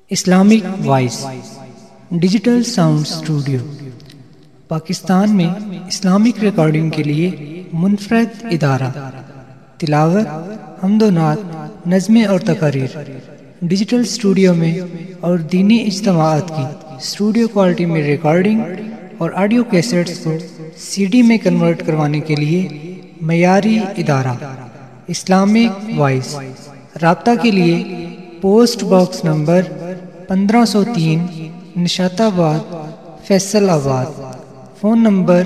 Islamic voice digital sound studio Pakistan میں Islamic recording کے لیے منفرد ادارہ، تلاوت، حمد و نعت، نظمیں اور تقاریر ڈیجیٹل اسٹوڈیو میں اور دینی اجتماعات کی اسٹوڈیو کوالٹی میں ریکارڈنگ اور آڈیو کیسٹس کو سی ڈی میں کنورٹ کروانے کے لیے معیاری ادارہ اسلامک وائس۔ رابطہ کے لیے پوسٹ باکس نمبر 1503 نشات آباد فیصل آباد، فون نمبر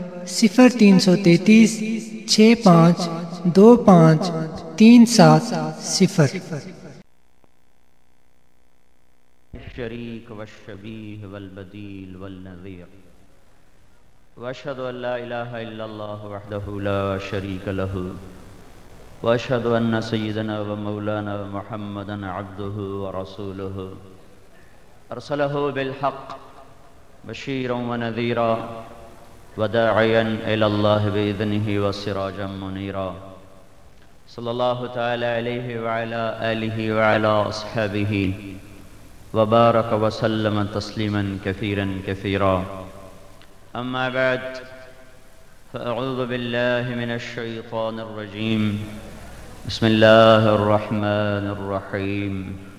0333 6525 370۔ الشريك والشبيه والبديل والنظير، واشهد ان لا اله الا الله وحده لا شريك له، واشهد ان سيدنا ومولانا محمدا عبده ورسوله ارسله بالحق بشيرا ونذيرا وداعيا الى الله باذنه وسراجا منيرا، صلى الله تعالى عليه وعلى اله وعلى اصحابه وبارك وسلم تسليما كثيرا كثيرا. أما بعد، فأعوذ بالله من الشيطان الرجيم. بسم الله الرحمن الرحيم.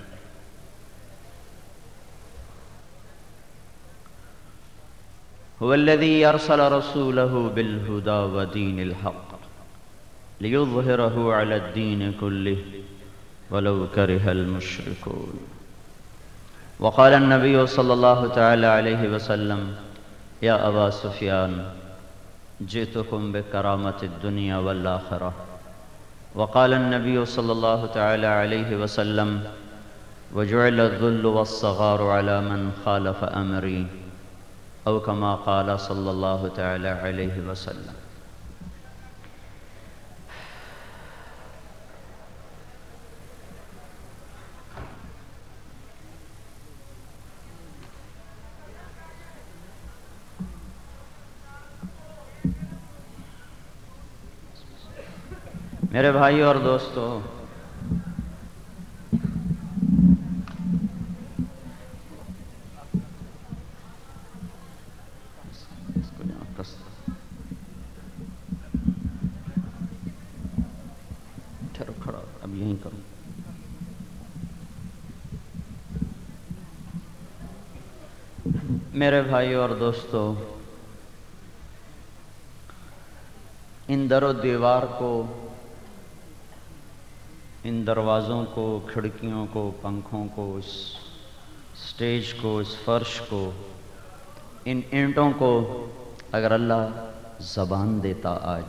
هو الذي أرسل رسوله بالهدى ودين الحق ليظهره على الدين كله ولو كره المشركون. وقال النبي صلى الله تعالى عليه وسلم: يا أبا سفيان، جئتكم بكرامة الدنيا والآخرة. وقال النبي صلى الله تعالى عليه وسلم: وجعل الذل والصغار على من خالف أمري، أو كما قال صلى الله تعالى عليه وسلم. میرے بھائی اور دوستو، ٹھہرو، کھڑا اب یہیں کروں. میرے بھائی اور دوستو، ان در و دیوار کو، ان دروازوں کو، کھڑکیوں کو، پنکھوں کو، اس سٹیج کو، اس فرش کو، ان اینٹوں کو اگر اللہ زبان دیتا آج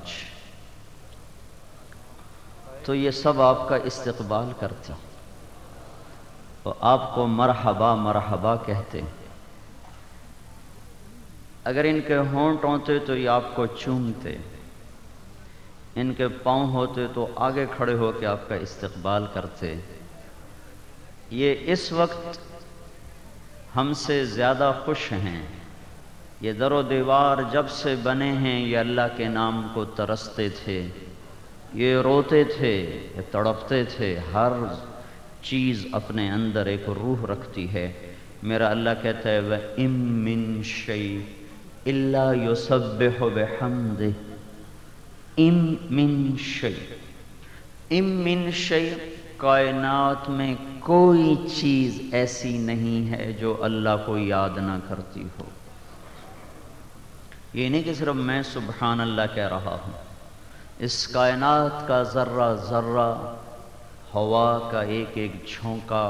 تو یہ سب آپ کا استقبال کرتے اور آپ کو مرحبا مرحبا کہتے. اگر ان کے ہونٹ ہوتے تو یہ آپ کو چومتے، ان کے پاؤں ہوتے تو آگے کھڑے ہو کے آپ کا استقبال کرتے. یہ اس وقت ہم سے زیادہ خوش ہیں. یہ در و دیوار جب سے بنے ہیں یہ اللہ کے نام کو ترستے تھے، یہ روتے تھے، یہ تڑپتے تھے. ہر چیز اپنے اندر ایک روح رکھتی ہے. میرا اللہ کہتا ہے وَإِن مِّن شَيْءٍ إِلَّا يُسَبِّحُ بِحَمْدِهِ. ام من شیء، کائنات میں کوئی چیز ایسی نہیں ہے جو اللہ کو یاد نہ کرتی ہو. یہ نہیں کہ صرف میں سبحان اللہ کہہ رہا ہوں. اس کائنات کا ذرہ ذرہ، ہوا کا ایک ایک جھونکا،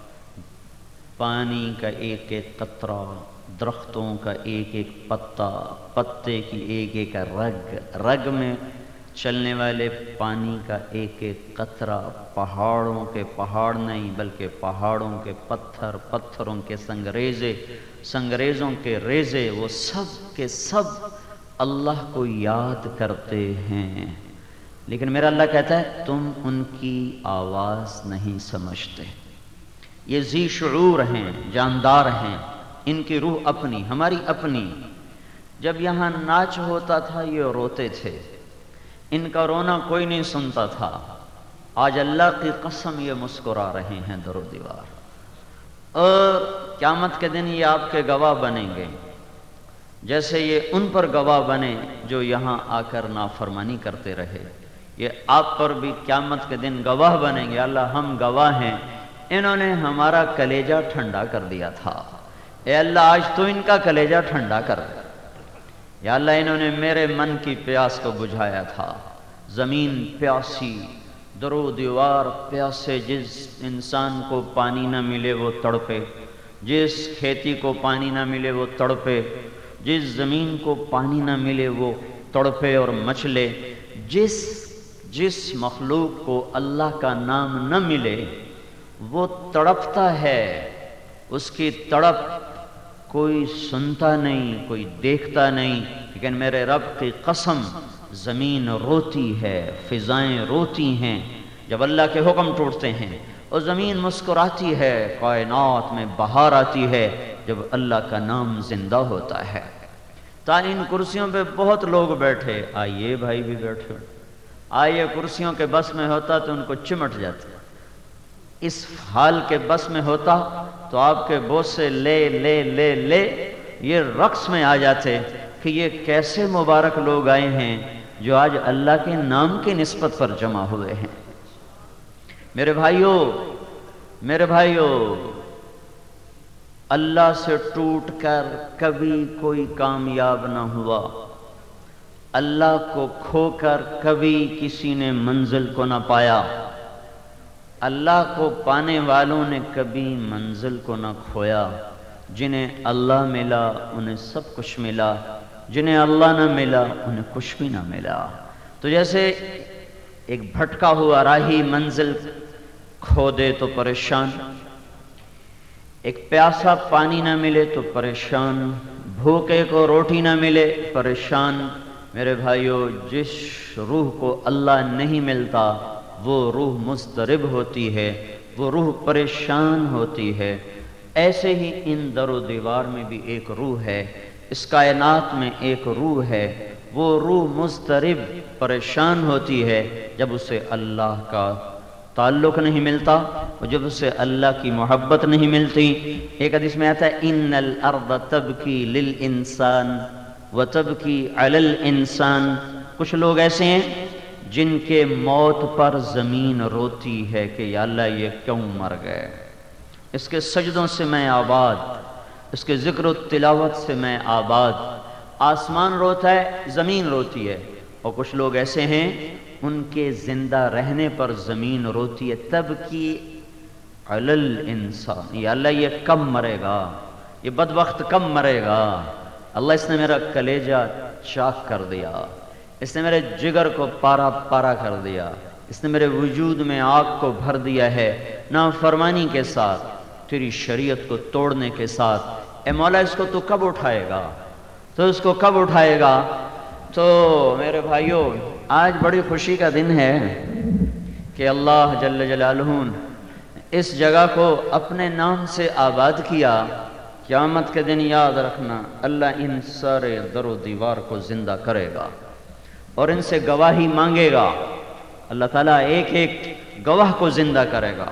پانی کا ایک ایک قطرہ، درختوں کا ایک ایک پتا، پتے کی ایک ایک رگ، رگ میں چلنے والے پانی کا ایک ایک قطرہ، پہاڑوں کے پہاڑ نہیں بلکہ پہاڑوں کے پتھر، پتھروں کے سنگریزے، سنگریزوں کے ریزے، وہ سب کے سب اللہ کو یاد کرتے ہیں. لیکن میرا اللہ کہتا ہے تم ان کی آواز نہیں سمجھتے. یہ ذی شعور ہیں، جاندار ہیں، ان کی روح اپنی، ہماری اپنی. جب یہاں ناچ ہوتا تھا یہ روتے تھے، ان کا رونا کوئی نہیں سنتا تھا. آج اللہ کی قسم یہ مسکرا رہے ہیں در و دیوار. اور قیامت کے دن یہ آپ کے گواہ بنیں گے، جیسے یہ ان پر گواہ بنے جو یہاں آ کر نافرمانی کرتے رہے، یہ آپ پر بھی قیامت کے دن گواہ بنیں گے، اللہ ہم گواہ ہیں، انہوں نے ہمارا کلیجہ ٹھنڈا کر دیا تھا، اے اللہ آج تو ان کا کلیجہ ٹھنڈا کر دے، یا اللہ انہوں نے میرے من کی پیاس کو بجھایا تھا، زمین پیاسی، درو دیوار پیاسے، جس انسان کو پانی نہ ملے وہ تڑپے، جس کھیتی کو پانی نہ ملے وہ تڑپے، جس زمین کو پانی نہ ملے وہ تڑپے اور مچلے، جس مخلوق کو اللہ کا نام نہ ملے وہ تڑپتا ہے، اس کی تڑپ کوئی سنتا نہیں، کوئی دیکھتا نہیں، لیکن میرے رب کی قسم زمین روتی ہے، فضائیں روتی ہیں جب اللہ کے حکم ٹوٹتے ہیں، اور زمین مسکراتی ہے، کائنات میں بہار آتی ہے جب اللہ کا نام زندہ ہوتا ہے۔ تا ان کرسیوں پہ بہت لوگ بیٹھے، آئیے بھائی بھی بیٹھے، آئیے کرسیوں کے بس میں ہوتا تو ان کو چمٹ جاتے، اس حال کے بس میں ہوتا تو آپ کے بوسے لے لے لے لے یہ رقص میں آ جاتے کہ یہ کیسے مبارک لوگ آئے ہیں جو آج اللہ کے نام کی نسبت پر جمع ہوئے ہیں۔ میرے بھائیوں، اللہ سے ٹوٹ کر کبھی کوئی کامیاب نہ ہوا، اللہ کو کھو کر کبھی کسی نے منزل کو نہ پایا، اللہ کو پانے والوں نے کبھی منزل کو نہ کھویا، جنہیں اللہ ملا انہیں سب کچھ ملا، جنہیں اللہ نہ ملا انہیں کچھ بھی نہ ملا۔ تو جیسے ایک بھٹکا ہوا راہی منزل کھو دے تو پریشان، ایک پیاسا پانی نہ ملے تو پریشان، بھوکے کو روٹی نہ ملے پریشان۔ میرے بھائیوں، جس روح کو اللہ نہیں ملتا وہ روح مضطرب ہوتی ہے، وہ روح پریشان ہوتی ہے۔ ایسے ہی ان در و دیوار میں بھی ایک روح ہے، اس کائنات میں ایک روح ہے، وہ روح مضطرب پریشان ہوتی ہے جب اسے اللہ کا تعلق نہیں ملتا، اور جب اسے اللہ کی محبت نہیں ملتی۔ ایک حدیث میں آتا ہے ان الارض تبکی للانسان وتبکی علی الانسان۔ کچھ لوگ ایسے ہیں جن کے موت پر زمین روتی ہے کہ یا اللہ یہ کیوں مر گئے، اس کے سجدوں سے میں آباد، اس کے ذکر و تلاوت سے میں آباد۔ آسمان روتا ہے، زمین روتی ہے، اور کچھ لوگ ایسے ہیں ان کے زندہ رہنے پر زمین روتی ہے، تب کی علی الانسان، یا اللہ یہ کب مرے گا، یہ بدبخت کب مرے گا، اللہ اس نے میرا کلیجہ چاک کر دیا، اس نے میرے جگر کو پارا پارا کر دیا، اس نے میرے وجود میں آگ کو بھر دیا ہے نافرمانی کے ساتھ، تیری شریعت کو توڑنے کے ساتھ۔ اے مولا اس کو تو کب اٹھائے گا، تو اس کو کب اٹھائے گا؟ تو میرے بھائیوں، آج بڑی خوشی کا دن ہے کہ اللہ جل جلالہ اس جگہ کو اپنے نام سے آباد کیا۔ قیامت کے دن یاد رکھنا اللہ ان سارے در و دیوار کو زندہ کرے گا اور ان سے گواہی مانگے گا، اللہ تعالیٰ ایک ایک گواہ کو زندہ کرے گا،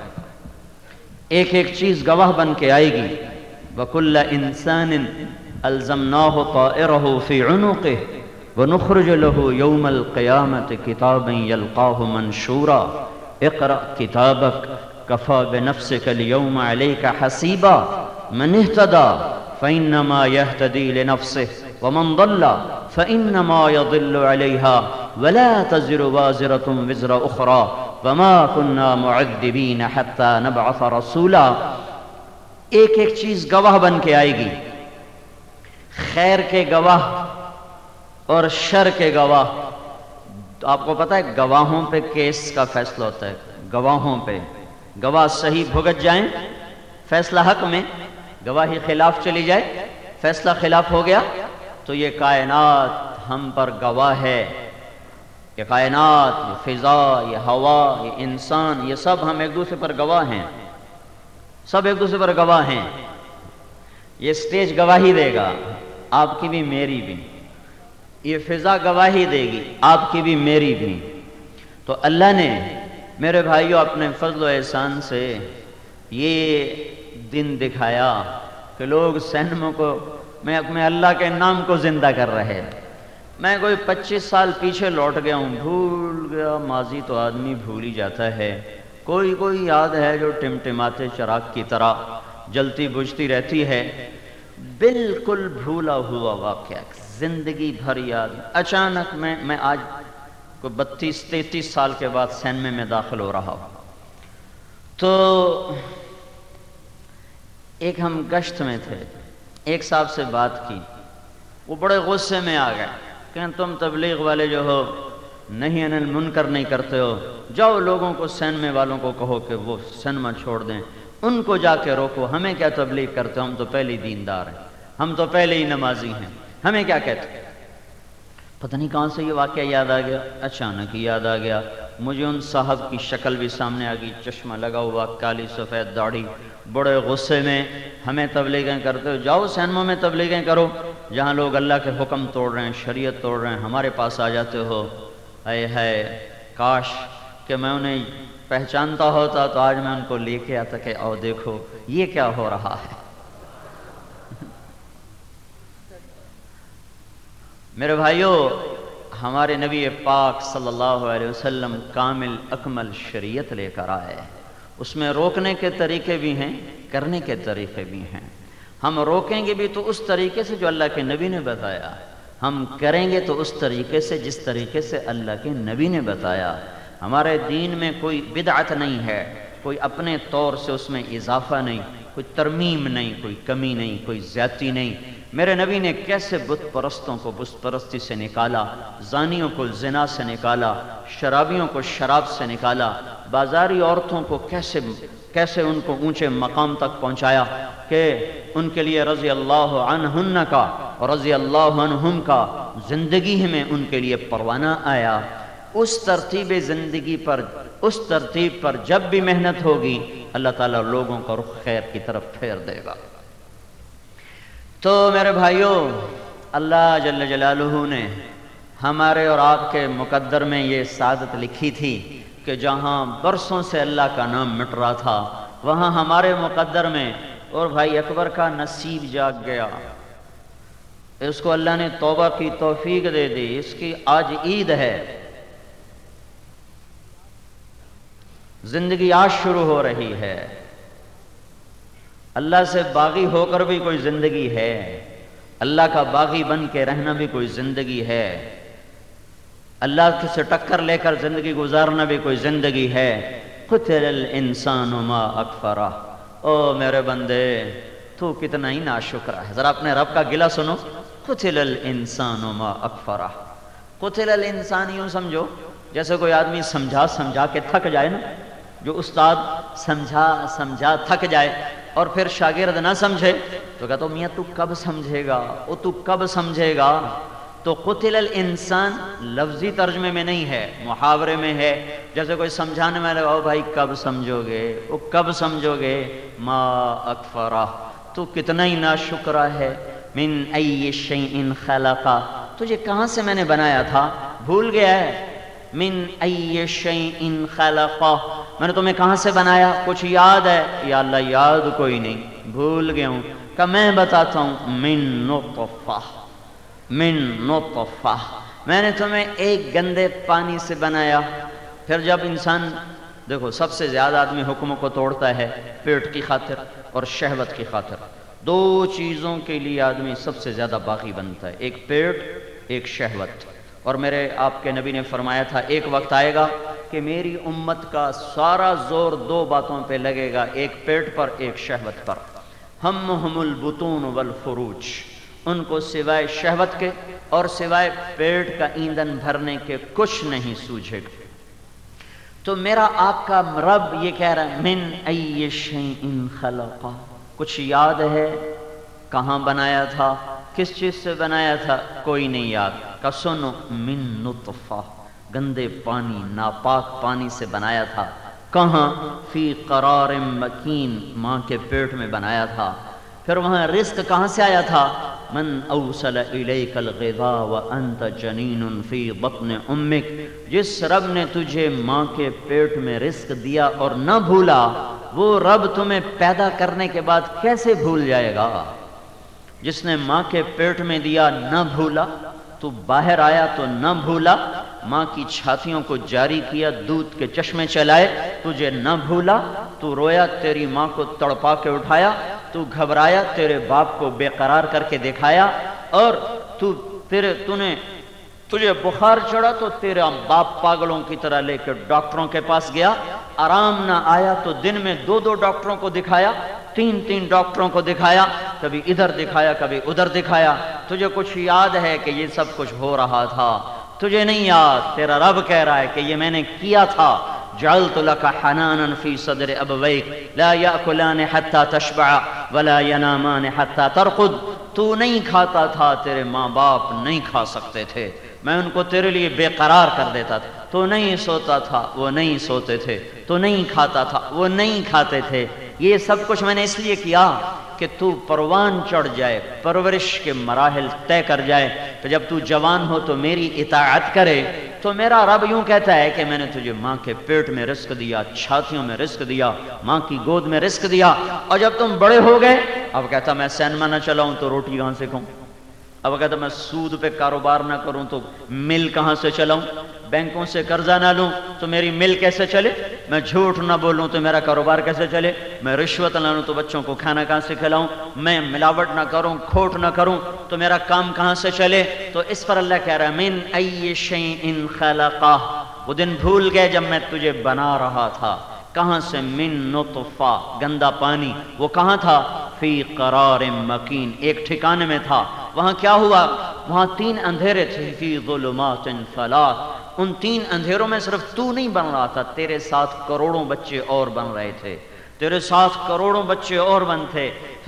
ایک ایک چیز گواہ بن کے آئے گی۔ وَكُلَّ إِنسَانٍ أَلْزَمْنَاهُ طَائِرَهُ فِي عُنُقِهِ وَنُخْرِجُ لَهُ يَوْمَ الْقِيَامَةِ كِتَابًا يَلْقَاهُ مَنْشُورًا اقرأ كِتَابَكَ كَفَى بِنَفْسِكَ الْيَوْمَ عَلَيْكَ حَسِيبًا مَنِ اهْتَدَى فَإِنَّمَا يَهْتَدِي لِنَفْسِهِ وَمَنْ ضَلَّ فَإِنَّمَا يَضِلُّ عَلَيْهَا وَلَا تَزِرُ وَازِرَةٌ وِزْرَ أُخْرَى وَمَا كُنَّا مُعَذِّبِينَ حَتَّى نَبْعَثَ رَسُولًا۔ ایک ایک چیز گواہ بن کے آئے گی، خیر کے گواہ اور شر کے گواہ۔ تو آپ کو پتہ ہے گواہوں پہ کیس کا فیصلہ ہوتا ہے، گواہوں پہ گواہ صحیح بھگت جائیں فیصلہ حق میں، گواہی خلاف چلی جائے فیصلہ خلاف ہو گیا تو یہ کائنات ہم پر گواہ ہے، یہ کائنات، یہ فضا، یہ ہوا، یہ انسان، یہ سب ہم ایک دوسرے پر گواہ ہیں، سب ایک دوسرے پر گواہ ہیں۔ یہ سٹیج گواہی دے گا، آپ کی بھی میری بھی، یہ فضا گواہی دے گی، آپ کی بھی میری بھی۔ تو اللہ نے میرے بھائیوں اپنے فضل و احسان سے یہ دن دکھایا کہ لوگ سینموں کو میں اللہ کے نام کو زندہ کر رہے. میں کوئی 25 سال پیچھے لوٹ گیا ہوں، بھول گیا. ماضی تو آدمی بھول ہی جاتا ہے. کوئی یاد ہے جو ٹمٹماتے چراغ کی طرح جلتی بجھتی رہتی ہے. بالکل بھولا ہوا واقعہ، زندگی بھر یاد. اچانک میں آج کوئی 32-33 سال کے بعد سینمے میں داخل ہو رہا ہوں. تو ایک ہم گشت میں تھے، ایک صاحب سے بات کی. وہ بڑے غصے میں آ گئے کہ تم تبلیغ والے جو ہو نہیں عن المنکر نہیں کرتے ہو، جاؤ لوگوں کو سینمے والوں کو کہو کہ وہ سینما چھوڑ دیں، ان کو جا کے روکو. ہمیں کیا تبلیغ کرتے ہو، ہم تو پہلے ہی دیندار ہیں، ہم تو پہلے ہی نمازی ہیں، ہمیں کیا کہتے. پتہ نہیں کہاں سے یہ واقعہ یاد آ گیا، اچانک ہی یاد آ گیا. مجھے ان صاحب کی شکل بھی سامنے آ گئی، چشمہ لگا ہوا، کالی سفید داڑھی، بڑے غصے میں. ہمیں تبلیغیں کرتے ہو، جاؤ سینموں میں تبلیغیں کرو جہاں لوگ اللہ کے حکم توڑ رہے ہیں، شریعت توڑ رہے ہیں، ہمارے پاس آ جاتے ہو. اے ہے کاش کہ میں انہیں پہچانتا ہوتا تو آج میں ان کو لے کے آتا کہ آؤ دیکھو یہ کیا ہو رہا ہے. میرے بھائیوں، ہمارے نبی پاک صلی اللہ علیہ وسلم کامل اکمل شریعت لے کر آئے. اس میں روکنے کے طریقے بھی ہیں، کرنے کے طریقے بھی ہیں. ہم روکیں گے بھی تو اس طریقے سے جو اللہ کے نبی نے بتایا، ہم کریں گے تو اس طریقے سے جس طریقے سے اللہ کے نبی نے بتایا. ہمارے دین میں کوئی بدعت نہیں ہے، کوئی اپنے طور سے اس میں اضافہ نہیں، کوئی ترمیم نہیں، کوئی کمی نہیں، کوئی زیادتی نہیں. میرے نبی نے کیسے بت پرستوں کو بت پرستی سے نکالا، زانیوں کو زنا سے نکالا، شرابیوں کو شراب سے نکالا، بازاری عورتوں کو کیسے ان کو اونچے مقام تک پہنچایا کہ ان کے لیے رضی اللہ عنہن کا اور رضی اللہ عنہم کا زندگی میں ان کے لیے پروانہ آیا. اس ترتیب زندگی پر، اس ترتیب پر جب بھی محنت ہوگی اللہ تعالیٰ لوگوں کا رخ خیر کی طرف پھیر دے گا. تو میرے بھائیوں، اللہ جل جلالہ نے ہمارے اور آپ کے مقدر میں یہ سعادت لکھی تھی کہ جہاں برسوں سے اللہ کا نام مٹ رہا تھا وہاں ہمارے مقدر میں اور بھائی اکبر کا نصیب جاگ گیا. اس کو اللہ نے توبہ کی توفیق دے دی. اس کی آج عید ہے، زندگی آج شروع ہو رہی ہے. اللہ سے باغی ہو کر بھی کوئی زندگی ہے، اللہ کا باغی بن کے رہنا بھی کوئی زندگی ہے، اللہ سے ٹکر لے کر زندگی گزارنا بھی کوئی زندگی ہے. قتل الانسان ما اکفرہ. او میرے بندے تو کتنا ہی ناشکر ہے. ذرا اپنے رب کا گلہ سنو. قتل الانسان ما اکفرہ. قتل الانسان یوں سمجھو جیسے کوئی آدمی سمجھا کے تھک جائے نا، جو استاد سمجھا تھک جائے اور پھر شاگرد نہ سمجھے تو کہتا میاں تو کب سمجھے گا، او تو کب سمجھے گا. تو قتل الانسان لفظی ترجمے میں نہیں ہے، محاورے میں ہے. جیسے کوئی سمجھانے میں لگا، او بھائی کب سمجھو گے، او کب سمجھو گے. ما اکفرہ، تو کتنا ہی ناشکرہ ہے. من ای شیء خلقہ، تجھے کہاں سے میں نے بنایا تھا، بھول گیا ہے. من ای شیء خلقہ، میں نے تمہیں کہاں سے بنایا، کچھ یاد ہے؟ یا اللہ یاد کوئی نہیں، بھول گیا ہوں. کہ میں بتاتا ہوں. من نطفہ، من نطفہ، میں نے تمہیں ایک گندے پانی سے بنایا. پھر جب انسان دیکھو سب سے زیادہ آدمی حکموں کو توڑتا ہے پیٹ کی خاطر اور شہوت کی خاطر. دو چیزوں کے لیے آدمی سب سے زیادہ باغی بنتا ہے، ایک پیٹ، ایک شہوت. اور میرے آپ کے نبی نے فرمایا تھا ایک وقت آئے گا کہ میری امت کا سارا زور دو باتوں پہ لگے گا، ایک پیٹ پر، ایک شہوت پر. ہمہم البطون والفروج، ان کو سوائے شہوت کے اور سوائے پیٹ کا ایندھن بھرنے کے کچھ نہیں سوجھے گا. تو میرا آپ کا رب یہ کہہ رہا ہے من ای شیء خلقہ. کچھ یاد ہے کہاں بنایا تھا، کس چیز سے بنایا تھا؟ کوئی نہیں یاد. کہ سنو من نطفہ، گندے پانی، ناپاک پانی سے بنایا تھا. کہاں؟ فی قرار مکین، ماں کے پیٹ میں بنایا تھا. پھر وہاں رزق کہاں سے آیا تھا؟ من اوصل الیک الغذاء وانت جنین فی بطن امک، جس رب نے تجھے ماں کے پیٹ میں رزق دیا اور نہ بھولا، وہ رب تمہیں پیدا کرنے کے بعد کیسے بھول جائے گا؟ جس نے ماں کے پیٹ میں دیا نہ بھولا، تو باہر آیا تو نہ بھولا، ماں کی چھاتیوں کو جاری کیا، دودھ کے چشمے چلائے، تجھے نہ بھولا، تو رویا، تیری ماں کو تڑپا کے اٹھایا، تو گھبرایا، تیرے باپ کو بے قرار کر کے دکھایا، اور تجھے بخار چڑھا تو تیرا باپ پاگلوں کی طرح لے کے ڈاکٹروں کے پاس گیا، آرام نہ آیا تو دن میں 2 ڈاکٹروں کو دکھایا، 3 ڈاکٹروں کو دکھایا، کبھی ادھر دکھایا کبھی ادھر دکھایا۔ تجھے کچھ یاد ہے کہ یہ سب کچھ ہو رہا تھا؟ تجھے نہیں یاد، تیرا رب کہہ رہا ہے کہ یہ میں نے کیا تھا۔ جعلت لك حنانا في صدر ابويك لا ياكلان حتى تشبع ولا ينامان حتى ترقد۔ تو نہیں کھاتا تھا، تیرے ماں باپ نہیں کھا سکتے تھے، میں ان کو تیرے لیے بے قرار کر دیتا تھا۔ تو نہیں سوتا تھا، وہ نہیں سوتے تھے، تو نہیں کھاتا تھا، وہ نہیں کھاتے تھے۔ یہ سب کچھ میں نے اس لیے کیا کہ تو پروان چڑھ جائے، پرورش کے مراحل طے کر جائے، تو جب تو جوان ہو تو میری اطاعت کرے۔ تو میرا رب یوں کہتا ہے کہ میں نے تجھے ماں کے پیٹ میں رزق دیا، چھاتیوں میں رزق دیا، ماں کی گود میں رزق دیا، اور جب تم بڑے ہو گئے، اب کہتا میں سینما نہ چلاؤں تو روٹی کہاں سے کھاؤں؟ اب کہتا میں سود پہ کاروبار نہ کروں تو مل کہاں سے چلاؤں؟ بینکوں سے قرضہ نہ لوں تو میری مل کیسے چلے؟ میں جھوٹ نہ بولوں تو میرا کاروبار کیسے چلے؟ میں رشوت نہ لوں تو بچوں کو کھانا کہاں سے کھلاؤں؟ میں ملاوٹ نہ کروں، کھوٹ نہ کروں تو میرا کام کہاں سے چلے؟ تو اس پر اللہ کہہ رہا ہے من ای شیء خلقہ، وہ دن بھول گئے جب میں تجھے بنا رہا تھا۔ کہاں سے؟ من نطفہ، گندا پانی، وہ کہاں تھا؟ فی قرار مکین، ایک ٹھکانے میں تھا۔ وہاں کیا ہوا؟ وہاں 3 اندھیرے تھے، فی ظلمات ثلاث، ان 3 اندھیروں میں صرف تو نہیں بن رہا تھا، تیرے ساتھ کروڑوں بچے اور بن رہے تھے، تیرے ساتھ کروڑوں بچے اور بن تھے۔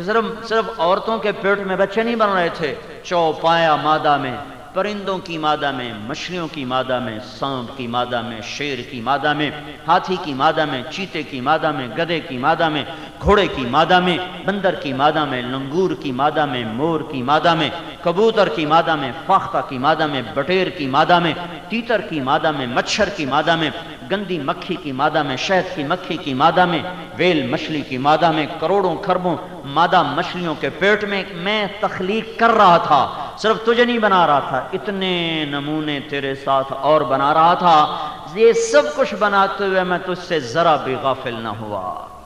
صرف عورتوں کے پیٹ میں بچے نہیں بن رہے تھے، چوپایا مادہ میں، پرندوں کی مادہ میں، مچھلیوں کی مادہ میں، سانپ کی مادہ میں، شیر کی مادہ میں، ہاتھی کی مادہ میں، چیتے کی مادہ میں، گدھے کی مادہ میں، گھوڑے کی مادہ میں، بندر کی مادہ میں، لنگور کی مادہ میں، مور کی مادہ میں، کبوتر کی مادہ میں، فاختہ کی مادہ میں، بٹیر کی مادہ میں، تیتر کی مادہ میں، مچھر کی مادہ میں، گندی مکھی کی مادہ میں، شہد کی مکھی کی مادہ میں، ویل مچھلی کی مادہ میں، کروڑوں خربوں مادہ مچھلیوں کے پیٹ میں تخلیق کر رہا تھا، صرف تجھے نہیں بنا رہا تھا، اتنے نمونے تیرے ساتھ اور بنا رہا تھا۔ یہ سب کچھ بناتے ہوئے میں تجھ سے ذرا بھی غافل نہ ہوا۔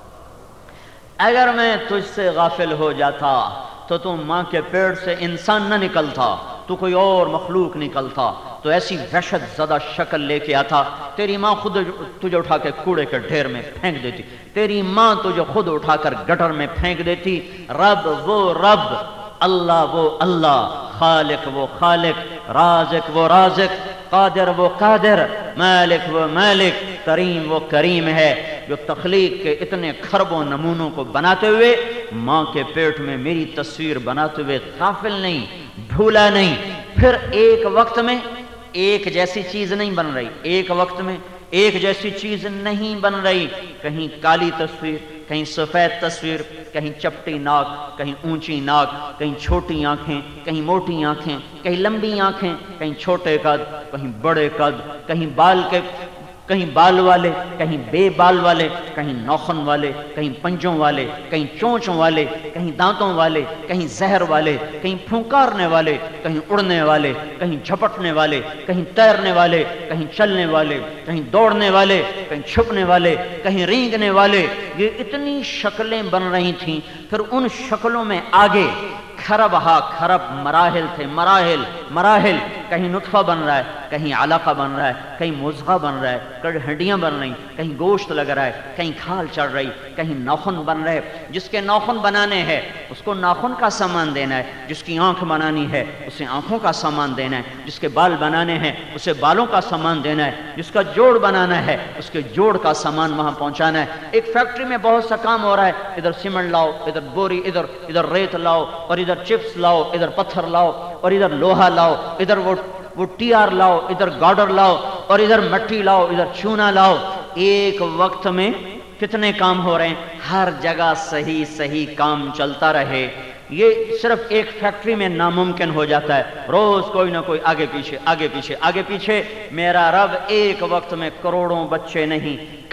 اگر میں تجھ سے غافل ہو جاتا تو ماں کے پیٹ سے انسان نہ نکلتا، تو کوئی اور مخلوق نکلتا، تو ایسی وحشت زدہ شکل لے کے آتا، تیری ماں خود تجھے اٹھا کے کوڑے کے ڈھیر میں پھینک دیتی، تیری ماں تجھے خود اٹھا کر گٹر میں پھینک دیتی۔ رب وہ رب، اللہ وہ اللہ، خالق وہ خالق، رازق وہ رازق، قادر وہ قادر، مالک وہ مالک، کریم وہ کریم ہے، جو تخلیق کے اتنے خربوں نمونوں کو بناتے ہوئے ماں کے پیٹ میں میری تصویر بناتے ہوئے غافل نہیں، بھولا نہیں۔ پھر ایک وقت میں ایک جیسی چیز نہیں بن رہی، ایک وقت میں ایک جیسی چیز نہیں بن رہی، کہیں کالی تصویر، کہیں سفید تصویر، کہیں چپٹی ناک، کہیں اونچی ناک، کہیں چھوٹی آنکھیں، کہیں موٹی آنکھیں، کہیں لمبی آنکھیں، کہیں چھوٹے قد، کہیں بڑے قد، کہیں بال والے، کہیں بے بال والے، کہیں ناخن والے، کہیں پنجوں والے، کہیں چونچوں والے، کہیں دانتوں والے، کہیں زہر والے، کہیں پھونکارنے والے، کہیں اڑنے والے، کہیں جھپٹنے والے، کہیں تیرنے والے، کہیں چلنے والے، کہیں دوڑنے والے، کہیں چھپنے والے، کہیں رینگنے والے۔ یہ اتنی شکلیں بن رہی تھیں۔ پھر ان شکلوں میں آگے کھرب کھرب مراحل تھے، مراحل، کہیں نطفہ بن رہا ہے، کہیں علقہ بن رہا ہے، کہیں مضغہ بن رہا ہے، کہیں ہڈیاں بن رہی، کہیں گوشت لگ رہا ہے، کہیں کھال چڑھ رہی، کہیں ناخن بن رہے۔ جس کے ناخن بنانے ہیں اس کو ناخن کا سامان دینا ہے، جس کی آنکھ بنانی ہے اسے آنکھوں کا سامان دینا ہے، جس کے بال بنانے ہیں اسے بالوں کا سامان دینا ہے، جس کا جوڑ بنانا ہے اس کے جوڑ کا سامان وہاں پہنچانا ہے۔ ایک فیکٹری میں بہت سا کام ہو رہا ہے، ادھر سیمنٹ لاؤ، ادھر بوری، ادھر ریت لاؤ، اور ادھر چپس لاؤ، ادھر پتھر لاؤ، اور ادھر لوہا لاؤ، ادھر وہ ٹی آر لاؤ، ادھر گارڈر لاؤ، اور ادھر مٹی لاؤ، ادھر چونا لاؤ۔ ایک وقت میں کتنے کام ہو رہے ہیں، ہر جگہ صحیح کام چلتا رہے، یہ صرف ایک فیکٹری میں ناممکن ہو جاتا ہے۔ روز کوئی نہ کوئی آگے پیچھے۔ میرا رب ایک وقت میں کروڑوں بچے نہیں،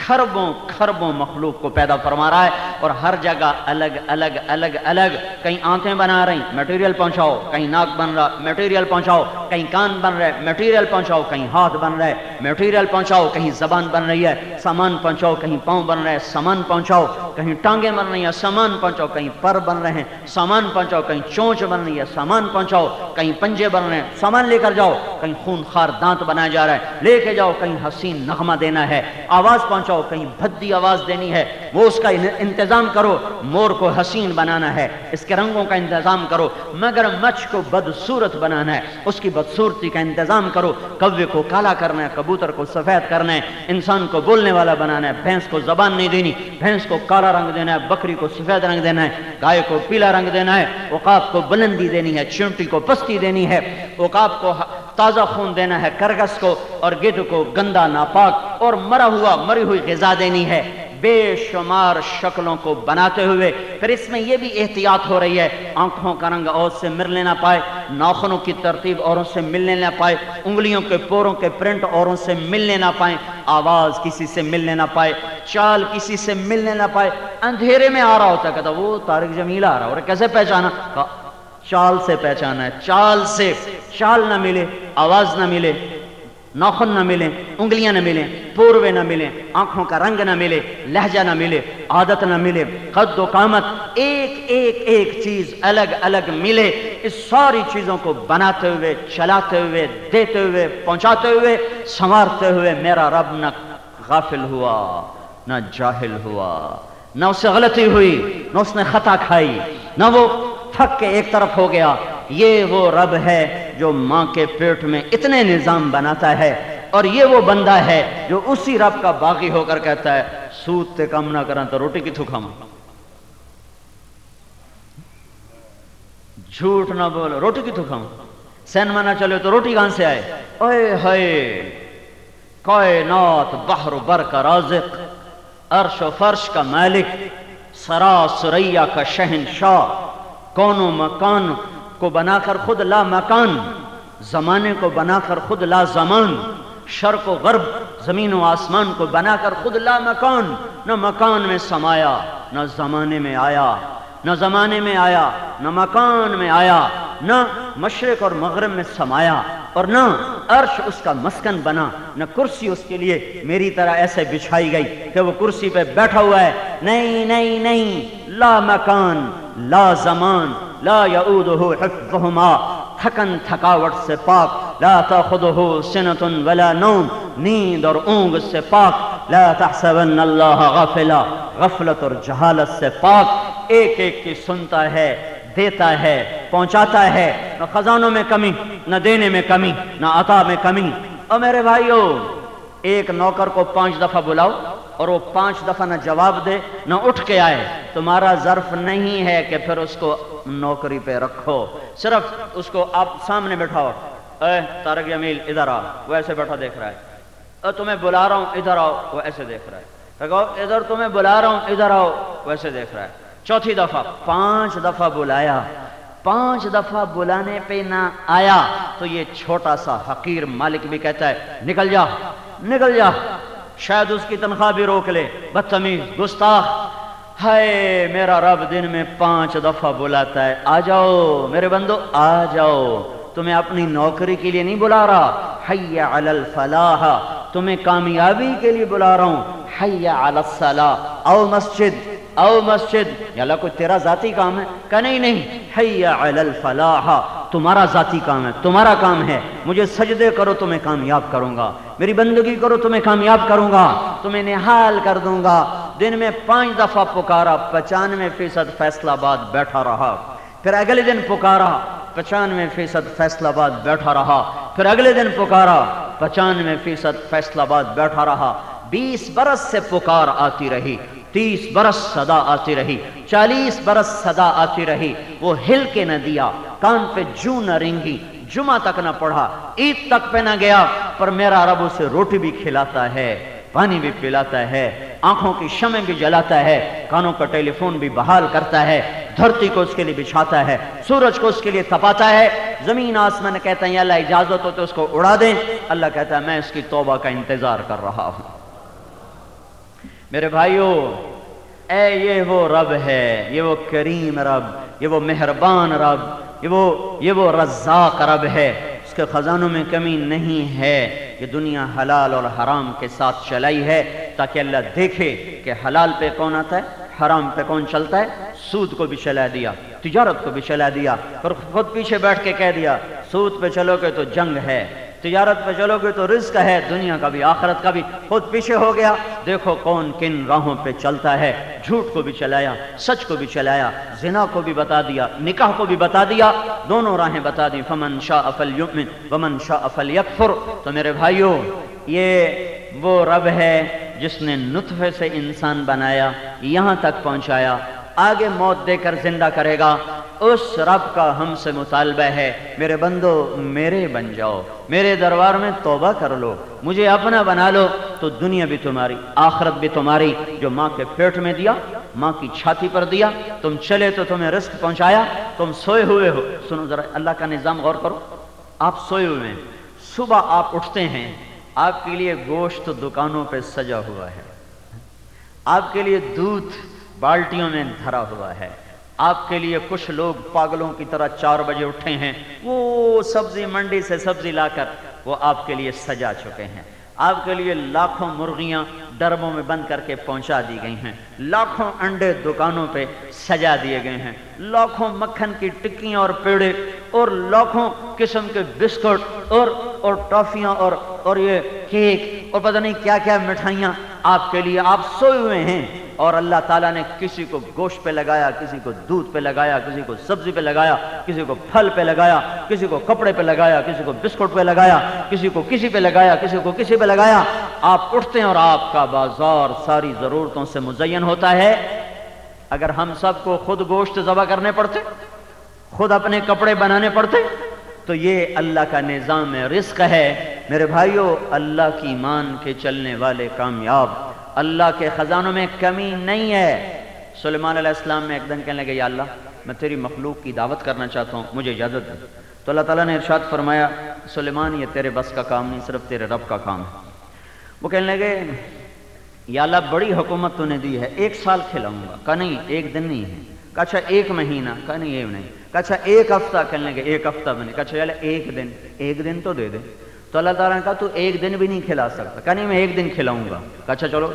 خربوں خربوں مخلوق کو پیدا فرما رہا ہے، اور ہر جگہ الگ الگ الگ الگ، کہیں آنکھیں بنا رہی میٹیریل پہنچاؤ، کہیں ناک بن رہا میٹیریل پہنچاؤ، کہیں کان بن رہے میٹیریل پہنچاؤ، کہیں ہاتھ بن رہے میٹیریل پہنچاؤ، کہیں زبان بن رہی ہے سامان پہنچاؤ، کہیں پاؤں بن رہے سامان پہنچاؤ، کہیں ٹانگیں بن رہی ہیں سامان پہنچاؤ، کہیں پر بن رہے ہیں سامان پہنچاؤ، کہیں چونچ بن رہی ہے سامان پہنچاؤ، کہیں پنجے بن رہے ہیں سامان لے کر جاؤ، کہیں خون خار دانت بنایا جا رہا ہے لے کے جاؤ، کہیں حسین نغمہ دینا ہے آواز پہنچاؤ، کہیں بھدی آواز دینی ہے وہ اس کا انتظام کرو، مور کو حسین بنانا ہے اس کے رنگوں کا انتظام کرو، مگر مچھ کو بدصورت بنانا ہے اس کی بدصورتی کا انتظام کرو، کوے کو کالا کرنا ہے کبوتر کو سفید کرنا ہے، انسان کو بولنے والا بنانا ہے، بھینس کو زبان نہیں دینی بھینس کو کالا رنگ دینا ہے، بکری کو سفید رنگ دینا ہے، گائے کو پیلا رنگ دینا ہے، عقاب کو بلندی دینی ہے، چونٹی کو پستی دینی ہے، عقاب کو تازہ خون دینا ہے کرگس کو، اور گدھ کو گندا ناپاک اور مری ہوئی غذا دینی ہے، بے شمار شکلوں کو بناتے ہوئے پھر اس میں یہ بھی احتیاط ہو رہی ہے آنکھوں کا رنگ اور سے ملنے نہ پائے، ناخنوں کی ترتیب اوروں سے ملنے نہ پائے، انگلیوں کے پوروں کے پرنٹ اوروں سے ملنے نہ پائیں، آواز کسی سے ملنے نہ پائے، چال کسی سے ملنے نہ پائے، اندھیرے میں آ رہا ہوتا کہتا وہ طارق جمیل آ رہا، اور کیسے پہچانا؟ چال سے پہچانا ہے، چال سے، چال نہ ملے آواز نہ ملے ناخن نہ ملیں انگلیاں نہ ملیں پوروے نہ ملیں آنکھوں کا رنگ نہ ملے لہجہ نہ ملے عادت نہ ملے قد و قامت ایک ایک ایک چیز الگ الگ ملے، اس ساری چیزوں کو بناتے ہوئے چلاتے ہوئے دیتے ہوئے پہنچاتے ہوئے سنوارتے ہوئے میرا رب نہ غافل ہوا نہ جاہل ہوا، نہ اسے غلطی ہوئی نہ اس نے خطا کھائی، نہ وہ تھک کے ایک طرف ہو گیا۔ یہ وہ رب ہے جو ماں کے پیٹ میں اتنے نظام بناتا ہے، اور یہ وہ بندہ ہے جو اسی رب کا باغی ہو کر کہتا ہے سود تے کم نہ کریں تو روٹی کتھوں کھاواں، جھوٹ نہ بولو روٹی کتھوں کھاواں، سینما نہ چلے تو روٹی کہاں سے آئے؟ اوئے ہائے کائنات بحر و بر کا رازق، عرش و فرش کا مالک، سرا سریا کا شہنشاہ، کون و مکان کو بنا کر خود لا مکان، زمانے کو بنا کر خود لا زمان، شرق و غرب زمین و آسمان کو بنا کر خود لا مکان، نہ مکان میں سمایا نہ زمانے میں آیا، نہ زمانے میں آیا نہ مکان میں آیا، نہ مشرق اور مغرب میں سمایا، اور نہ عرش اس کا مسکن بنا، نہ کرسی اس کے لیے میری طرح ایسے بچھائی گئی کہ وہ کرسی پہ بیٹھا ہوا ہے، نہیں نہیں نہیں، لا مکان لا زمان لا یعودہ حفظہما، تھکن تھکاوٹ سے پاک، لا تاخذہ سنۃ ولا نوم، نیند اور اونگ سے پاک، لا تحسبن اللہ غافلا، غفلت اور جہالت سے پاک، ایک ایک کی سنتا ہے دیتا ہے پہنچاتا ہے، نہ خزانوں میں کمی نہ دینے میں کمی نہ عطا میں کمی۔ اور میرے بھائیو ایک نوکر کو 5 دفعہ بلاؤ اور وہ 5 دفعہ نہ جواب دے نہ اٹھ کے آئے، تمہارا ظرف نہیں ہے کہ پھر اس کو نوکری پہ رکھو، صرف اس کو آپ سامنے بٹھاؤ، اے طارق جمیل ادھر آؤ، وہ ایسے بیٹھا دیکھ رہا ہے، تمہیں بلا رہا ہوں ادھر آؤ، وہ ایسے دیکھ رہا ہے، کہو ادھر تمہیں بلا رہا ہوں ادھر آؤ، وہ ایسے دیکھ رہا ہے، چوتھی دفعہ 5 دفعہ بلایا، 5 دفعہ بلانے پہ نہ آیا تو یہ چھوٹا سا حقیر مالک بھی کہتا ہے نکل جا نکل جا، شاید اس کی تنخواہ بھی روک لے، بدتمیز گستاخ۔ ہائے میرا رب دن میں 5 دفعہ بلاتا ہے، آ جاؤ میرے بندو آ جاؤ، تمہیں اپنی نوکری کے لیے نہیں بلا رہا، حی علی الفلاح، تمہیں کامیابی کے لیے بلا رہا ہوں، حی علی الصلاۃ، او مسجد او مسجد، یا اللہ کوئی تیرا ذاتی کام ہے؟ کہ نہیں نہیں، حی علی الفلاح، تمہارا ذاتی کام ہے، تمہارا کام ہے، مجھے سجدے کرو تمہیں کامیاب کروں گا، میری بندگی کرو تمہیں کامیاب کروں گا، تمہیں نحال کر دوں گا۔ دن میں 5 دفعہ پکارا، 95% فیصل آباد بیٹھا رہا، پھر اگلے دن پکارا، 95% فیصل آباد بیٹھا رہا، پھر اگلے دن پکارا، 95% فیصل آباد بیٹھا رہا، 20 برس سے پکار آتی رہی، 30 برس صدا آتی رہی، 40 برس صدا آتی رہی، وہ ہل کے نہ دیا، کان پہ جو نہ رینگی، جمعہ تک نہ پڑھا، عید تک پہ نہ گیا، پر میرا رب اسے روٹی بھی کھلاتا ہے، پانی بھی پلاتا ہے، آنکھوں کی شمع بھی جلاتا ہے، کانوں کا ٹیلی فون بھی بحال کرتا ہے، دھرتی کو اس کے لیے بچھاتا ہے، سورج کو اس کے لیے تپاتا ہے، زمین آسمان کہتا ہے یا اللہ اجازت ہو تو اس کو اڑا دیں، اللہ کہتا ہے میں اس کی توبہ کا انتظار کر رہا ہوں۔ میرے بھائیوں، اے یہ وہ رب ہے، یہ وہ کریم رب، یہ وہ مہربان رب، یہ وہ رزاق رب ہے، اس کے خزانوں میں کمی نہیں ہے۔ یہ دنیا حلال اور حرام کے ساتھ چلائی ہے تاکہ اللہ دیکھے کہ حلال پہ کون آتا ہے، حرام پہ کون چلتا ہے۔ سود کو بھی چلا دیا، تجارت کو بھی چلا دیا، اور خود پیچھے بیٹھ کے کہہ دیا سود پہ چلو گے تو جنگ ہے، تجارت پہ چلو گے تو رزق ہے، دنیا کا بھی آخرت کا بھی، خود پیچھے ہو گیا۔ دیکھو کون کن راہوں پہ چلتا ہے، جھوٹ کو بھی چلایا، سچ کو بھی چلایا، زنا کو بھی بتا دیا، نکاح کو بھی بتا دیا، دونوں راہیں بتا دی۔ فمن شاء فلیؤمن ومن شاء فلیکفر۔ تو میرے بھائیوں، یہ وہ رب ہے جس نے نطفے سے انسان بنایا، یہاں تک پہنچایا، آگے موت دے کر زندہ کرے گا۔ اس رب کا ہم سے مطالبہ ہے، میرے بندو میرے بن جاؤ، میرے دربار میں توبہ کر لو، مجھے اپنا بنا لو، تو دنیا بھی تمہاری، آخرت بھی تمہاری۔ جو ماں کے پیٹ میں دیا، ماں کی چھاتی پر دیا، تم چلے تو تمہیں رزق پہنچایا، تم سوئے ہوئے ہو۔ سنو ذرا اللہ کا نظام غور کرو، آپ سوئے ہوئے ہیں، صبح آپ اٹھتے ہیں، آپ کے لیے گوشت دکانوں پہ سجا ہوا ہے، آپ کے لیے دودھ بالٹیوں میں دھرا ہوا ہے، آپ کے لیے کچھ لوگ پاگلوں کی طرح 4 بجے اٹھے ہیں، وہ سبزی منڈی سے سبزی لا کر وہ آپ کے لیے سجا چکے ہیں، آپ کے لیے لاکھوں مرغیاں ڈرموں میں بند کر کے پہنچا دی گئی ہیں، لاکھوں انڈے دکانوں پہ سجا دیے گئے ہیں، لاکھوں مکھن کی ٹکیاں اور پیڑے اور لاکھوں قسم کے بسکٹ اور ٹافیاں اور یہ کیک اور پتہ نہیں کیا کیا مٹھائیاں آپ کے لیے، آپ سوئے ہوئے ہیں، اور اللہ تعالیٰ نے کسی کو گوشت پہ لگایا، کسی کو دودھ پہ لگایا، کسی کو سبزی پہ لگایا، کسی کو پھل پہ لگایا، کسی کو کپڑے پہ لگایا، کسی کو بسکٹ پہ لگایا، کسی کو کسی پہ لگایا، کسی کو کسی پہ لگایا۔ آپ اٹھتے ہیں اور آپ کا بازار ساری ضرورتوں سے مزین ہوتا ہے۔ اگر ہم سب کو خود گوشت ذبح کرنے پڑتے، خود اپنے کپڑے بنانے پڑتے، تو یہ اللہ کا نظام رزق ہے۔ میرے بھائیوں، اللہ کی مان کے چلنے والے کامیاب، اللہ کے خزانوں میں کمی نہیں ہے۔ سلیمان علیہ السلام میں ایک دن کہنے لگے، یا اللہ میں تیری مخلوق کی دعوت کرنا چاہتا ہوں، مجھے اجازت دے۔ تو اللہ تعالیٰ نے ارشاد فرمایا، سلیمان یہ تیرے بس کا کام نہیں، صرف تیرے رب کا کام ہے۔ وہ کہنے لگے، یا اللہ بڑی حکومت تو نے دی ہے، 1 سال کھلاؤں گا۔ کہا نہیں 1 دن نہیں ہے۔ کہا اچھا 1 مہینہ۔ کہا نہیں یہ نہیں۔ کہا اچھا 1 ہفتہ۔ کہنے لگے 1 ہفتہ بنے۔ کہا اچھا 1 دن تو دے دے۔ تو اللہ تعالیٰ نے کہا تو 1 دن بھی نہیں کھلا سکتا۔ کہا نہیں میں 1 دن کھلاؤں گا۔ کہا اچھا چلو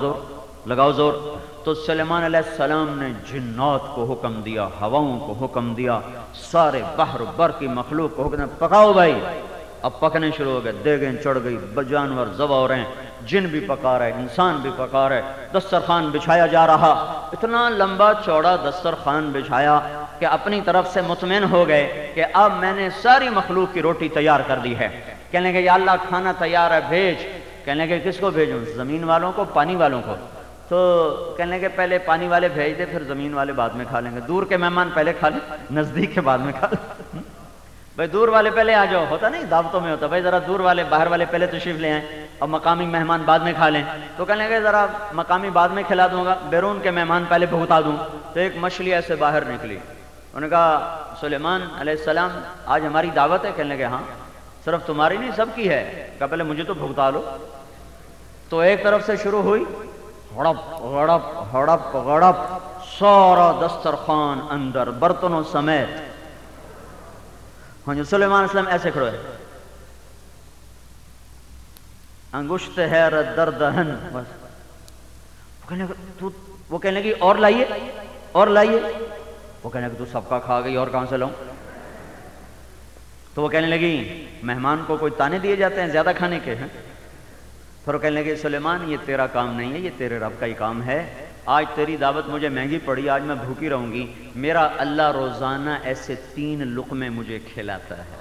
لگاؤ زور۔ تو سلیمان علیہ السلام نے جنات کو حکم دیا، ہواؤں کو حکم دیا، سارے بحر بر کی مخلوق کو حکم دیا، پکاؤ بھائی۔ اب پکنے شروع ہو گئے، دیگیں چڑھ گئی، جانور ذبح ہو رہے ہیں، جن بھی پکا رہے، انسان بھی پکا رہے، دسترخوان بچھایا جا رہا، اتنا لمبا چوڑا دسترخوان بچھایا کہ اپنی طرف سے مطمئن ہو گئے کہ اب میں نے ساری مخلوق کی روٹی تیار کر دی ہے۔ کہنے لگے یا اللہ کھانا تیار ہے، بھیج۔ کہنے لگے کس کو بھیجوں؟ زمین والوں کو، پانی والوں کو؟ تو کہنے لگے پہلے پانی والے بھیج دے، پھر زمین والے بعد میں کھا لیں گے، دور کے مہمان پہلے کھا لیں، نزدیک کے بعد میں کھا لیں۔ بھائی دور والے پہلے آ جاؤ، ہوتا نہیں دعوتوں میں ہوتا، بھائی ذرا دور والے باہر والے پہلے تشریف لے آئیں اور مقامی مہمان بعد میں کھا لیں۔ تو کہنے لگے ذرا مقامی بعد میں کھلا دوں گا، بیرون کے مہمان پہلے بھگتا دوں۔ تو ایک مچھلی ایسے باہر نکلی، انہوں نے کہا سلیمان علیہ السلام آج ہماری دعوت ہے؟ کہنے لگے ہاں۔ صرف تمہاری نہیں سب کی ہے۔ کہا پہلے مجھے تو بھگتا لو۔ تو ایک طرف سے شروع ہوئی، ہڑپ ہڑپ ہڑپ ہڑپ، سارا دسترخوان اندر برتنوں سمیت۔ ہاں جو سلیمان علیہ السلام ایسے کھڑے، انگشت حیرت در دہن، وہ کہنے لگی اور لائیے اور لائیے۔ وہ کہنے لگی تو سب کا کھا گئی اور کہاں سے لاؤں؟ تو وہ کہنے لگی مہمان کو کوئی تانے دیے جاتے ہیں زیادہ کھانے کے ہیں؟ پھر وہ کہنے لگے سلیمان یہ تیرا کام نہیں ہے، یہ تیرے رب کا ہی کام ہے۔ آج تیری دعوت مجھے مہنگی پڑی، آج میں بھوکی رہوں گی۔ میرا اللہ روزانہ ایسے 3 لقمے مجھے کھلاتا ہے،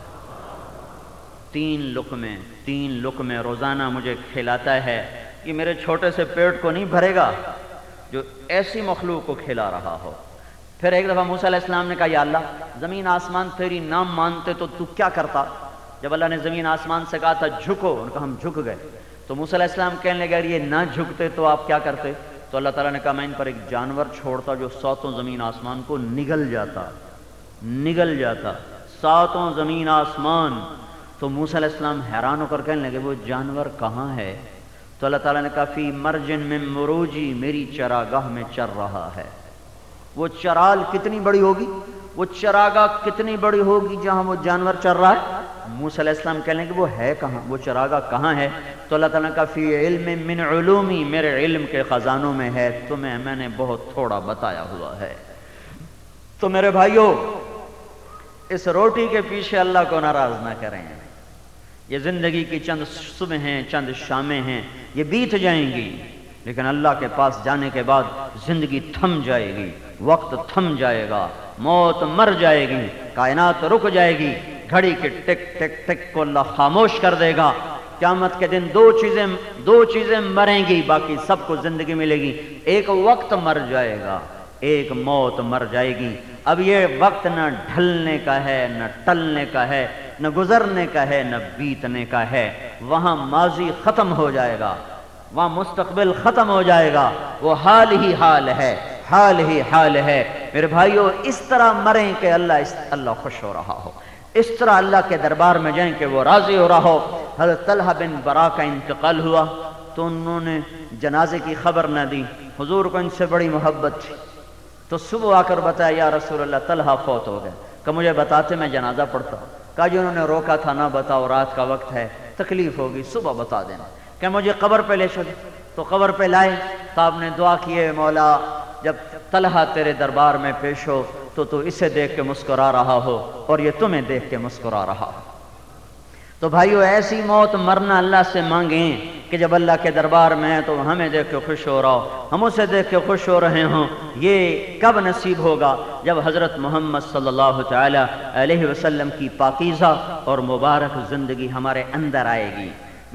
3 لقمے روزانہ مجھے کھلاتا ہے۔ یہ میرے چھوٹے سے پیٹ کو نہیں بھرے گا جو ایسی مخلوق کو کھلا رہا ہو۔ پھر ایک دفعہ موسیٰ علیہ السلام نے کہا یا اللہ زمین آسمان تیری نام مانتے تو کیا کرتا؟ جب اللہ نے زمین آسمان سے کہا تھا جھکو، ان کا ہم جھک گئے۔ تو موسیٰ علیہ السلام کہنے لگے اگر یہ نہ جھکتے تو آپ کیا کرتے؟ تو اللہ تعالیٰ نے کہا میں ان پر ایک جانور چھوڑتا جو 7 زمین آسمان کو نگل جاتا 7 زمین آسمان۔ تو موسیٰ علیہ السلام حیران ہو کر کہنے لگے وہ جانور کہاں ہے؟ تو اللہ تعالیٰ نے کہا فی مرجن من مروجی، میری چراگاہ میں چر رہا ہے۔ وہ چرال کتنی بڑی ہوگی، وہ چراگاہ کتنی بڑی ہوگی جہاں وہ جانور چر رہا ہے؟ موسیٰ علیہ السلام کہنے کہ وہ ہے کہاں، وہ چراگاہ کہاں ہے؟ تو اللہ تعالیٰ نے کہا فی علم من علومی، میرے علم کے خزانوں میں ہے، تمہیں میں نے بہت تھوڑا بتایا ہوا ہے۔ تو میرے بھائیوں، اس روٹی کے پیچھے اللہ کو ناراض نہ کریں۔ یہ زندگی کی چند صبح ہیں، چند شامیں ہیں، یہ بیت جائیں گی، لیکن اللہ کے پاس جانے کے بعد زندگی تھم جائے گی، وقت تھم جائے گا، موت مر جائے گی، کائنات رک جائے گی، گھڑی کے ٹک ٹک ٹک کو اللہ خاموش کر دے گا۔ قیامت کے دن دو چیزیں مریں گی، باقی سب کو زندگی ملے گی۔ ایک وقت مر جائے گا، ایک موت مر جائے گی۔ اب یہ وقت نہ ڈھلنے کا ہے، نہ ٹلنے کا ہے، نہ گزرنے کا ہے، نہ بیتنے کا ہے۔ وہاں ماضی ختم ہو جائے گا، وہاں مستقبل ختم ہو جائے گا، وہ حال ہی حال ہے، حال ہی حال ہے۔ میرے بھائیو، اس طرح مریں کہ اللہ خوش ہو رہا ہو، اس طرح اللہ کے دربار میں جائیں کہ وہ راضی ہو رہا ہو۔ حضرت طلحہ بن برا کا انتقال ہوا تو انہوں نے جنازے کی خبر نہ دی، حضور کو ان سے بڑی محبت تھی، تو صبح آ کر بتایا یا رسول اللہ طلحہ فوت ہو گئے۔ کہ مجھے بتاتے میں جنازہ پڑھتا۔ کہا جی انہوں نے روکا تھا، نہ بتاؤ، رات کا وقت ہے، تکلیف ہوگی، صبح بتا دینا۔ کہ مجھے قبر پہ لے چلے، تو قبر پہ لائے تو آپ نے دعا کیے، مولا جب طلحہ تیرے دربار میں پیش ہو تو اسے دیکھ کے مسکرا رہا ہو اور یہ تمہیں دیکھ کے مسکرا رہا ہو۔ تو بھائیو، ایسی موت مرنا اللہ سے مانگیں کہ جب اللہ کے دربار میں ہے تو ہمیں دیکھ کے خوش ہو رہا ہو، ہم اسے دیکھ کے خوش ہو رہے ہوں۔ یہ کب نصیب ہوگا؟ جب حضرت محمد صلی اللہ تعالی علیہ وسلم کی پاکیزہ اور مبارک زندگی ہمارے اندر آئے گی۔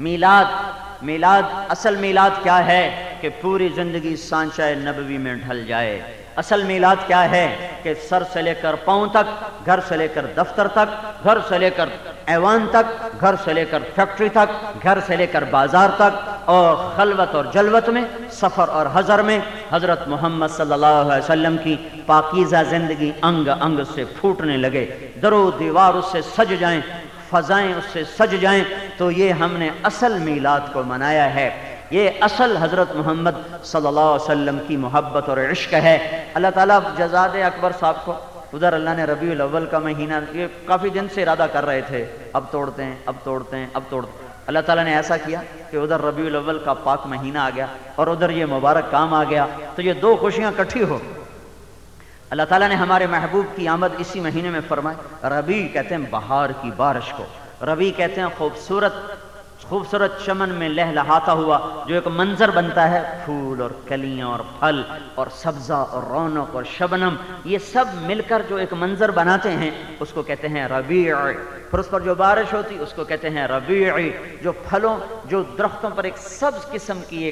میلاد اصل میلاد کیا ہے؟ کہ پوری زندگی سانچہ نبوی میں ڈھل جائے۔ اصل میلاد کیا ہے؟ کہ سر سے لے کر پاؤں تک، گھر سے لے کر دفتر تک، گھر سے لے کر ایوان تک، گھر سے لے کر فیکٹری تک، گھر سے لے کر بازار تک، اور خلوت اور جلوت میں، سفر اور حضر میں حضرت محمد صلی اللہ علیہ وسلم کی پاکیزہ زندگی انگ انگ سے پھوٹنے لگے، در و دیوار اس سے سج جائیں، فضائیں اس سے سج جائیں۔ تو یہ ہم نے اصل میلاد کو منایا ہے۔ یہ اصل حضرت محمد صلی اللہ علیہ وسلم کی محبت اور عشق ہے۔ اللہ تعالیٰ جزاد اکبر صاحب کو ادھر اللہ نے ربیع الاول کا مہینہ، یہ کافی دن سے ارادہ کر رہے تھے، اب توڑتے ہیں، اب توڑتے ہیں، اب توڑتے ہیں۔ اللہ تعالیٰ نے ایسا کیا کہ ادھر ربیع الاول کا پاک مہینہ آ گیا اور ادھر یہ مبارک کام آ گیا، تو یہ دو خوشیاں اکٹھی ہو۔ اللہ تعالیٰ نے ہمارے محبوب کی آمد اسی مہینے میں فرمائی۔ ربیع کہتے ہیں بہار کی بارش کو، ربیع کہتے ہیں خوبصورت چمن میں لہلہاتا ہوا جو ایک منظر بنتا ہے، پھول اور کلیاں اور پھل اور سبزہ اور رونق اور شبنم، یہ سب مل کر جو ایک منظر بناتے ہیں اس کو کہتے ہیں ربیع۔ پھر اس پر جو بارش ہوتی اس کو کہتے ہیں ربیع۔ جو پھلوں، جو درختوں پر ایک سبز قسم کی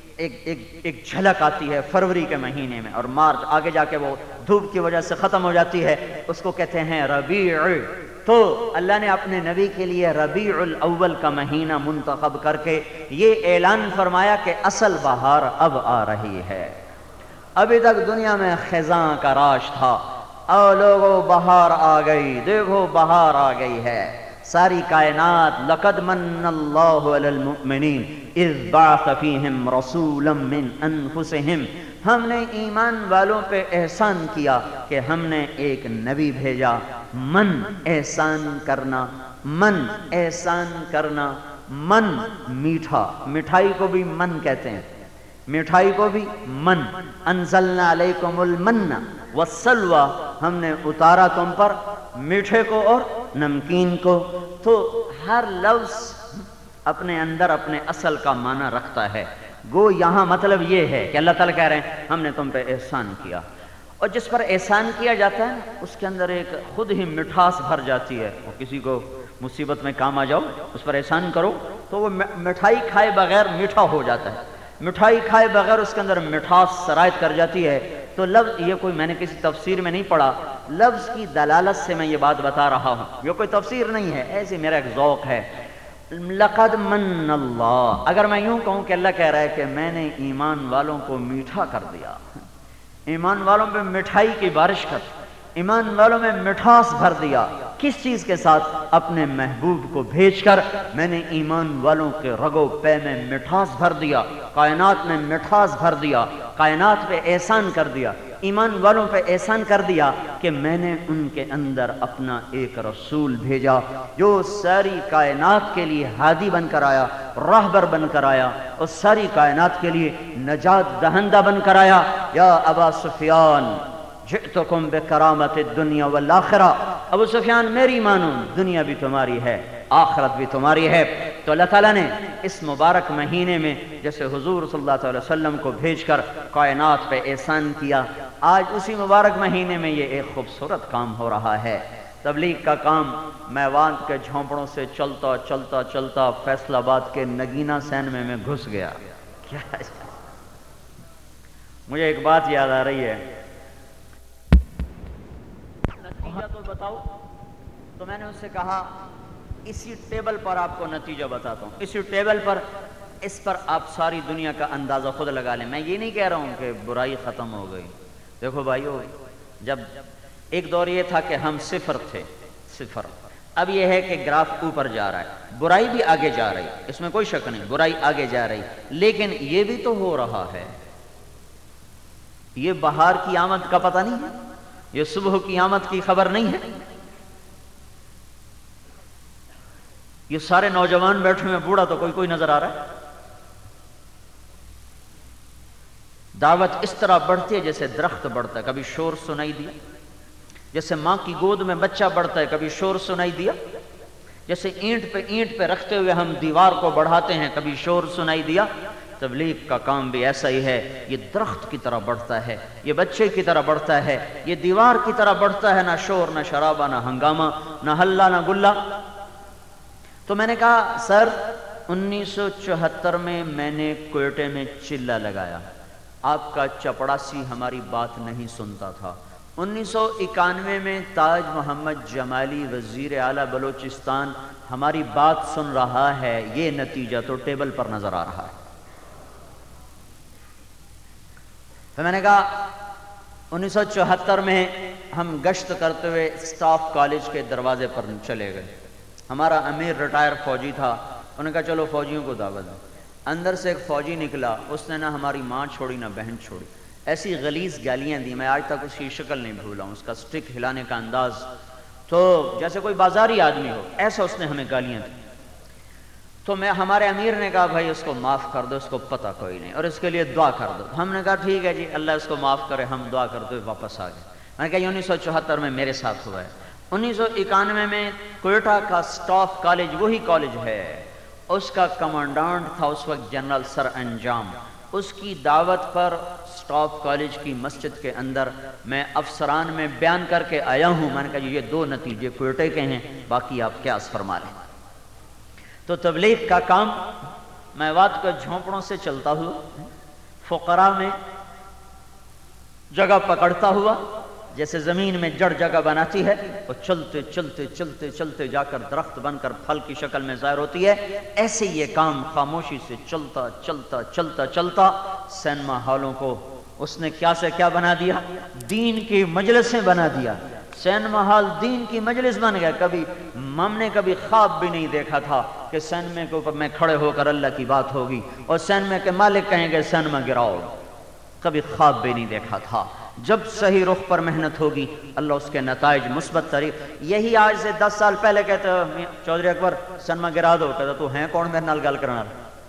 ایک جھلک آتی ہے فروری کے مہینے میں، اور مارچ آگے جا کے وہ دھوپ کی وجہ سے ختم ہو جاتی ہے، اس کو کہتے ہیں ربیع۔ تو اللہ نے اپنے نبی کے لیے ربیع الاول کا مہینہ منتخب کر کے یہ اعلان فرمایا کہ اصل بہار اب آ رہی ہے۔ ابھی تک دنیا میں خزاں کا راج تھا، او لوگو بہار آ گئی، دیکھو بہار آ گئی ہے۔ ساری کائنات لقد من اللہ علی المؤمنین اذ بعث فیہم رسولا من انفسہم، ہم نے ایمان والوں پہ احسان کیا کہ ہم نے ایک نبی بھیجا۔ من احسان کرنا، من احسان کرنا، من میٹھا، مٹھائی کو بھی من کہتے ہیں، مٹھائی کو بھی من۔ انزلنا علیکم المن والسلوى، ہم نے اتارا تم پر میٹھے کو اور نمکین کو۔ تو ہر لفظ اپنے اندر اپنے اصل کا معنی رکھتا ہے۔ گو یہاں مطلب یہ ہے کہ اللہ تعالیٰ کہہ رہے ہیں ہم نے تم پہ احسان کیا، اور جس پر احسان کیا جاتا ہے اس کے اندر ایک خود ہی مٹھاس بھر جاتی ہے۔ اور کسی کو مصیبت میں کام آ جاؤ، اس پر احسان کرو تو وہ مٹھائی کھائے بغیر میٹھا ہو جاتا ہے، مٹھائی کھائے بغیر اس کے اندر مٹھاس سرایت کر جاتی ہے۔ تو لفظ یہ کوئی میں نے کسی تفسیر میں نہیں پڑھا، لفظ کی دلالت سے میں یہ بات بتا رہا ہوں، یہ کوئی تفسیر نہیں ہے، ایسے میرا ایک ذوق ہے۔ لقد من اللہ، اگر میں یوں کہوں کہ اللہ کہہ رہا ہے کہ میں نے ایمان والوں کو میٹھا کر دیا، ایمان والوں پہ مٹھائی کی بارش کر، ایمان والوں میں مٹھاس بھر دیا، کس چیز کے ساتھ؟ اپنے محبوب کو بھیج کر میں نے ایمان والوں کے رگو پے میں مٹھاس بھر دیا، کائنات میں مٹھاس بھر دیا، کائنات پہ احسان کر دیا، ایمان والوں پہ احسان کر دیا کہ میں نے ان کے اندر اپنا ایک رسول بھیجا جو ساری کائنات کے لیے ہادی بن کر آیا، راہبر بن کر آیا، اور ساری کائنات کے لیے نجات دہندہ بن کر آیا۔ یا ابا سفیان جئتکم بکرامت الدنیا والآخرہ، ابو سفیان میری مانو، دنیا بھی تمہاری ہے، آخرت بھی تمہاری ہے۔ تو اللہ تعالیٰ نے اس مبارک مہینے میں جیسے حضور صلی اللہ علیہ وسلم کو بھیج کر کائنات پہ احسان کیا، آج اسی مبارک مہینے میں یہ ایک خوبصورت کام ہو رہا ہے۔ تبلیغ کا کام میوات کے جھونپڑوں سے چلتا چلتا چلتا فیصل آباد کے نگینہ سینمے میں گھس گیا۔ کیا مجھے ایک بات یاد آ رہی ہے، نتیجہ تو بتاؤ، تو میں نے اس سے کہا اسی ٹیبل پر آپ کو نتیجہ بتاتا ہوں، اسی ٹیبل پر، اس پر آپ ساری دنیا کا اندازہ خود لگا لیں۔ میں یہ نہیں کہہ رہا ہوں کہ برائی ختم ہو گئی، دیکھو بھائیو، جب ایک دور یہ تھا کہ ہم صفر تھے، صفر، اب یہ ہے کہ گراف اوپر جا رہا ہے، برائی بھی آگے جا رہی، اس میں کوئی شک نہیں، برائی آگے جا رہی، لیکن یہ بھی تو ہو رہا ہے، یہ بہار کی آمد کا پتہ نہیں ہے، یہ صبح کی آمد کی خبر نہیں ہے، یہ سارے نوجوان بیٹھے ہوئے، بوڑھا تو کوئی نظر آ رہا ہے۔ دعوت اس طرح بڑھتی ہے جیسے درخت بڑھتا ہے، کبھی شور سنائی دیا، جیسے ماں کی گود میں بچہ بڑھتا ہے، کبھی شور سنائی دیا، جیسے اینٹ پہ رکھتے ہوئے ہم دیوار کو بڑھاتے ہیں، کبھی شور سنائی دیا۔ تبلیغ کا کام بھی ایسا ہی ہے، یہ درخت کی طرح بڑھتا ہے، یہ بچے کی طرح بڑھتا ہے، یہ دیوار کی طرح بڑھتا ہے، نہ شور، نہ شرابہ، نہ ہنگامہ، نہ ہلہ، نہ گلہ۔ تو میں نے کہا سر 1974 میں نے کوئٹے میں چلہ لگایا، آپ کا چپڑاسی ہماری بات نہیں سنتا تھا۔ 1991 میں تاج محمد جمالی وزیر اعلیٰ بلوچستان ہماری بات سن رہا ہے، یہ نتیجہ تو ٹیبل پر نظر آ رہا ہے۔ تو میں نے کہا 1974 میں ہم گشت کرتے ہوئے اسٹاف کالج کے دروازے پر چلے گئے، ہمارا امیر ریٹائر فوجی تھا، انہوں نے کہا چلو فوجیوں کو دعوت دیں۔ اندر سے ایک فوجی نکلا، اس نے نہ ہماری ماں چھوڑی نہ بہن چھوڑی، ایسی غلیظ گالیاں دی، میں آج تک اس کی شکل نہیں بھولا ہوں، اس کا سٹک ہلانے کا انداز تو جیسے کوئی بازاری آدمی ہو، ایسا اس نے ہمیں گالیاں دی۔ تو ہمارے امیر نے کہا بھائی اس کو معاف کر دو، اس کو پتہ کوئی نہیں، اور اس کے لیے دعا کر دو۔ ہم نے کہا ٹھیک ہے جی، اللہ اس کو معاف کرے، ہم دعا کرتے ہوئے واپس آ گئے۔ میں نے کہا یہ 1974 میں میرے ساتھ ہوا ہے۔ 1991 میں کوئٹہ کا سٹاف کالج وہی کالج ہے، اس کا کمانڈانٹ تھا اس وقت جنرل سر انجام، اس کی دعوت پر سٹاف کالج کی مسجد کے اندر میں افسران میں بیان کر کے آیا ہوں۔ میں نے کہا یہ 2 نتیجے کوئٹے کے ہیں، باقی آپ کیا فرما لیں۔ تو تبلیغ کا کام میوات کے جھونپڑوں سے چلتا ہوا، فقراء میں جگہ پکڑتا ہوا، جیسے زمین میں جڑ جگہ بناتی ہے، اور چلتے چلتے چلتے چلتے جا کر درخت بن کر پھل کی شکل میں ظاہر ہوتی ہے، ایسے یہ کام خاموشی سے چلتا چلتا چلتا چلتا سینما ہالوں کو اس نے کیا سے کیا بنا دیا، دین کی مجلسیں بنا دیا۔ سینما ہال دین کی مجلس بن گیا۔ کبھی ہم نے کبھی خواب بھی نہیں دیکھا تھا کہ سینما کے اوپر میں کھڑے ہو کر اللہ کی بات ہوگی اور سینما کے مالک کہیں گے سینما گراؤ، کبھی خواب بھی نہیں دیکھا تھا۔ جب صحیح رخ پر محنت ہوگی اللہ اس کے نتائج مثبت طریق۔ یہی آج سے 10 سال پہلے کہتے چودھری اکبر سینما گرا دو، کہتا تو ہیں کون میرے نال گل کرنا۔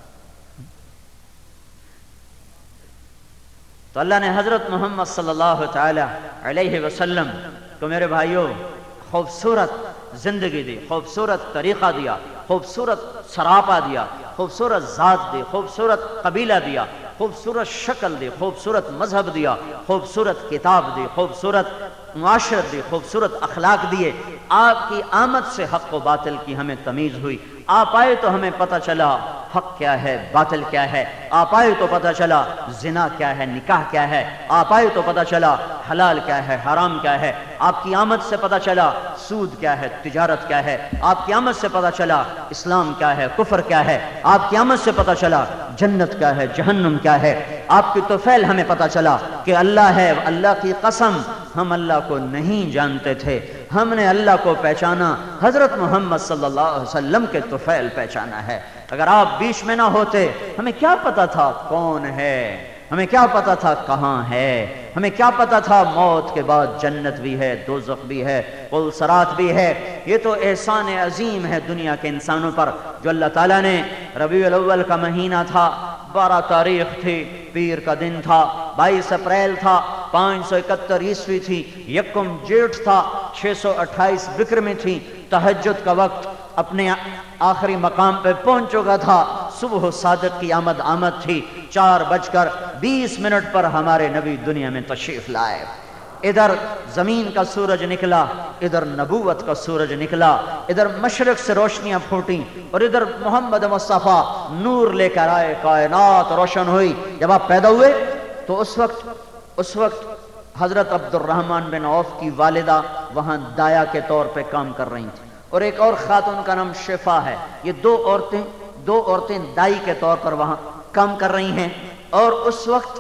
تو اللہ نے حضرت محمد صلی اللہ تعالی علیہ وسلم کو میرے بھائیوں خوبصورت زندگی دی، خوبصورت طریقہ دیا، خوبصورت سراپا دیا، خوبصورت ذات دی، خوبصورت قبیلہ دیا، خوبصورت شکل دی، خوبصورت مذہب دیا، خوبصورت کتاب دی، خوبصورت معاشرت دی، خوبصورت اخلاق دیے۔ آپ کی آمد سے حق و باطل کی ہمیں تمیز ہوئی۔ آپ آئے تو ہمیں پتہ چلا حق کیا ہے، باطل کیا ہے۔ آپ آئے تو پتہ چلا زنا کیا ہے، نکاح کیا ہے۔ آپ آئے تو پتہ چلا حلال کیا ہے، حرام کیا ہے۔ آپ کی آمد سے پتہ چلا سود کیا ہے، تجارت کیا ہے۔ آپ کی آمد سے پتہ چلا اسلام کیا ہے، کفر کیا ہے۔ آپ کی آمد سے پتہ چلا جنت کیا ہے، جہنم کیا ہے۔ آپ کی توفیل ہمیں پتہ چلا کہ اللہ ہے، اللہ کی قسم ہم اللہ کو نہیں جانتے تھے، ہم نے اللہ کو پہچانا، حضرت محمد صلی اللہ علیہ وسلم کے طفیل پہچانا ہے۔ اگر آپ بیچ میں نہ ہوتے ہمیں کیا پتا تھا کون ہے، ہمیں کیا پتا تھا کہاں ہے، ہمیں کیا پتا تھا موت کے بعد جنت بھی ہے، دوزخ بھی ہے، قل صراط بھی ہے۔ یہ تو احسان عظیم ہے دنیا کے انسانوں پر جو اللہ تعالیٰ نے، ربیع الاول کا مہینہ تھا، 12 تاریخ تھی، پیر کا دن تھا، 22 اپریل تھا، 571 عیسوی تھی، یکم جیٹھ تھا، 628 بکرمی تھی، تہجد کا وقت اپنے آخری مقام پہ پہنچ چکا تھا، صبح صادق کی آمد تھی، 4:20 پر ہمارے نبی دنیا میں تشریف لائے۔ ادھر زمین کا سورج نکلا، ادھر نبوت کا سورج نکلا، ادھر مشرق سے روشنیاں پھوٹیں اور ادھر محمد مصطفیٰ نور لے کر آئے، کائنات روشن ہوئی۔ جب آپ پیدا ہوئے تو اس وقت حضرت عبد الرحمن بن عوف کی والدہ وہاں دایا کے طور پہ کام کر رہی تھیں، اور ایک اور خاتون کا نام شفا ہے۔ یہ دو عورتیں دائی کے طور پر وہاں کام کر رہی ہیں، اور اس وقت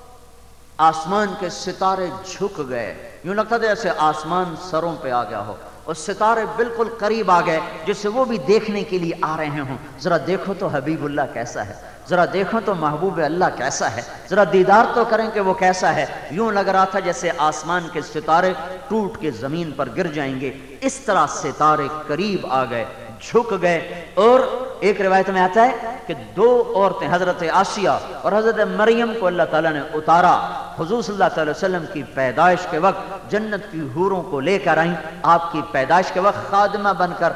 آسمان کے ستارے جھک گئے، یوں لگتا تھا جیسے آسمان سروں پہ آ گیا ہو، اور ستارے بالکل قریب آ گئے جسے وہ بھی دیکھنے کے لیے آ رہے ہوں۔ ذرا دیکھو تو حبیب اللہ کیسا ہے، ذرا دیکھو تو محبوب اللہ کیسا ہے، ذرا دیدار تو کریں کہ وہ کیسا ہے۔ یوں لگ رہا تھا جیسے آسمان کے ستارے ٹوٹ کے زمین پر گر جائیں گے، اس طرح ستارے قریب آ گئے، جھک گئے۔ اور ایک روایت میں آتا ہے کہ 2 عورتیں حضرت آسیہ اور حضرت مریم کو اللہ تعالیٰ نے اتارا، حضور صلی اللہ علیہ وسلم کی پیدائش کے وقت جنت کی حوروں کو لے کر آئیں، آپ کی پیدائش کے وقت خادمہ بن کر،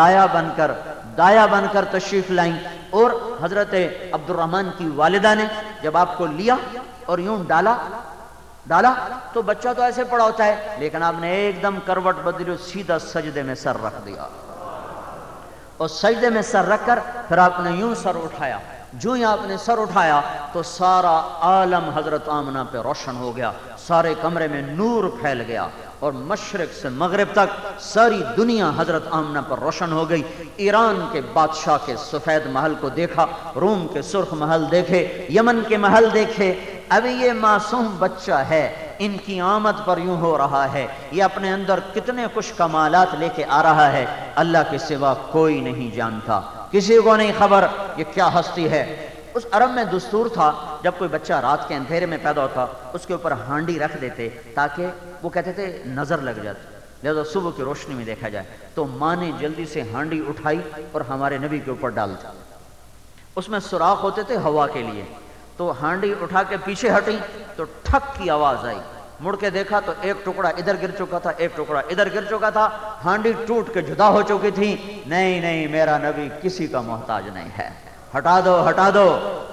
دایا بن کر تشریف لائیں۔ اور حضرت عبد الرحمن کی والدہ نے جب آپ کو لیا اور یوں ڈالا تو بچہ تو ایسے پڑا ہوتا ہے، لیکن آپ نے ایک دم کروٹ بدلی، سیدھا سجدے میں سر رکھ دیا، اور سجدے میں سر رکھ کر پھر آپ نے یوں سر اٹھایا۔ جو ہی آپ نے سر اٹھایا تو سارا عالم حضرت آمنہ پہ روشن ہو گیا، سارے کمرے میں نور پھیل گیا، اور مشرق سے مغرب تک ساری دنیا حضرت آمنہ پر روشن ہو گئی۔ ایران کے بادشاہ کے سفید محل کو دیکھا، روم کے سرخ محل دیکھے، یمن کے محل دیکھے۔ ابھی یہ معصوم بچہ ہے، ان کی آمد پر یوں ہو رہا ہے، یہ اپنے اندر کتنے خوش کمالات لے کے آ رہا ہے، اللہ کے سوا کوئی نہیں جانتا، کسی کو نہیں خبر یہ کیا ہستی ہے۔ اس عرب میں دستور تھا جب کوئی بچہ رات کے اندھیرے میں پیدا ہوتا اس کے اوپر ہانڈی رکھ دیتے تاکہ وہ کہتے تھے نظر لگ جاتی، لہذا صبح کی روشنی میں دیکھا جائے۔ تو ماں نے جلدی سے ہانڈی اٹھائی اور ہمارے نبی کے اوپر ڈال دی، اس میں سوراخ ہوتے تھے ہوا کے لیے، تو ہانڈی اٹھا کے پیچھے ہٹی تو ٹھک کی آواز آئی، مڑ کے دیکھا تو ایک ٹکڑا ادھر گر چکا تھا، ایک ٹکڑا ادھر گر چکا تھا، ہانڈی ٹوٹ کے جدا ہو چکی تھی۔ نہیں میرا نبی کسی کا محتاج نہیں ہے، ہٹا دو،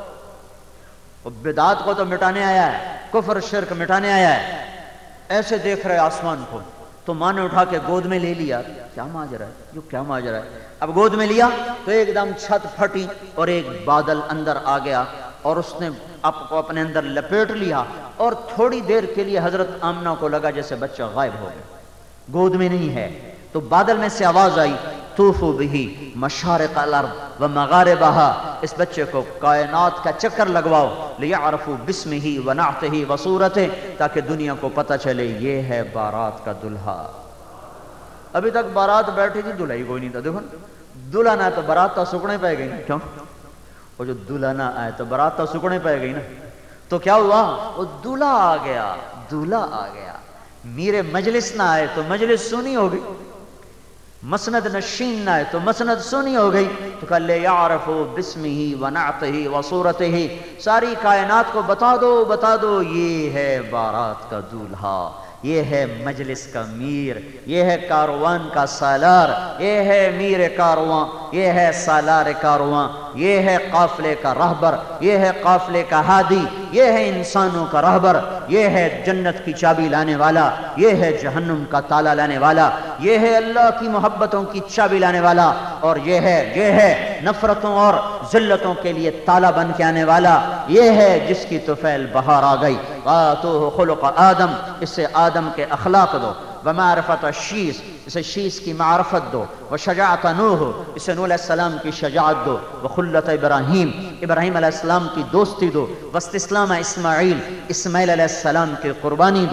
بدعات کو تو مٹانے آیا ہے، کفر شرک مٹانے آیا ہے۔ ایسے دیکھ رہے آسمان کو، تو ماں نے اٹھا کے گود میں لے لیا، کیا ماجرا ہے، اب گود میں لیا تو ایک دم چھت پھٹی اور ایک بادل اندر آ گیا، اور اس نے آپ کو اپنے اندر لپیٹ لیا، اور تھوڑی دیر کے لیے حضرت آمنہ کو لگا جیسے بچہ غائب ہو گیا، گود میں نہیں ہے۔ تو بادل میں سے آواز آئی، طوفوا بہ مشارق الارض و مغاربہا، اس بچے کو کائنات کا چکر لگواؤ، لیعرفوا باسمہ و نعتہ و صورتہ، تاکہ دنیا کو پتہ چلے یہ ہے بارات کا دلہا۔ ابھی تک بارات بیٹھی تھی، دلہا ہی کوئی نہیں تھا۔ دیکھو دلہن آئے تو بارات تو سکڑے پائے گئی نا، کیوں؟ وہ جو دلہن آئے تو بارات تو سکڑے پائے گئی نا، تو کیا ہوا؟ وہ دلہا آ گیا۔ میرے مجلس نہ آئے تو مجلس سونی ہو گئی، مسند نشین نہ آئے تو مسند سونی ہو گئی۔ تو کہ لیعرفوا باسمہ و نعتہ و صورتہ، ساری کائنات کو بتا دو یہ ہے بارات کا دولہا، یہ ہے مجلس کا میر، یہ ہے کاروان کا سالار، یہ ہے میر کارواں، یہ ہے سالار کارواں، یہ ہے قافلے کا رہبر، یہ ہے قافلے کا ہادی، یہ ہے انسانوں کا رہبر، یہ ہے جنت کی چابی لانے والا، یہ ہے جہنم کا تالا لانے والا، یہ ہے اللہ کی محبتوں کی چابی لانے والا، اور یہ ہے نفرتوں اور ذلتوں کے لیے تالا بن کے آنے والا، یہ ہے جس کی طفیل بہار آ گئی۔ وَآتُوهُ خُلُقَ آدم، اسے آدم کے اخلاق دو، وَمَعْرِفَةَ الشِّيس، اسے شیس کی معرفت دو، وَشَجَاعَةَ نوح، اسے نوح علیہ السلام کی شجاعت دو، وَخُلَّةَ ابراہیم، ابراہیم علیہ السلام کی دوستی دو، وَاسْتِسْلَامَ اسماعیل، اسماعیل علیہ السلام کی قربانی دو،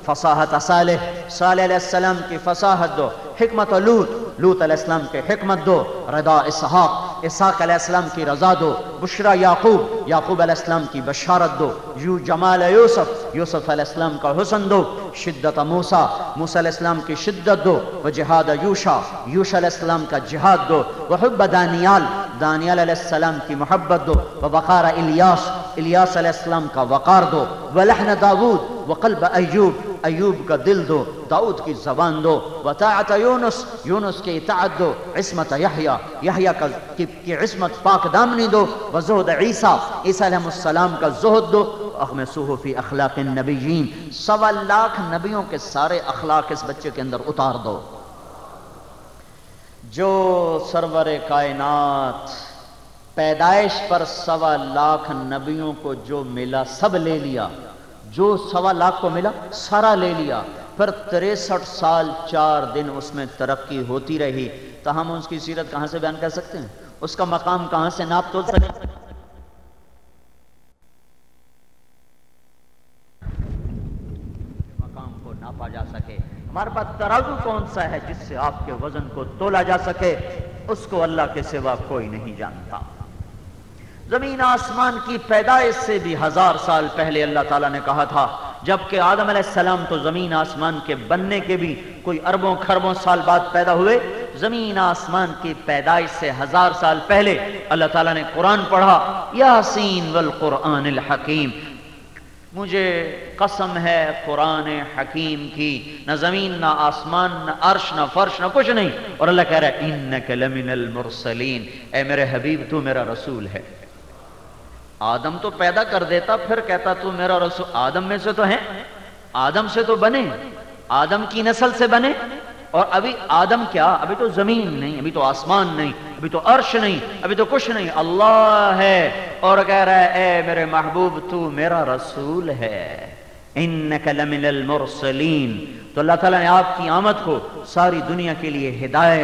فصاحت صالح، صالح علیہ السلام کی فصاحت دو، حکمت لوط، لوط علیہ السلام کی حکمت دو، رضا اسحاق، اسحاق علیہ السلام کی رضا دو، بشرا یعقوب، یعقوب علیہ السلام کی بشارت دو، جمال یوسف، یوسف علیہ السلام کا حسن دو، شدت موسیٰ، موسیٰ علیہ السلام کی شدت دو، وجہاد یوشع، یوشع علیہ السلام کا جہاد دو، وحب دانیال، دانیال علیہ السلام کی محبت دو، ووقار الیاس، الیاس علیہ السلام کا وقار دو، ولحن داود، وقلب ایوب، ایوب کا دل دو، داؤد کی زبان دو، وطاعت یونس، یونس کی اطاعت دو، عصمت یحییٰ، یحییٰ کی عصمت پاک دامنی دو، وزہد عیسیٰ، عیسیٰ علیہ السلام کا زہد دو، اخمسوہ فی اخلاق النبیین، 1.25 لاکھ نبیوں کے سارے اخلاق اس بچے کے اندر اتار دو۔ جو سرور کائنات پیدائش پر 1.25 لاکھ نبیوں کو جو ملا سب لے لیا، جو 1.25 لاکھ کو ملا سارا لے لیا، پھر 63 سال 4 دن اس میں ترقی ہوتی رہی، تو ہم اس کی سیرت کہاں سے بیان کر سکتے ہیں؟ اس کا مقام کہاں سے ناپ تول سکتے ہیں؟ مقام کو ناپا جا سکے، ہمارے پاس ترازو کون سا ہے جس سے آپ کے وزن کو تولا جا سکے؟ اس کو اللہ کے سوا کوئی نہیں جانتا۔ زمین آسمان کی پیدائش سے بھی 1000 سال پہلے اللہ تعالیٰ نے کہا تھا، جبکہ آدم علیہ السلام تو زمین آسمان کے بننے کے بھی کوئی اربوں خربوں سال بعد پیدا ہوئے، زمین آسمان کی پیدائش سے 1000 سال پہلے اللہ تعالیٰ نے قرآن پڑھا، یاسین والقرآن الحکیم، مجھے قسم ہے قرآن حکیم کی، نہ زمین نہ آسمان نہ عرش نہ فرش نہ کچھ نہیں، اور اللہ کہہ رہا ہے انک لمن المرسلین، اے میرے حبیب تو میرا رسول ہے۔ آدم تو پیدا کر دیتا، پھر کہتا تو میرا رسول، آدم میں سے تو ہیں، آدم سے تو بنے، آدم کی نسل سے بنے، اور ابھی آدم کیا، ابھی تو زمین نہیں، ابھی تو آسمان نہیں، ابھی تو عرش نہیں، ابھی تو کچھ نہیں، اللہ ہے، اور کہہ رہا ہے اے میرے محبوب تو میرا رسول ہے، انک لمن المرسلین۔ تو اللہ تعالیٰ نے آپ کی آمد کو ساری دنیا کے لیے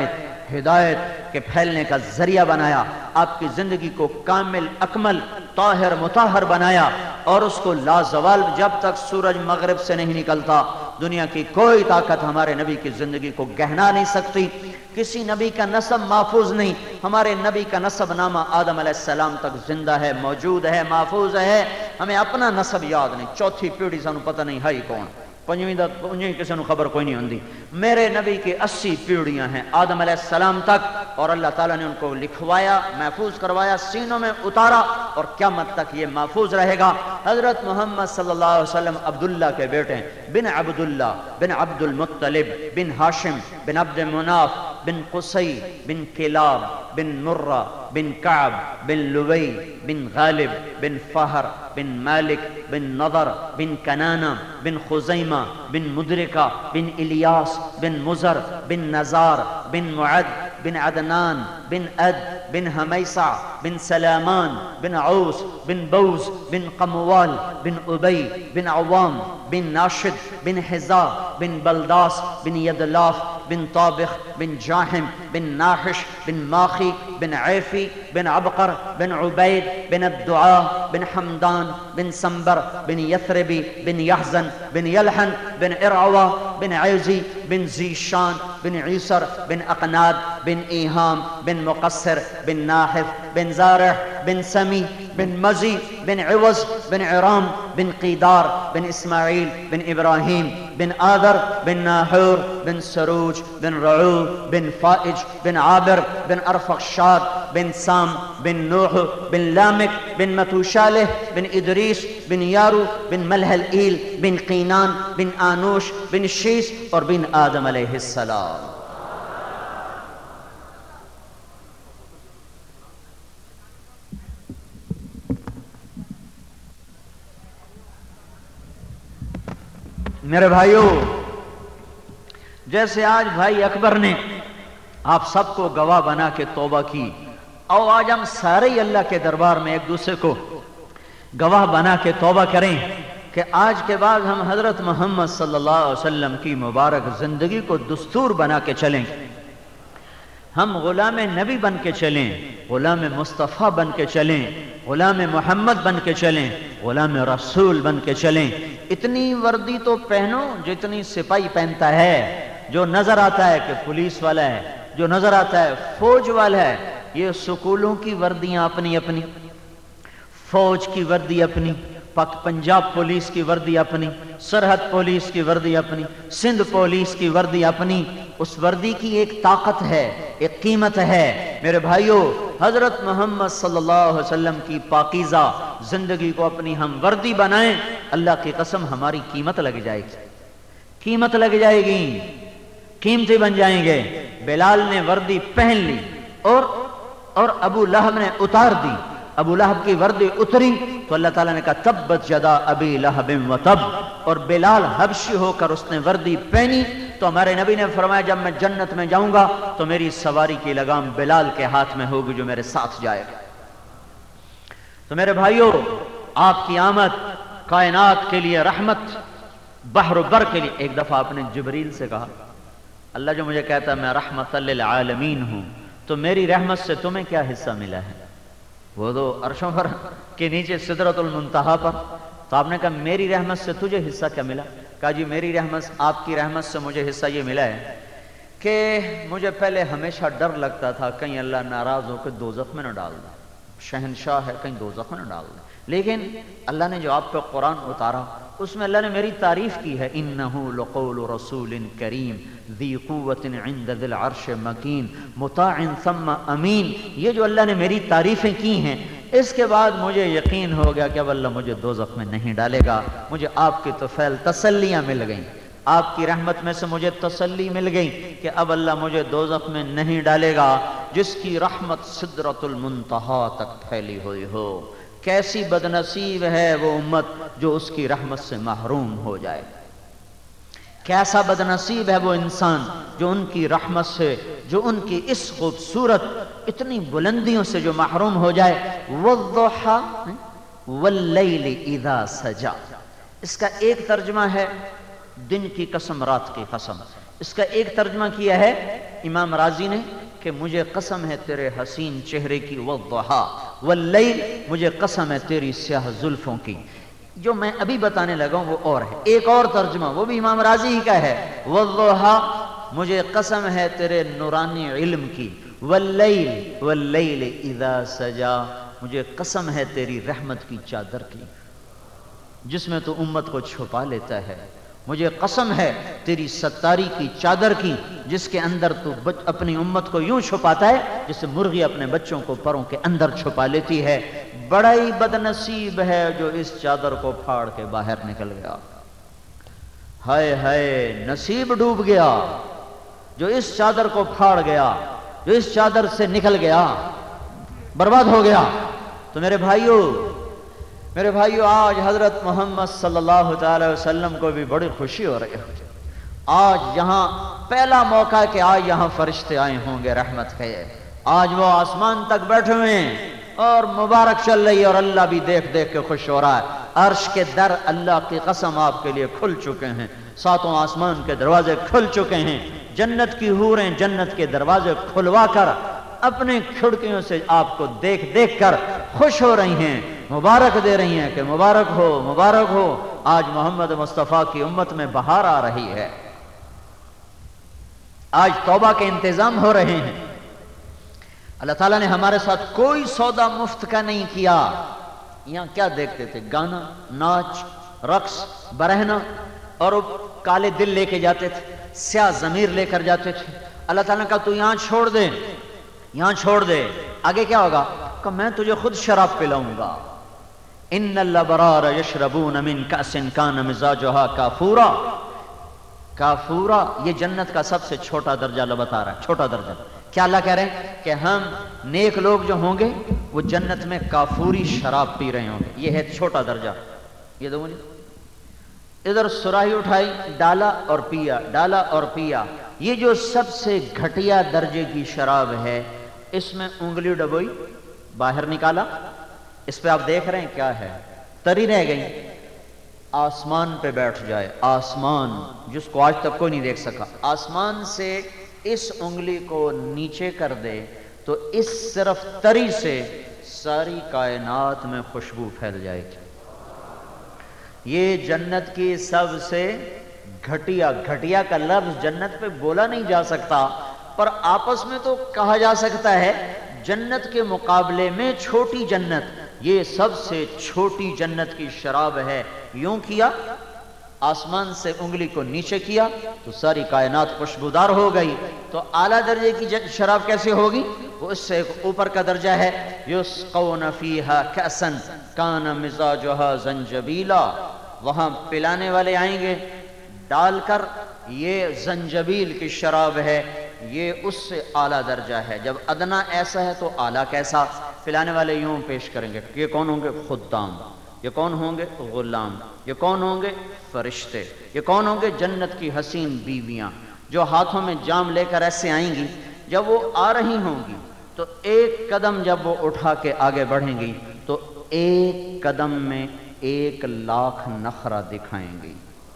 ہدایت کے پھیلنے کا ذریعہ بنایا، آپ کی زندگی کو کامل اکمل طاہر مطہر بنایا، اور اس کو لازوال جب تک سورج مغرب سے نہیں نکلتا دنیا کی کوئی طاقت ہمارے نبی کی زندگی کو گہنا نہیں سکتی، کسی نبی کا نسب محفوظ نہیں، ہمارے نبی کا نسب نامہ آدم علیہ السلام تک زندہ ہے، موجود ہے، محفوظ ہے، ہمیں اپنا نسب یاد نہیں، چوتھی پیڑھی سانو پتہ نہیں ہے کون، پنجویں کسی نے خبر کوئی نہیں ہوندی، میرے نبی کی 80 پیڑھیاں ہیں آدم علیہ السلام تک، اور اللہ تعالیٰ نے ان کو لکھوایا، محفوظ کروایا، سینوں میں اتارا، اور قیامت تک یہ محفوظ رہے گا۔ حضرت محمد صلی اللہ علیہ وسلم عبداللہ کے بیٹے ہیں، بن عبداللہ بن عبد المطلب بن ہاشم بن عبد مناف بن قصی بن کلاب بن مرہ بن کعب بن لوی بن غالب بن فہر بن مالک بن نضر بن کنانہ بن خزیمہ بن مدرکہ بن الیاس بن مزر بن نزار بن معد بن عدنان بن عد بن حمیسع بن سلامان بن عوس بن بوز بن قموال بن ابی بن عوام بن ناشد بن حزا بن بلداس بن یدلاف بن طابخ بن جاحم بن ناحش بن ماخی بن عیفی بن عبقر بن عبید بن الدعاء بن حمدان بن سنبر بن یثربی بن یحزن بن یلحن بن ارعوہ بن عیزی بن زیشان بن عیسر بن اقناد بن ایہام بن مقصر بن ناحف بن زارع بن سمی بن مزی بن عوض بن عرام بن قیدار بن اسماعیل بن ابراہیم بن آذر بن ناحور بن سروج بن رعو بن فائج بن عابر بن ارفخشاد بن سام بن نوح بن لامک بن متوشالہ بن ادریس بن یارو بن ملحل ایل بن قینان بن آنوش بن شیس اور بن آدم علیہ السلام۔ میرے بھائیو، جیسے آج بھائی اکبر نے آپ سب کو گواہ بنا کے توبہ کی، اور آج ہم سارے ہی اللہ کے دربار میں ایک دوسرے کو گواہ بنا کے توبہ کریں کہ آج کے بعد ہم حضرت محمد صلی اللہ علیہ وسلم کی مبارک زندگی کو دستور بنا کے چلیں۔ ہم غلام نبی بن کے چلیں، غلام مصطفیٰ بن کے چلیں، غلام محمد بن کے چلیں، غلام رسول بن کے چلیں۔ اتنی وردی تو پہنو جتنی سپاہی پہنتا ہے، جو نظر آتا ہے کہ پولیس والا ہے، جو نظر آتا ہے فوج والا ہے۔ یہ سکولوں کی وردیاں اپنی اپنی، فوج کی وردی اپنی، پنجاب پولیس کی وردی اپنی، سرحد پولیس کی وردی اپنی، سندھ پولیس کی وردی اپنی۔ اس وردی کی ایک طاقت ہے، ایک قیمت ہے۔ میرے بھائیوں، حضرت محمد صلی اللہ علیہ وسلم کی پاکیزہ زندگی کو اپنی ہم وردی بنائیں، اللہ کی قسم ہماری قیمت لگ جائے گی، قیمت لگ جائے گی، قیمتی بن جائیں گے۔ بلال نے وردی پہن لی اور ابو لہب نے اتار دی۔ ابو لہب کی وردی اتری تو اللہ تعالیٰ نے کہا تبت یدا ابی لہب وتب، اور بلال حبشی ہو کر اس نے وردی پہنی تو ہمارے نبی نے فرمایا جب میں جنت میں جاؤں گا تو میری سواری کی لگام بلال کے ہاتھ میں ہوگی جو میرے ساتھ جائے گا۔ تو میرے بھائیوں، آپ کی آمد کائنات کے لیے رحمت، بحر و بر کے لیے۔ ایک دفعہ آپ نے جبریل سے کہا اللہ جو مجھے کہتا ہے میں رحمت للعالمین ہوں، تو میری رحمت سے تمہیں کیا حصہ ملا ہے؟ وہ تو عرشوں پر کے نیچے سدرۃ المنتہا پر۔ تو آپ نے کہا میری رحمت سے تجھے حصہ کیا ملا؟ کہا جی میری رحمت، آپ کی رحمت سے مجھے حصہ یہ ملا ہے کہ مجھے پہلے ہمیشہ ڈر لگتا تھا کہیں اللہ ناراض ہو کے دوزخ میں نہ ڈال دے، شہنشاہ ہے کہیں دوزخ میں نہ ڈال دے۔ لیکن اللہ نے جو آپ پہ قرآن اتارا اس میں اللہ نے میری تعریف کی ہے، انہ لقول رسول کریم ذی قوت عند ذی العرش مکین مطاع ثم امین۔ یہ جو اللہ نے میری تعریفیں کی ہیں، اس کے بعد مجھے یقین ہو گیا کہ اب اللہ مجھے دوزخ میں نہیں ڈالے گا۔ مجھے آپ کی طفیل تسلیاں مل گئیں، آپ کی رحمت میں سے مجھے تسلی مل گئی کہ اب اللہ مجھے دوزخ میں نہیں ڈالے گا۔ جس کی رحمت سدرۃ المنتہا تک پھیلی ہوئی ہو، کیسی بدنصیب ہے وہ امت جو اس کی رحمت سے محروم ہو جائے، کیسا بدنصیب ہے وہ انسان جو ان کی رحمت سے، جو ان کی اس خوبصورت اتنی بلندیوں سے جو محروم ہو جائے۔ والضحی واللیل اذا سجا، اس کا ایک ترجمہ ہے دن کی قسم رات کی قسم، اس کا ایک ترجمہ کیا ہے امام رازی نے کہ مجھے قسم ہے تیرے حسین چہرے کی، والضحی واللیل مجھے قسم ہے تیری سیاہ زلفوں کی۔ جو میں ابھی بتانے لگا ہوں وہ اور ہے، ایک اور ترجمہ وہ بھی امام رازی ہی کا ہے، والضحی مجھے قسم ہے تیرے نورانی علم کی، واللیل اذا سجا مجھے قسم ہے تیری رحمت کی چادر کی جس میں تو امت کو چھپا لیتا ہے، مجھے قسم ہے تیری ستاری کی چادر کی جس کے اندر تو اپنی امت کو یوں چھپاتا ہے جسے مرغی اپنے بچوں کو پروں کے اندر چھپا لیتی ہے۔ بڑا ہی بدنصیب ہے جو اس چادر کو پھاڑ کے باہر نکل گیا، ہائے ہائے نصیب ڈوب گیا جو اس چادر کو پھاڑ گیا، جو اس چادر سے نکل گیا، برباد ہو گیا۔ تو میرے بھائیو آج حضرت محمد صلی اللہ تعالی وسلم کو بھی بڑی خوشی ہو رہی ہے۔ آج یہاں پہلا موقع ہے کہ آج یہاں فرشتے آئے ہوں گے رحمت کے، آج وہ آسمان تک بیٹھے ہوئے ہیں اور مبارک چل رہی ہے اور اللہ بھی دیکھ دیکھ کے خوش ہو رہا ہے۔ عرش کے در اللہ کی قسم آپ کے لیے کھل چکے ہیں، ساتوں آسمان کے دروازے کھل چکے ہیں، جنت کی حوریں جنت کے دروازے کھلوا کر اپنے کھڑکیوں سے آپ کو دیکھ دیکھ کر خوش ہو رہی ہیں، مبارک دے رہی ہیں کہ مبارک ہو مبارک ہو، آج محمد مصطفیٰ کی امت میں بہار آ رہی ہے، آج توبہ کے انتظام ہو رہے ہیں۔ اللہ تعالیٰ نے ہمارے ساتھ کوئی سودا مفت کا نہیں کیا۔ یہاں کیا دیکھتے تھے؟ گانا، ناچ، رقص، برہنہ، اور کالے دل لے کے جاتے تھے، سیاہ ضمیر لے کر جاتے تھے۔ اللہ تعالیٰ نے کہا تو یہاں چھوڑ دے، یہاں چھوڑ دے، آگے کیا ہوگا؟ کہ میں تجھے خود شراب پلاؤں گا۔ ان الابرار یشربون من کأس کان مزاجھا کافورا۔ کافورا یہ جنت کا سب سے چھوٹا درجہ اللہ بتا رہا ہے، چھوٹا درجہ۔ کیا اللہ کہہ رہے ہیں کہ ہم نیک لوگ جو ہوں گے وہ جنت میں کافوری شراب پی رہے ہوں گے، یہ ہے چھوٹا درجہ۔ یہ دو مجھے ادھر سراہی اٹھائی، ڈالا اور پیا، ڈالا اور پیا۔ یہ جو سب سے گھٹیا درجے کی شراب ہے، اس میں انگلی ڈبوئی، باہر نکالا، اس پہ آپ دیکھ رہے ہیں کیا ہے؟ تری رہ گئی، آسمان پہ بیٹھ جائے، آسمان جس کو آج تک کوئی نہیں دیکھ سکا، آسمان سے اس انگلی کو نیچے کر دے تو اس صرف تری سے ساری کائنات میں خوشبو پھیل جائے گی۔ یہ جنت کی سب سے گھٹیا کا لفظ جنت پہ بولا نہیں جا سکتا، پر آپس میں تو کہا جا سکتا ہے جنت کے مقابلے میں چھوٹی جنت، یہ سب سے چھوٹی جنت کی شراب ہے۔ یوں کیا، آسمان سے انگلی کو نیچے کیا تو ساری کائنات خوشبودار ہو گئی۔ تو اعلیٰ درجے کی شراب کیسے ہوگی؟ وہ اس سے اوپر کا درجہ ہے یسقون فیہا کأسا کان مزاجہا زنجبیلا، وہاں پلانے والے آئیں گے ڈال کر، یہ زنجبیل کی شراب ہے، یہ اس سے اعلیٰ درجہ ہے۔ جب ادنا ایسا ہے تو اعلیٰ کیسا؟ پلانے والے یوں پیش کریں گے، یہ کون ہوں گے؟ خدام۔ یہ کون ہوں گے؟ غلام۔ یہ کون ہوں گے؟ فرشتے۔ یہ کون ہوں گے؟ جنت کی حسین بیویاں جو ہاتھوں میں جام لے کر ایسے آئیں گی۔ جب وہ آ رہی ہوں گی تو ایک قدم جب وہ اٹھا کے آگے بڑھیں گی تو ایک قدم میں 1,00,000 نخرہ دکھائیں گی۔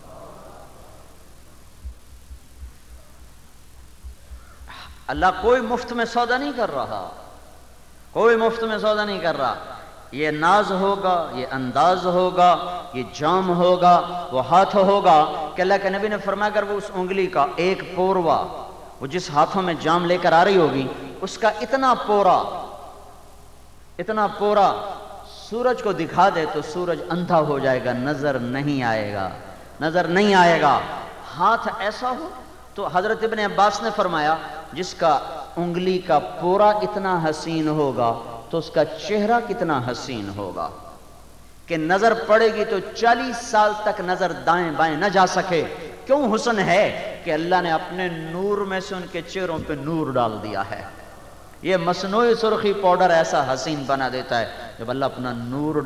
اللہ کوئی مفت میں سودا نہیں کر رہا، کوئی مفت میں سودا نہیں کر رہا۔ یہ ناز ہوگا، یہ انداز ہوگا، یہ جام ہوگا، وہ ہاتھ ہوگا کہ اللہ کے نبی نے فرمایا اگر وہ اس انگلی کا ایک پوروا، وہ جس ہاتھوں میں جام لے کر آ رہی ہوگی، اس کا اتنا پورا سورج کو دکھا دے تو سورج اندھا ہو جائے گا، نظر نہیں آئے گا۔ ہاتھ ایسا ہو تو حضرت ابن عباس نے فرمایا جس کا انگلی کا پورا اتنا حسین ہوگا تو اس کا چہرہ کتنا حسین ہوگا کہ نظر پڑے گی تو 40 سال تک نظر دائیں بائیں نہ جا سکے۔ کیوں حسن ہے؟ کہ اللہ نے اپنے نور میں سے ان کے چہروں پہ نور ڈال دیا ہے۔ یہ مصنوعی سرخی پاؤڈر ایسا حسین بنا دیتا ہے، جب اللہ اپنا نور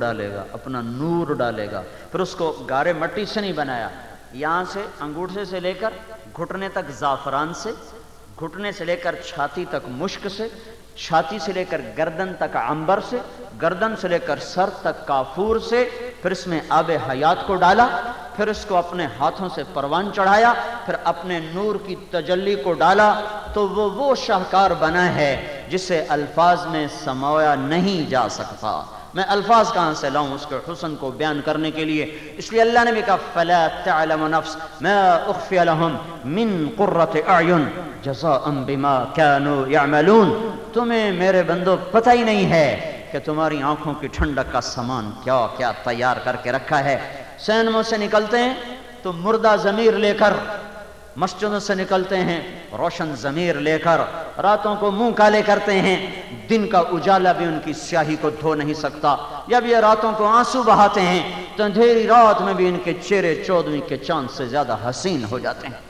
ڈالے گا، پھر اس کو گارے مٹی سے نہیں بنایا، یہاں سے انگوٹھے سے لے کر گھٹنے تک زعفران سے، گھٹنے سے لے کر چھاتی تک مشک سے، چھاتی سے لے کر گردن تک عنبر سے، گردن سے لے کر سر تک کافور سے، پھر اس میں آب حیات کو ڈالا، پھر اس کو اپنے ہاتھوں سے پروان چڑھایا، پھر اپنے نور کی تجلی کو ڈالا، تو وہ شاہکار بنا ہے جسے الفاظ میں سمایا نہیں جا سکتا۔ میں الفاظ کہاں سے لاؤں اس کے حسن کو بیان کرنے کے لیے؟ اس لیے اللہ نے بھی کہا فَلَا تَعْلَمُ نَفْسٌ مَا أُخْفِيَ لَهُم مِّن قُرَّةِ أَعْيُنٍ جَزَاءً بِمَا كَانُوا يَعْمَلُونَ۔ تمہیں میرے بندو پتہ ہی نہیں ہے کہ تمہاری آنکھوں کی ٹھنڈک کا سامان کیا کیا تیار کر کے رکھا ہے۔ سینموں سے نکلتے ہیں تو مردہ ضمیر لے کر، مسجدوں سے نکلتے ہیں روشن ضمیر لے کر، راتوں کو منہ کالے کرتے ہیں، دن کا اجالا بھی ان کی سیاہی کو دھو نہیں سکتا۔ جب یہ راتوں کو آنسو بہاتے ہیں تو اندھیری رات میں بھی ان کے چہرے 14ویں کے چاند سے زیادہ حسین ہو جاتے ہیں۔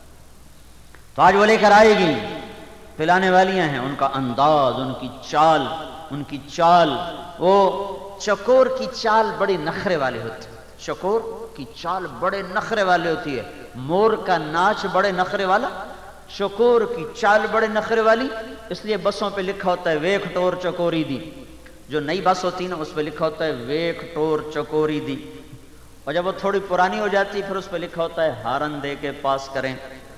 تو آج وہ لے کر آئے گی، پلانے والیاں ہیں، ان کا انداز، ان کی چال، وہ چکور کی چال بڑی نخرے والے ہوتی ہے، چکور کی چال بڑے نخرے والے ہوتی ہے، مور کا ناچ بڑے نخرے والا، چکور کی چال بڑے نخرے والی۔ اس لیے بسوں پہ لکھا ہوتا ہے ویکھ ٹور چکوری دی، جو نئی بس ہوتی نا اس پہ لکھا ہوتا ہے ویکھ ٹور چکوری دی، اور جب وہ تھوڑی پرانی ہو جاتی پھر اس پہ لکھا ہوتا ہے ہارن دے کے پاس کریں،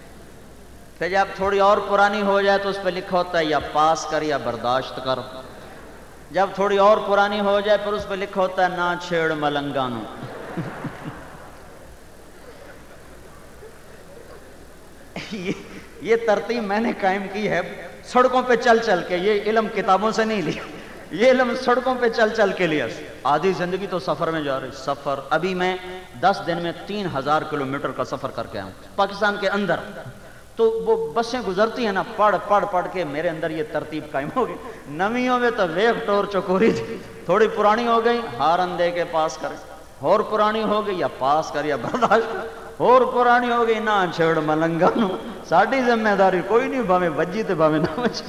پھر جب تھوڑی اور پرانی ہو جائے تو اس پہ لکھا ہوتا ہے یا پاس کر یا برداشت کر، جب تھوڑی اور پرانی ہو جائے پھر اس پہ لکھا ہوتا ہے نہ چھیڑ ملنگانو۔ یہ ترتیب میں نے قائم کی ہے سڑکوں پہ چل چل کے، یہ علم کتابوں سے نہیں لیا، یہ علم سڑکوں پہ چل چل کے لیا۔ آدھی زندگی تو سفر میں جا رہی، سفر ابھی میں 10 دن میں 3000 کلومیٹر کا سفر کر کے آؤں پاکستان کے اندر، تو وہ بسیں گزرتی ہیں نا پڑھ کے میرے اندر یہ ترتیب قائم ہو گئی۔ نویوں میں تو ویکھ ٹور چکوری تھی، تھوڑی پرانی ہو گئی ہارن دے کے پاس کریں، اور پرانی ہو گئی یا پاس کر یا برداشت کر، اور پرانی ہو گئی نہ چھیڑ ملنگانو۔ ساڈی ذمہ داری کوئی نہیں، بھاویں بجی تے بھاویں نہ بجی۔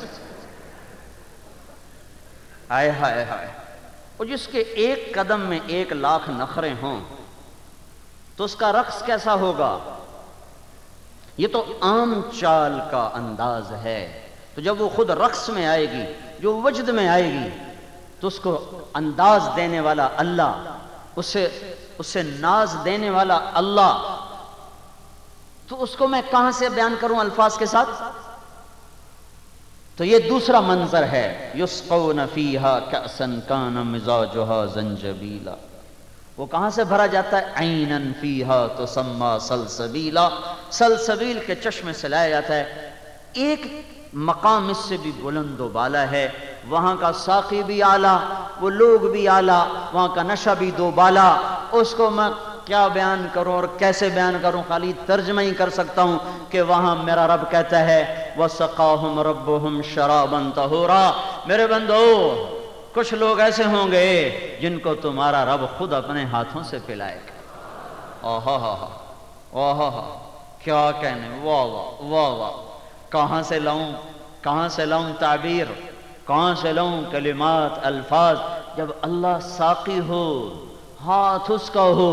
ہائے ہائے ہائے، اور جس کے ایک قدم میں 1,00,000 نخرے ہوں تو اس کا رقص کیسا ہوگا؟ یہ تو عام چال کا انداز ہے، تو جب وہ خود رقص میں آئے گی، جو وجد میں آئے گی، تو اس کو انداز دینے والا اللہ، اسے ناز دینے والا اللہ، تو اس کو میں کہاں سے بیان کروں الفاظ کے ساتھ؟ تو یہ دوسرا منظر ہے، یسقون فیہا کأسا کان مزاجہا زنجبیلا، وہ کہاں سے بھرا جاتا ہے؟ عینن فیہا تسمی سلسبیلا، سلسبیل کے چشمے سے لایا جاتا ہے۔ ایک مقام اس سے بھی بلند و بالا ہے، وہاں کا ساقی بھی اعلیٰ، وہ لوگ بھی اعلیٰ، وہاں کا نشہ بھی دو بالا، اس کو میں کیا بیان کروں اور کیسے بیان کروں، خالی ترجمہ ہی کر سکتا ہوں کہ وہاں میرا رب کہتا ہے وَسَقَاهُمْ رَبُّهُمْ شَرَابًا طَهُورًا، میرے بندو کچھ لوگ ایسے ہوں گے جن کو تمہارا رب خود اپنے ہاتھوں سے پلائے گا۔ آہا کیا کہنے، واہ واہ واہ واہ، کہاں سے لاؤں تعبیر، کہاں سے لاؤں کلمات، الفاظ، جب اللہ ساقی ہو، ہاتھ اس کا ہو،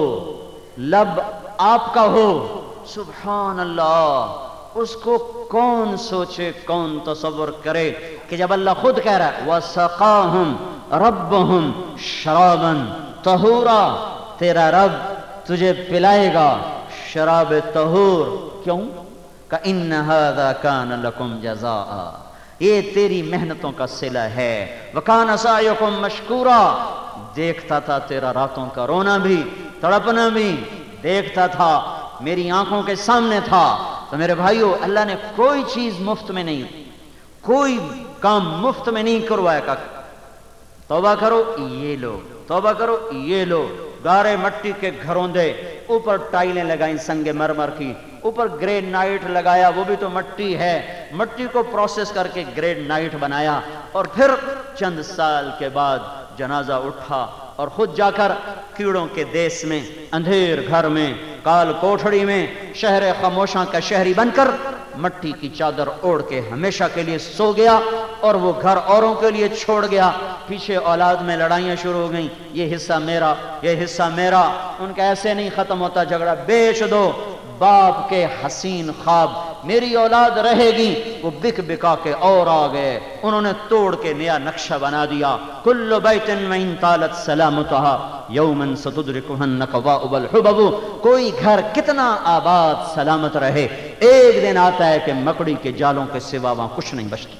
لب آپ کا ہو، سبحان اللہ، اس کو کون سوچے، کون تصور کرے کہ جب اللہ خود کہہ رہا ہے وَسَقَاهُمْ رَبُّهُمْ شَرَابًا طَهُورًا، تیرا رب تجھے پلائے گا شراب طہور، کیوں؟ کَإِنَّ هَذَا كَانَ لَكُمْ جَزَاءً، یہ تیری محنتوں کا صلہ ہے، وَكَانَ سَعْيُكُمْ مَشْكُورًا، دیکھتا تھا تیرا راتوں کا رونا بھی، تڑپنا بھی دیکھتا تھا، میری آنکھوں کے سامنے تھا۔ تو میرے بھائیو، اللہ نے کوئی چیز مفت میں نہیں، کوئی کام مفت میں نہیں کروایا کہ توبہ کرو یہ لو، توبہ کرو یہ لو، گارے مٹی کے گھروں دے، اوپر ٹائلیں لگائیں سنگ مرمر کی، اوپر گرینائٹ لگایا، وہ بھی تو مٹی ہے، مٹی کو پروسیس کر کے گرینائٹ بنایا، اور پھر چند سال کے بعد جنازہ اٹھا اور خود جا کر کیڑوں کے دیس میں، اندھیر گھر میں، کال کوٹھڑی میں، شہر خاموشاں کا شہری بن کر مٹی کی چادر اوڑھ کے ہمیشہ کے لیے سو گیا، اور وہ گھر اوروں کے لیے چھوڑ گیا۔ پیچھے اولاد میں لڑائیاں شروع ہو گئیں، یہ حصہ میرا، یہ حصہ میرا، ان کا ایسے نہیں ختم ہوتا جھگڑا، بیچ دو، باپ کے حسین خواب میری اولاد رہے گی، وہ بک بکا کے اور آ گئے، انہوں نے توڑ کے نیا نقشہ بنا دیا۔ کل بیت وإن طالت سلامتها یوما ستدرکها النقواء والحبب، کوئی گھر کتنا آباد سلامت رہے، ایک دن آتا ہے کہ مکڑی کے جالوں کے سوا وہاں کچھ نہیں بچتا،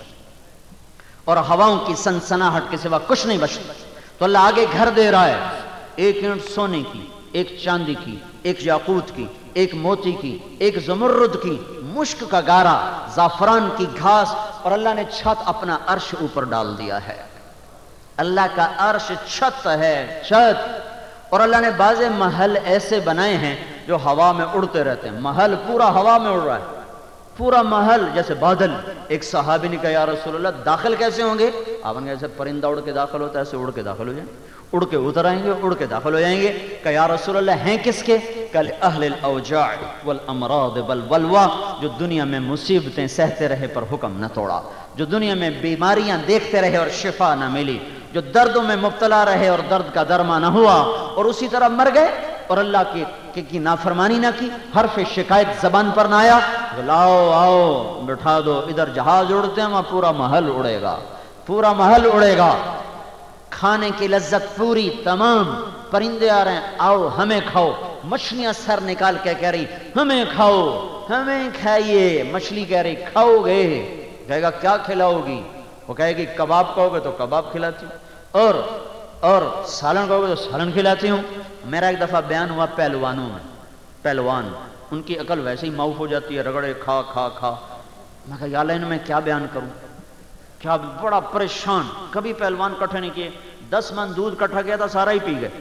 اور ہواؤں کی سنسناہٹ کے سوا کچھ نہیں بچتا۔ تو اللہ آگے گھر دے رہا ہے، ایک اینٹ سونے کی، ایک چاندی کی، ایک یاقوت کی، ایک موتی کی، ایک زمرد کی، مشک کا گارا، زعفران کی گھاس، اور اللہ نے چھت اپنا عرش اوپر ڈال دیا ہے۔ اللہ کا عرش چھت ہے، چھت، اور اللہ نے بعض محل ایسے بنائے ہیں جو ہوا میں اڑتے رہتے ہیں، محل پورا ہوا میں اڑ رہا ہے، پورا محل جیسے بادل۔ ایک صحابی نے کہا یا رسول اللہ داخل کیسے ہوں گے؟ آپ نے ایسے پرندہ اڑ کے داخل ہوتا ہے، ایسے اڑ کے داخل ہو جائیں، اڑ کے اتر آئیں گے، اڑ کے داخل ہو جائیں گے۔ کہ یا رسول اللہ ہیں کس کے؟ کل اہل الاوجاع والامراض والبلوى، جو دنیا میں مصیبتیں سہتے رہے پر حکم نہ توڑا، جو دنیا میں بیماریاں دیکھتے رہے اور شفا نہ ملی، جو دردوں میں مبتلا رہے اور درد کا درما نہ ہوا، اور اسی طرح مر گئے اور اللہ کی نافرمانی نہ کی، حرف شکایت زبان پر نہ آیا، لاؤ آؤ بٹھا دو، ادھر جہاز اڑتے ہیں وہاں پورا محل اڑے گا، پورا محل اڑے گا، کھانے کی لذت پوری تمام، پرندے آ رہے ہیں آؤ ہمیں کھاؤ، مچھلیاں سر نکال کے کہہ رہی ہمیں کھاؤ، ہمیں کھائیے، مچھلی کہہ رہی کھاؤ گے، کہے گا کیا کھلاؤ گی؟ وہ کہے گی کباب کہو گے تو کباب کھلاتی ہوں، اور سالن کہو گے تو سالن کھلاتی ہوں۔ میرا ایک دفعہ بیان ہوا پہلوانوں میں، پہلوان ان کی عقل ویسے ہی معاف ہو جاتی ہے، رگڑے کھا کھا کھا، میں کہا یا اللہ ان میں کیا بیان کروں، کیا بڑا پریشان، کبھی پہلوان کٹھے نہیں کیے، 10 من دودھ کٹھا گیا تھا سارا ہی پی گئے،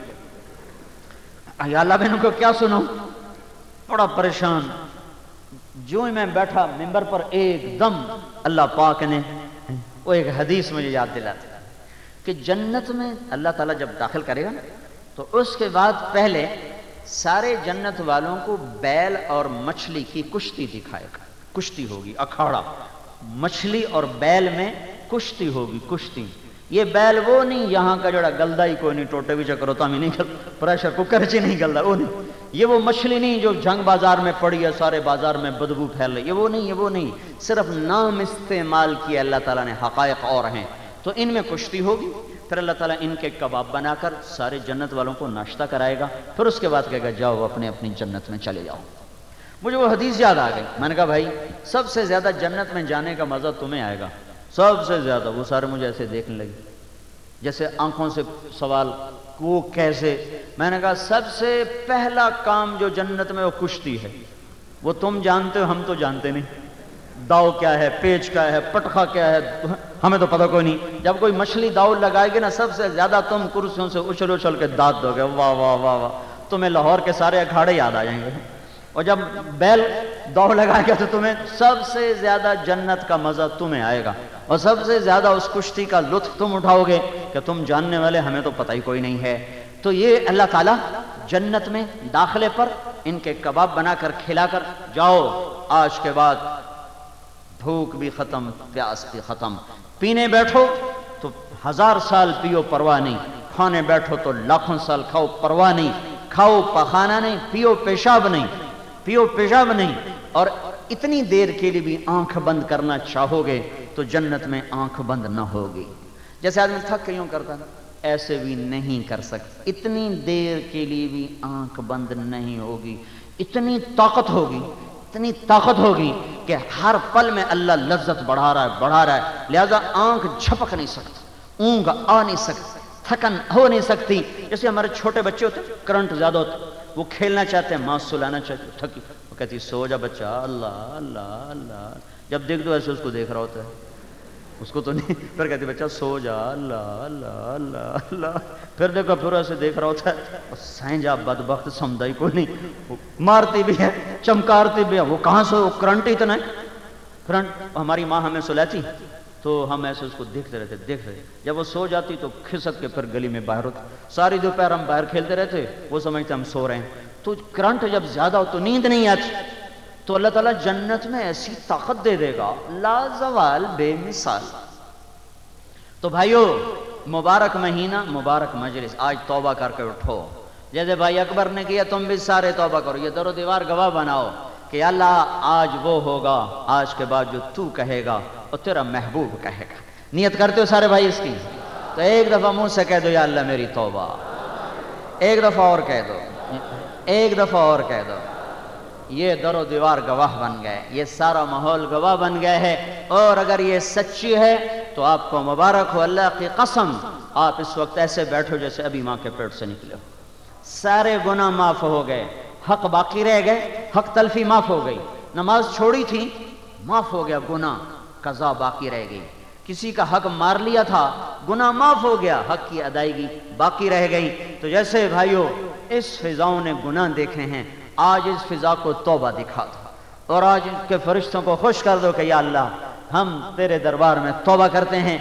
یا اللہ بہنوں کو کیا سنوں، بڑا پریشان۔ جو ہی میں بیٹھا منبر پر، ایک دم اللہ پاک نے وہ ایک حدیث مجھے یاد دلاتا کہ جنت میں اللہ تعالیٰ جب داخل کرے گا تو اس کے بعد پہلے سارے جنت والوں کو بیل اور مچھلی کی کشتی دکھائے گا، کشتی ہوگی، اکھاڑا، مچھلی اور بیل میں کشتی ہوگی، کشتی۔ یہ بیل وہ نہیں یہاں کا جڑا گلدا ہی کوئی نہیں، ٹوٹے بھی چکر ہوتا بھی نہیں گلدا، پریشر کوکر چی نہیں گلدا، وہ نہیں، یہ وہ مچھلی نہیں جو جنگ بازار میں پڑی ہے، سارے بازار میں بدبو پھیل رہی، یہ وہ نہیں، یہ وہ نہیں، صرف نام استعمال کیا اللہ تعالیٰ نے، حقائق اور ہیں۔ تو ان میں کشتی ہوگی، پھر اللہ تعالیٰ ان کے کباب بنا کر سارے جنت والوں کو ناشتہ کرائے گا، پھر اس کے بعد کہے گا جاؤ اپنے اپنی جنت میں چلے جاؤ۔ مجھے وہ حدیث یاد آ گئی، میں نے کہا بھائی سب سے زیادہ جنت میں جانے کا مزہ تمہیں آئے گا، سب سے زیادہ وہ سارے مجھے ایسے دیکھنے لگے جیسے آنکھوں سے سوال وہ کیسے. میں نے کہا سب سے پہلا کام جو جنت میں وہ کشتی ہے. وہ تم جانتے ہو، ہم تو جانتے نہیں. داؤ کیا ہے، پیچ کیا ہے، پٹخا کیا ہے، ہمیں تو پتہ کوئی نہیں. جب کوئی مچھلی داؤ لگائے گی نا، سب سے زیادہ تم کرسیوں سے اچھل اچھل کے دانت دو گے، واہ واہ واہ واہ. تمہیں لاہور کے سارے اکھاڑے یاد آ جائیں گے. اور جب بیل دوڑ لگائے گا تو تمہیں سب سے زیادہ جنت کا مزہ تمہیں آئے گا، اور سب سے زیادہ اس کشتی کا لطف تم اٹھاؤ گے کہ تم جاننے والے ہمیں تو پتہ ہی کوئی نہیں ہے. تو یہ اللہ تعالیٰ جنت میں داخلے پر ان کے کباب بنا کر کھلا کر، جاؤ آج کے بعد بھوک بھی ختم، پیاس بھی ختم. پینے بیٹھو تو 1000 سال پیو پرواہ نہیں، کھانے بیٹھو تو لاکھوں سال کھاؤ پرواہ نہیں. کھاؤ پخانا نہیں، پیو پیشاب نہیں، پیو پیشاب نہیں. اور اتنی دیر کے لیے بھی آنکھ بند کرنا چاہو گے تو جنت میں آنکھ بند نہ ہوگی. جیسے آدمی تھک کے یوں کرتا ہے، ایسے بھی نہیں کر سکتے. اتنی دیر کے لیے بھی آنکھ بند نہیں ہوگی. اتنی طاقت ہوگی، اتنی طاقت ہوگی کہ ہر پل میں اللہ لذت بڑھا رہا ہے. لہذا آنکھ جھپک نہیں سکتی، اونگ آ نہیں سکتی، تھکن ہو نہیں سکتی. جیسے ہمارے چھوٹے بچے ہوتے ہیں، کرنٹ زیادہ ہوتا ہے، وہ کھیلنا چاہتے ہیں، ماں سلانا چاہتی ہے، تھکی، وہ کہتی سو جا بچہ، اللہ اللہ اللہ. جب دیکھ دو ایسے اس کو دیکھ رہا ہوتا ہے، اس کو تو نہیں، پھر کہتی بچہ سو جا، اللہ اللہ اللہ اللہ. پھر دیکھو پھر ایسے دیکھ رہا ہوتا ہے، سائیں جا بدبخت، سمجھا ہی کوئی نہیں. مارتی بھی ہے، چمکارتی بھی ہے، وہ کہاں سے، وہ کرنٹ اتنا ہے. کرنٹ ہماری ماں ہمیں سلاتی تو ہم ایسے اس کو دیکھتے رہتے. جب وہ سو جاتی تو کھسک کے پھر گلی میں باہر ہوتی. ساری دوپہر ہم باہر کھیلتے رہتے، وہ سمجھتے ہم سو رہے ہیں. تو کرنٹ جب زیادہ ہو تو نیند نہیں آتی. تو اللہ تعالیٰ جنت میں ایسی طاقت دے دے گا لازوال، بے مثال. تو بھائیو، مبارک مہینہ، مبارک مجلس. آج توبہ کر کے اٹھو جیسے بھائی اکبر نے کیا، تم بھی سارے توبہ کرو. یہ در و دیوار گواہ بناؤ کہ اللہ آج وہ ہوگا، آج کے بعد جو تو کہے گا اور تیرا محبوب کہے گا. نیت کرتے ہو سارے بھائی اس کی؟ تو ایک دفعہ منہ سے کہہ دو یا اللہ میری توبہ. ایک دفعہ اور کہہ دو، ایک دفعہ اور کہہ دو. یہ در و دیوار گواہ بن گئے، یہ سارا ماحول گواہ بن گئے ہے. اور اگر یہ سچی ہے تو آپ کو مبارک ہو. اللہ کی قسم، آپ اس وقت ایسے بیٹھو جیسے ابھی ماں کے پیٹ سے نکلے ہو. سارے گناہ معاف ہو گئے، حق باقی رہ گئے، حق تلفی معاف ہو گئی. نماز چھوڑی تھی، معاف ہو گیا گناہ، قضا باقی رہ گئی. کسی کا حق مار لیا تھا، گناہ معاف ہو گیا، حق کی ادائیگی باقی رہ گئی. تو جیسے بھائیو اس فضاؤں نے گناہ دیکھے ہیں، آج اس فضا کو توبہ دکھا دو اور آج ان کے فرشتوں کو خوش کر دو کہ یا اللہ ہم تیرے دربار میں توبہ کرتے ہیں.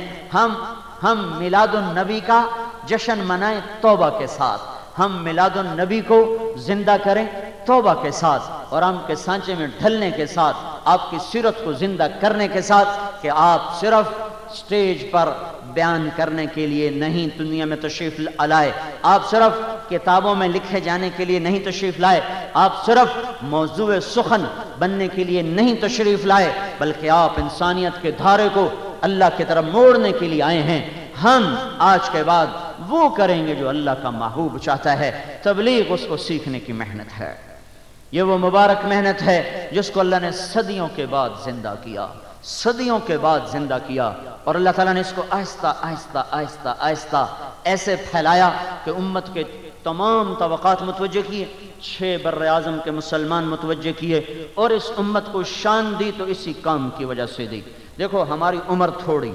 ہم میلاد النبی کا جشن منائیں توبہ کے ساتھ. ہم میلاد النبی کو زندہ کریں توبہ کے ساتھ، اور ہم کے سانچے میں ڈھلنے کے ساتھ، آپ کی سیرت کو زندہ کرنے کے ساتھ کہ آپ صرف سٹیج پر بیان کرنے کے لیے نہیں دنیا میں تشریف لائے، آپ صرف کتابوں میں لکھے جانے کے لیے نہیں تشریف لائے، آپ صرف موضوع سخن بننے کے لیے نہیں تشریف لائے، بلکہ آپ انسانیت کے دھارے کو اللہ کی طرف موڑنے کے لیے آئے ہیں. ہم آج کے بعد وہ کریں گے جو اللہ کا محبوب چاہتا ہے. تبلیغ اس کو سیکھنے کی محنت ہے. یہ وہ مبارک محنت ہے جس کو اللہ نے صدیوں کے بعد زندہ کیا، صدیوں کے بعد زندہ کیا. اور اللہ تعالیٰ نے اس کو آہستہ آہستہ آہستہ آہستہ ایسے پھیلایا کہ امت کے تمام طبقات متوجہ کیے، 6 بر اعظم کے مسلمان متوجہ کیے، اور اس امت کو شان دی تو اسی کام کی وجہ سے دی. دیکھو ہماری عمر تھوڑی،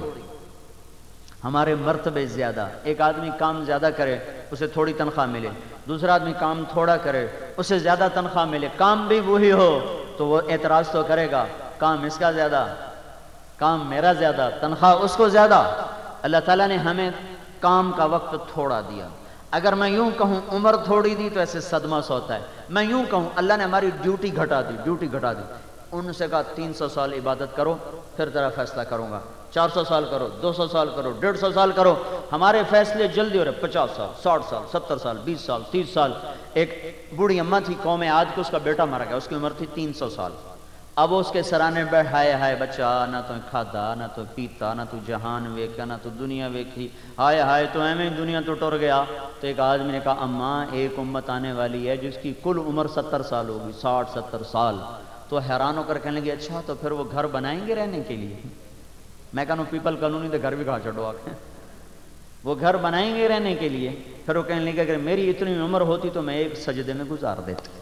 ہمارے مرتبے زیادہ. ایک آدمی کام زیادہ کرے اسے تھوڑی تنخواہ ملے، دوسرا آدمی کام تھوڑا کرے اسے زیادہ تنخواہ ملے. کام بھی وہی ہو تو وہ اعتراض تو کرے گا، کام اس کا زیادہ، کام میرا زیادہ، تنخواہ اس کو زیادہ. اللہ تعالیٰ نے ہمیں کام کا وقت تھوڑا دیا. اگر میں یوں کہوں عمر تھوڑی دی تو ایسے صدمہ سا ہوتا ہے. میں یوں کہوں اللہ نے ہماری ڈیوٹی گھٹا دی، ڈیوٹی گھٹا دی. ان سے کہا 300 سال عبادت کرو پھر تیرا فیصلہ کروں گا. 400 سال کرو، 200 سال کرو، 150 سال کرو. ہمارے فیصلے جلدی ہو رہے، 50 سال، 60 سال، 70 سال، 20 سال، 30 سال. ایک بوڑھی اماں تھی قوم عاد کی، اس کا بیٹا مر گیا، اس کی عمر تھی 300 سال. اب اس کے سرانے بیٹھ، ہائے ہائے بچہ، نہ تو کھادا، نہ تو پیتا، نہ تو جہان ویکھا، نہ تو دنیا ویکھی، ہائے ہائے تو ایویں دنیا تو ٹر گیا. تو ایک آدمی نے کہا اماں ایک امت آنے والی ہے جس کی کل عمر 70 سال ہوگی، 60-70 سال. تو حیران ہو کر کہنے لگے اچھا تو پھر وہ گھر بنائیں گے رہنے کے لیے؟ میں کہوں پیپل قانونی تو گھر بھی کہا چھوڑو آ کے وہ گھر بنائیں گے رہنے کے لیے، پھر وہ کہنے لگے اگر میری اتنی عمر ہوتی تو میں ایک سجدے میں گزار دیتا۔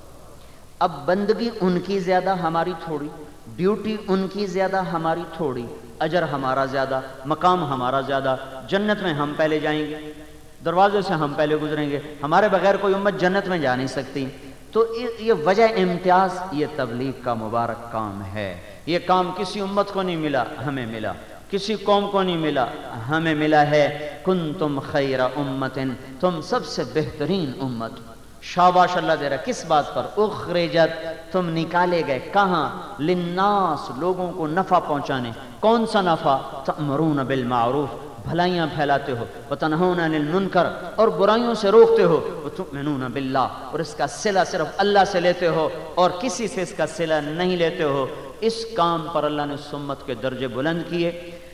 اب بندگی ان کی زیادہ ہماری تھوڑی، ڈیوٹی ان کی زیادہ ہماری تھوڑی، اجر ہمارا زیادہ، مقام ہمارا زیادہ، جنت میں ہم پہلے جائیں گے، دروازے سے ہم پہلے گزریں گے، ہمارے بغیر کوئی امت جنت میں جا نہیں سکتی۔ تو یہ وجہ امتیاز یہ تبلیغ کا مبارک کام ہے۔ یہ کام کسی امت کو نہیں ملا، ہمیں ملا، کسی قوم کو نہیں ملا، ہمیں ملا ہے۔ کنتم خیر امت، تم سب سے بہترین امت۔ شاباش اللہ دے رہا، کس بات پر؟ اخرجت، تم نکالے گئے، کہاں؟ للناس، لوگوں کو نفع پہنچانے۔ کون سا نفع؟ تأمرون بالمعروف، بھلائیاں پھیلاتے ہو، وتنہون عن المنکر، اور برائیوں سے روکتے ہو، وتؤمنون باللہ، اور اس کا صلہ صرف اللہ سے لیتے ہو اور کسی سے اس کا صلہ نہیں لیتے ہو۔ اس کام پر اللہ نے اس امت کے درجے بلند کیے۔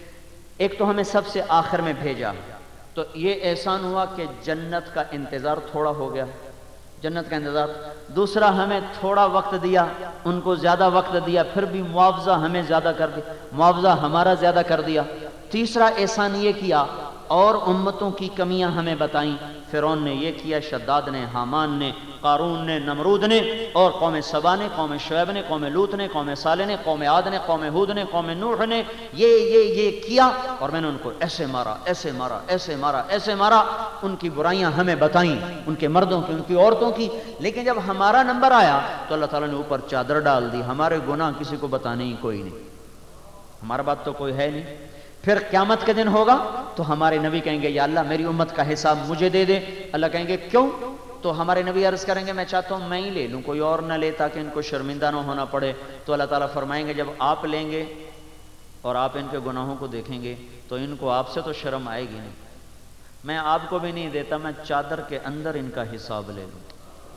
ایک تو ہمیں سب سے آخر میں بھیجا، تو یہ احسان ہوا کہ جنت کا انتظار تھوڑا ہو گیا، جنت کا انتظار۔ دوسرا ہمیں تھوڑا وقت دیا، ان کو زیادہ وقت دیا، پھر بھی معاوضہ ہمیں زیادہ کر دیا، معاوضہ ہمارا زیادہ کر دیا۔ تیسرا احسان یہ کیا، اور امتوں کی کمیاں ہمیں بتائیں۔ فرعون نے یہ کیا، شداد نے، حامان نے، قارون نے، نمرود نے، اور قوم سبا نے، قوم شعیب نے، قوم لوط نے، قوم صالح نے، قوم عاد نے، قوم ہود نے، قوم نوح نے، یہ کیا، اور میں نے ان کو ایسے مارا، ایسے مارا، ایسے مارا، ایسے مارا۔ ان کی برائیاں ہمیں بتائیں، ان کے مردوں کی، ان کی عورتوں کی۔ لیکن جب ہمارا نمبر آیا تو اللہ تعالیٰ نے اوپر چادر ڈال دی، ہمارے گناہ کسی کو بتانے ہی کوئی نہیں، ہمارا بات تو کوئی ہے نہیں۔ پھر قیامت کے دن ہوگا تو ہمارے نبی کہیں گے یا اللہ میری امت کا حساب مجھے دے دے۔ اللہ کہیں گے کیوں؟ تو ہمارے نبی عرض کریں گے میں چاہتا ہوں میں ہی لے لوں، کوئی اور نہ لے تاکہ ان کو شرمندہ نہ ہونا پڑے۔ تو اللہ تعالیٰ فرمائیں گے جب آپ لیں گے اور آپ ان کے گناہوں کو دیکھیں گے تو ان کو آپ سے تو شرم آئے گی نہیں، میں آپ کو بھی نہیں دیتا، میں چادر کے اندر ان کا حساب لے لوں۔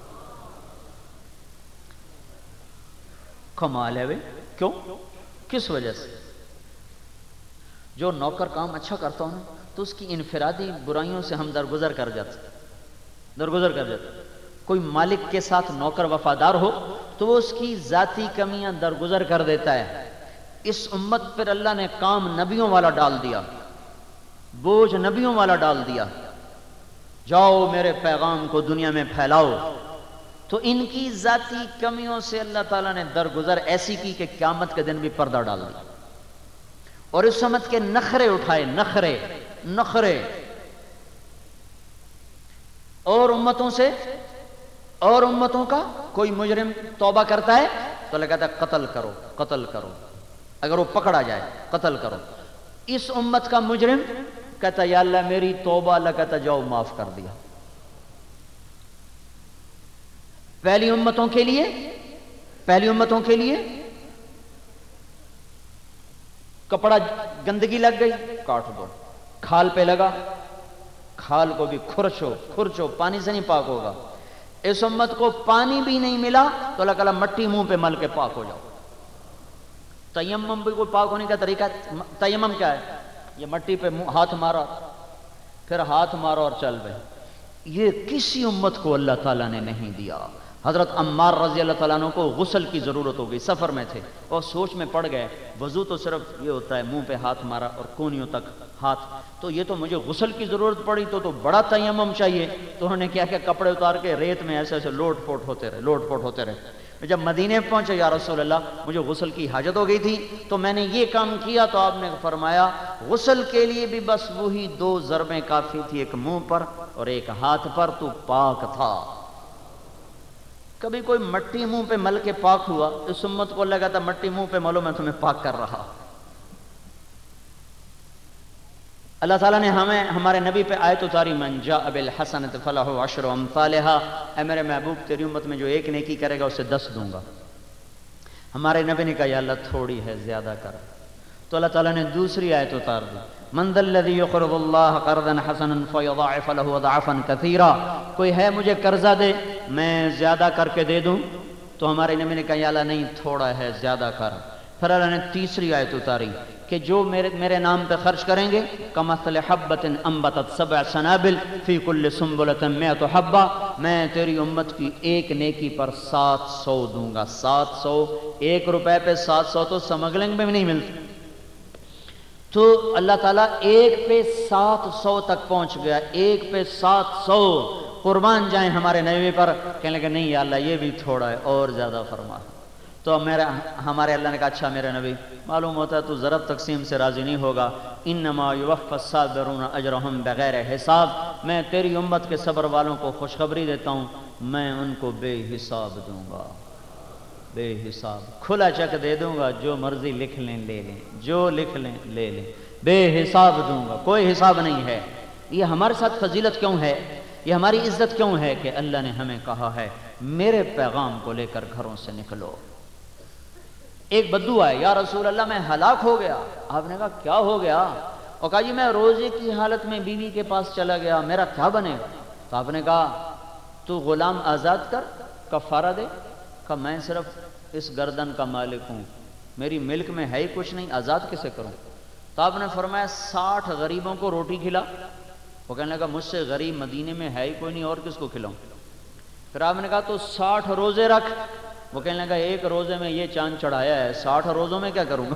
کمال ہے بھائی، کیوں؟ کس وجہ سے؟ جو نوکر کام اچھا کرتا ہوں نا تو اس کی انفرادی برائیوں سے ہم درگزر کر جاتے۔ کوئی مالک کے ساتھ نوکر وفادار ہو تو وہ اس کی ذاتی کمیاں درگزر کر دیتا ہے۔ اس امت پر اللہ نے کام نبیوں والا ڈال دیا، بوجھ نبیوں والا ڈال دیا، جاؤ میرے پیغام کو دنیا میں پھیلاؤ۔ تو ان کی ذاتی کمیوں سے اللہ تعالیٰ نے درگزر ایسی کی کہ قیامت کے دن بھی پردہ ڈال دیا، اور اس امت کے نخرے اٹھائے، نخرے اور امتوں کا کوئی مجرم توبہ کرتا ہے تو اللہ کہتا ہے قتل کرو، اگر وہ پکڑا جائے قتل کرو۔ اس امت کا مجرم کہتا ہے یا اللہ میری توبہ، اللہ کہتا ہے جاؤ معاف کر دیا۔ پہلی امتوں کے لیے کپڑا گندگی لگ گئی کاٹ دو، کھال پہ لگا، کھال کو بھی کھرچو، پانی سے نہیں پاک ہوگا۔ اس امت کو پانی بھی نہیں ملا تو اللہ کہا مٹی منہ پہ مل کے پاک ہو جاؤ۔ تیمم بھی کوئی پاک ہونے کا طریقہ ہے؟ تیمم کیا ہے؟ یہ مٹی پہ ہاتھ مارا، پھر ہاتھ مارا اور چل بے۔ یہ کسی امت کو اللہ تعالیٰ نے نہیں دیا۔ حضرت عمار رضی اللہ تعالیٰ عنہ کو غسل کی ضرورت ہو گئی، سفر میں تھے اور سوچ میں پڑ گئے وضو تو صرف یہ ہوتا ہے منہ پہ ہاتھ مارا اور کونیوں تک ہاتھ، تو یہ تو مجھے غسل کی ضرورت پڑی تو بڑا تیمم چاہیے۔ تو انہوں نے کیا کہ کپڑے اتار کے ریت میں ایسے لوٹ پوٹ ہوتے رہے۔ جب مدینے پہنچے یا رسول اللہ مجھے غسل کی حاجت ہو گئی تھی تو میں نے یہ کام کیا، تو آپ نے فرمایا غسل کے لیے بھی بس وہی 2 ضربیں کافی تھی، ایک منہ پر اور ایک ہاتھ پر، تو پاک تھا۔ کبھی کوئی مٹی منہ پہ مل کے پاک ہوا؟ اس امت کو اللہ کہتا مٹی منہ پہ ملو میں تمہیں پاک کر رہا۔ اللہ تعالیٰ نے ہمارے نبی پہ آیت اتاری من جاء بالحسنۃ فلہ عشر امثالھا، اے میرے محبوب تیری امت میں جو ایک نیکی کرے گا اسے 10 دوں گا۔ ہمارے نبی نے کہا یا اللہ تھوڑی ہے، زیادہ کر۔ تو اللہ تعالیٰ نے دوسری آیت اتار دی من ذا الذی یقرض اللہ قرضا حسنا فیضاعف له اضعافا کثیرا، کوئی ہے مجھے قرضہ دے میں زیادہ کر کے دے دوں؟ تو ہمارے نبی نے کہا یا اللہ نہیں تھوڑا ہے، زیادہ کر۔ پھر اللہ نے تیسری آیت اتاری کہ جو میرے نام پہ خرچ کریں گے کمثل حبۃ انبتت 7 سنابل فی کل سنبلۃ 100 حبہ، میں تیری امت کی ایک نیکی پر 700 دوں گا۔ 700، 1 روپے پہ 700 تو سمگلنگ میں بھی نہیں ملتی۔ تو اللہ تعالیٰ 1 پہ 700 تک پہنچ گیا، 1 پہ 700 قربان جائیں ہمارے نبی پر. کہنے لگے نہیں یا اللہ یہ بھی تھوڑا ہے، اور زیادہ فرما. تو ہمارے اللہ نے کہا اچھا میرے نبی، معلوم ہوتا ہے تو ضرب تقسیم سے راضی نہیں ہوگا. انما یوفی الصابرون اجرہم بغیر حساب. میں تیری امت کے صبر والوں کو خوشخبری دیتا ہوں، میں ان کو بے حساب دوں گا، بے حساب. کھلا چیک دے دوں گا، جو مرضی لکھ لیں لے لیں، جو لکھ لیں لے لیں، بے حساب دوں گا، کوئی حساب نہیں ہے. یہ ہمارے ساتھ فضیلت کیوں ہے، یہ ہماری عزت کیوں ہے کہ اللہ نے ہمیں کہا ہے میرے پیغام کو لے کر گھروں سے نکلو. ایک بدو آئے، یا رسول اللہ میں ہلاک ہو گیا. آپ نے کہا کیا ہو گیا؟ اور کہا جی میں روزے کی حالت میں بیوی کے پاس چلا گیا، میرا کیا بنے گا؟ تو آپ نے کہا تو غلام آزاد کر، کفارہ دے. کہا میں صرف اس گردن کا مالک ہوں، میری ملک میں ہے ہی کچھ نہیں، آزاد کسے کروں؟ تو آپ نے فرمایا 60 غریبوں کو روٹی کھلا. وہ کہنے لگا مجھ سے غریب مدینے میں ہے ہی کوئی نہیں، اور کس کو کھلاؤں؟ پھر آپ نے کہا تو 60 روزے رکھ. وہ کہنے لگا 1 روزے میں یہ چاند چڑھایا ہے، 60 روزوں میں کیا کروں گا؟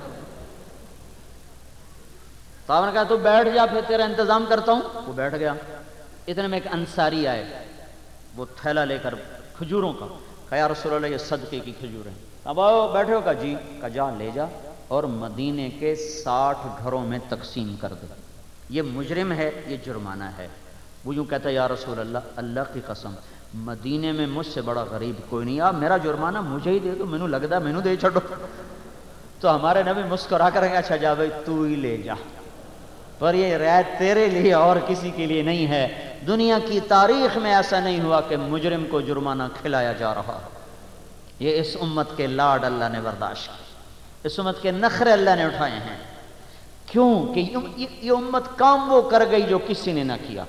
تو آپ نے کہا تو بیٹھ جا، پھر تیرا انتظام کرتا ہوں. وہ بیٹھ گیا. اتنے میں ایک انصاری آئے، وہ تھیلا لے کر کھجوروں کا. کہا یا رسول اللہ یہ صدقے کی کھجور ہیں. اب آؤ بیٹھے ہو؟ کہا جی. کہا جا لے جا اور مدینے کے 60 گھروں میں تقسیم کر دے. یہ مجرم ہے، یہ جرمانہ ہے. وہ یوں کہتا ہے یا رسول اللہ، اللہ کی قسم مدینے میں مجھ سے بڑا غریب کوئی نہیں، آپ میرا جرمانہ مجھے ہی دے دو، مینوں لگتا ہے مینوں دے چھڑو. تو ہمارے نبی مسکرا کر کہا اچھا جا بھائی تو ہی لے جا، پر یہ رعایت تیرے لیے اور کسی کے لیے نہیں ہے. دنیا کی تاریخ میں ایسا نہیں ہوا کہ مجرم کو جرمانہ کھلایا جا رہا. یہ اس امت کے لاڈ اللہ نے برداشت کی، اس امت کے نخرے اللہ نے اٹھائے ہیں. کیوں کہ یہ امت کام وہ کر گئی جو کسی نے نہ کیا.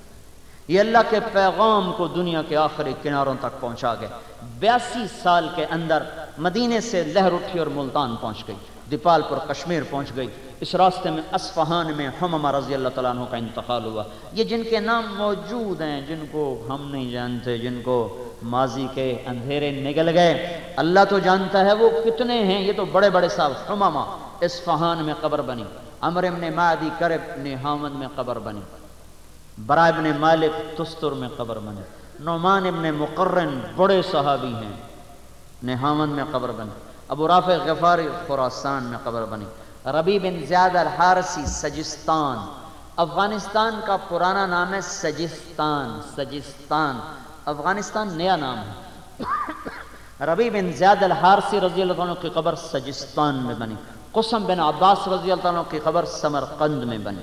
یہ اللہ کے پیغام کو دنیا کے آخری کناروں تک پہنچا گئے. 82 سال کے اندر مدینے سے لہر اٹھی اور ملتان پہنچ گئی، دیپال پور کشمیر پہنچ گئی. اس راستے میں اصفہان میں حمامہ رضی اللہ تعالیٰ عنہ کا انتقال ہوا. یہ جن کے نام موجود ہیں، جن کو ہم نہیں جانتے، جن کو ماضی کے اندھیرے نگل گئے، اللہ تو جانتا ہے وہ کتنے ہیں. یہ تو بڑے بڑے صاحب. حمامہ اصفہان میں قبر بنی، عمرو ابن معدی کرب ابن حامد میں قبر بنی، برا ابن مالک تستر میں قبر بنی، نعمان ابن مقرن بڑے صحابی ہیں، نحامد میں قبر بنی، ابو رافع غفاری خراسان میں قبر بنی، ربیع بن زیاد الحارثی سجستان. افغانستان کا پرانا نام ہے سجستان. سجستان افغانستان نیا نام ہے. ربیع بن زیاد الحارثی رضی اللہ عنہ کی قبر سجستان میں بنی. قسم بن عباس رضی اللہ عنہ کی قبر سمرقند میں بنی.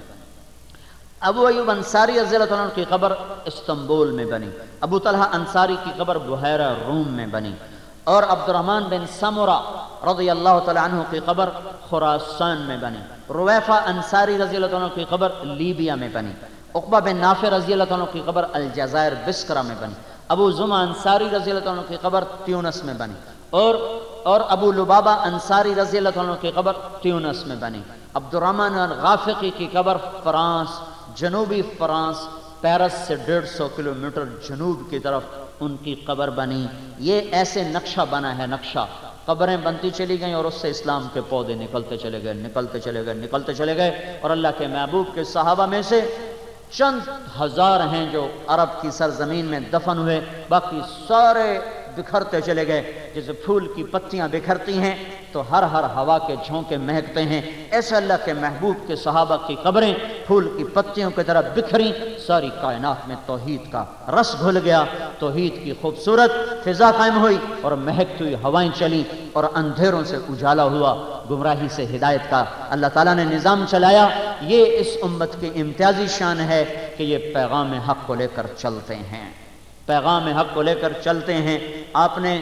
ابو ایوب انصاری رضی اللہ عنہ کی قبر استنبول میں بنی. ابو طلحہ انصاری کی قبر بحیرہ روم میں بنی. اور عبد الرحمن بن سمرہ رضی اللہ تعالی عنہ کی قبر خراسان میں بنی. رویفہ انصاری رضی اللہ عنہ کی قبر لیبیا میں بنی. عقبہ بن نافع رضی اللہ عنہ کی قبر الجزائر بسکرہ میں بنی. ابو زمع انصاری رضی اللہ عنہ کی قبر تیونس میں بنی. اور ابو لبابہ انصاری رضی اللہ عنہ کی قبر تیونس میں بنی. عبد الرحمن الغافقی کی قبر فرانس، جنوبی فرانس، پیرس سے 150 کلومیٹر جنوب کی طرف ان کی قبر بنی. یہ ایسے نقشہ بنا ہے، نقشہ. قبریں بنتی چلی گئیں اور اس سے اسلام کے پودے نکلتے چلے گئے، نکلتے چلے گئے، نکلتے چلے گئے. اور اللہ کے محبوب کے صحابہ میں سے چند ہزار ہیں جو عرب کی سرزمین میں دفن ہوئے، باقی سارے بکھرتے چلے گئے. جیسے پھول کی پتیاں بکھرتی ہیں تو ہر ہوا کے جھونکے مہکتے ہیں، ایسے اللہ کے محبوب کے صحابہ کی قبریں پھول کی پتیوں کی طرح بکھریں. ساری کائنات میں توحید کا رس گھل گیا، توحید کی خوبصورت فضا قائم ہوئی اور مہکتی ہوئی ہوائیں چلیں اور اندھیروں سے اجالا ہوا، گمراہی سے ہدایت کا اللہ تعالیٰ نے نظام چلایا. یہ اس امت کی امتیازی شان ہے کہ یہ پیغام حق کو لے کر چلتے ہیں، پیغام حق کو لے کر چلتے ہیں. آپ نے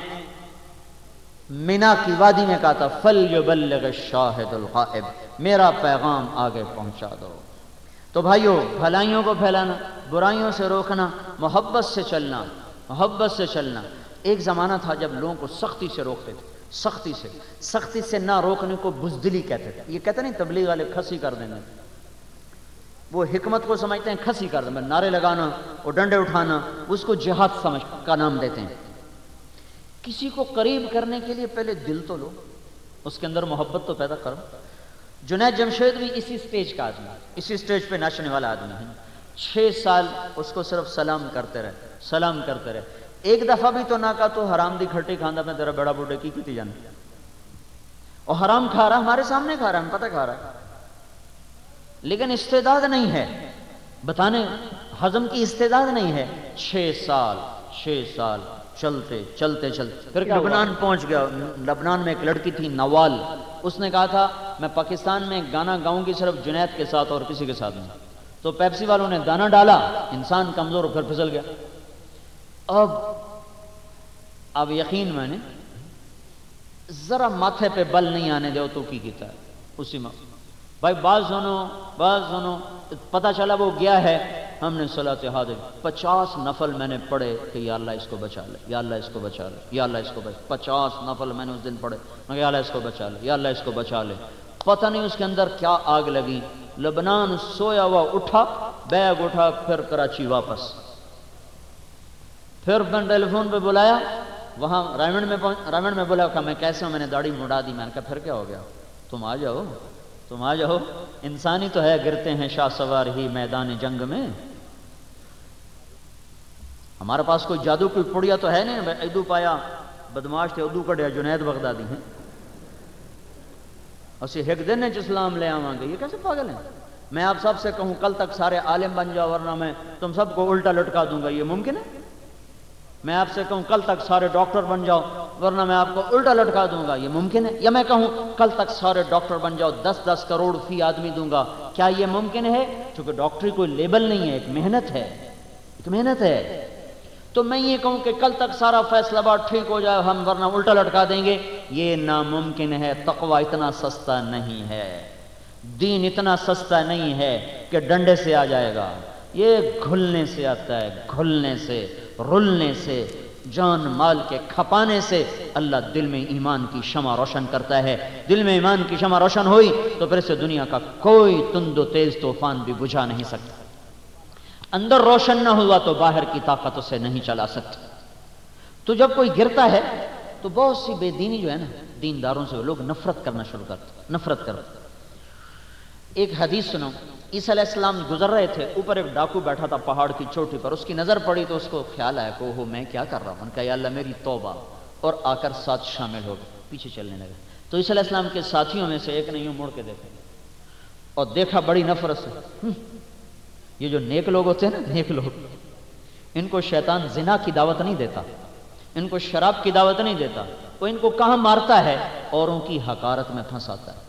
مینا کی وادی میں کہا تھا فَلْيُبَلِّغِ الشَّاهِدُ الْغَائِبُ، میرا پیغام آگے پہنچا دو. تو بھائیو، بھلائیوں کو پھیلانا، برائیوں سے روکنا، محبت سے چلنا، محبت سے چلنا. ایک زمانہ تھا جب لوگوں کو سختی سے روکتے تھے، سختی سے نہ روکنے کو بزدلی کہتے تھے. یہ کہتے نہیں تبلیغ والے کھسی کر دیں گے، وہ حکمت کو سمجھتے ہیں کھسی کر دیں، نعرے لگانا اور ڈنڈے اٹھانا، اس کو جہاد سمجھ کا نام دیتے ہیں. کسی کو قریب کرنے کے لیے پہلے دل تو لو، اس کے اندر محبت تو پیدا کرو. جنید جمشید بھی اسی سٹیج کا آدمی، اسی سٹیج پہ ناچنے والا آدمی ہے۔ 6 سال اس کو صرف سلام کرتے رہے۔ ایک دفعہ بھی تو نہ کہا تو حرام دی کھٹی کھاندہ میں تیرا بڑا بوڑھے کی کیتی جانا، اور حرام کھا رہا ہمارے سامنے کھا رہا ہے، پتہ کھا رہا ہے، لیکن استعداد نہیں ہے بتانے، ہضم کی استعداد نہیں ہے۔ 6 سال چلتے پھر لبنان پہنچ گیا۔ لبنان میں ایک لڑکی تھی نوال، اس نے کہا تھا میں پاکستان میں گانا گاؤں گی صرف جنید کے ساتھ اور کسی کے ساتھ نہیں، تو پیپسی والوں نے دانا ڈالا، انسان کمزور پھر پھسل گیا۔ اب یقین میں نے ذرا ماتھے پہ بل نہیں آنے دو تو کی کیتا ہے اسی میں بھائی بعض سنو پتہ چلا وہ گیا ہے، ہم نے صلاۃ حاضر 50 نفل میں نے پڑھے کہ یا اللہ اس کو بچا لے، یا اللہ اس کو بچا لے، یا اللہ اس کو بچا، 50 نفل میں نے اس دن پڑھے، یا اللہ اس کو بچا لے، یا اللہ اس کو بچا لے۔ پتہ نہیں اس کے اندر کیا آگ لگی، لبنان سویا ہوا اٹھا، بیگ اٹھا، پھر کراچی واپس، پھر میں ٹیلی فون پہ بلایا، وہاں رائمنڈ میں بولا کہ میں کیسے ہوں، میں نے داڑھی مڑا دی، میں نے کہا پھر کیا ہو گیا، تم آ جاؤ، انسانی تو ہے، گرتے ہیں شاہ سوار ہی میدان جنگ میں۔ ہمارے پاس کوئی جادو کوئی پڑیا تو ہے نہیں، ادو پایا بدماش تھے ادو کڑیا جنید بغدادی ہیں، اسی ایک دن اسلام لے آواں گے، یہ کیسے پاگل ہیں؟ میں آپ سب سے کہوں کل تک سارے عالم بن جاؤ ورنہ میں تم سب کو الٹا لٹکا دوں گا، یہ ممکن ہے؟ میں آپ سے کہوں کل تک سارے ڈاکٹر بن جاؤ ورنہ میں آپ کو الٹا لٹکا دوں گا، یہ ممکن ہے؟ یا میں کہوں کل تک سارے ڈاکٹر بن جاؤ، 10 کروڑ فی آدمی دوں گا، کیا یہ ممکن ہے؟ چونکہ ڈاکٹری کوئی لیبل نہیں ہے، ایک محنت ہے، تو میں یہ کہوں کہ کل تک سارا فیصلہ بات ٹھیک ہو جائے ہم ورنہ الٹا لٹکا دیں گے، یہ ناممکن ہے۔ تقوی اتنا سستا نہیں ہے، دین اتنا سستا نہیں ہے کہ ڈنڈے سے آ جائے گا، یہ گھلنے سے آتا ہے، گھلنے سے، رلنے سے، جان مال کے کھپانے سے۔ اللہ دل میں ایمان کی شمع روشن کرتا ہے، دل میں ایمان کی شمع روشن ہوئی تو پھر سے دنیا کا کوئی تند و تیز طوفان بھی بجھا نہیں سکتا، اندر روشن نہ ہوا تو باہر کی طاقت اسے نہیں چلا سکتی۔ تو جب کوئی گرتا ہے تو بہت سی بے دینی جو ہے نا، دینداروں سے لوگ نفرت کرنا شروع کرتے۔ ایک حدیث سنو، عیسیٰ علیہ السلام گزر رہے تھے، اوپر ایک ڈاکو بیٹھا تھا پہاڑ کی چوٹی پر، اس کی نظر پڑی تو اس کو خیال آیا کہ اوہ میں کیا کر رہا ہوں، ان کا یا اللہ میری توبہ، اور آ کر ساتھ شامل ہو گئے، پیچھے چلنے لگے۔ تو عیسیٰ علیہ السلام کے ساتھیوں میں سے ایک نے یوں مڑ کے دیکھا اور دیکھا بڑی نفرت سے، یہ جو نیک لوگ ہوتے ہیں نا، نیک لوگ، ان کو شیطان زنا کی دعوت نہیں دیتا، ان کو شراب کی دعوت نہیں دیتا، وہ ان کو کہاں مارتا ہے؟ اوروں کی حقارت میں پھنساتا ہے۔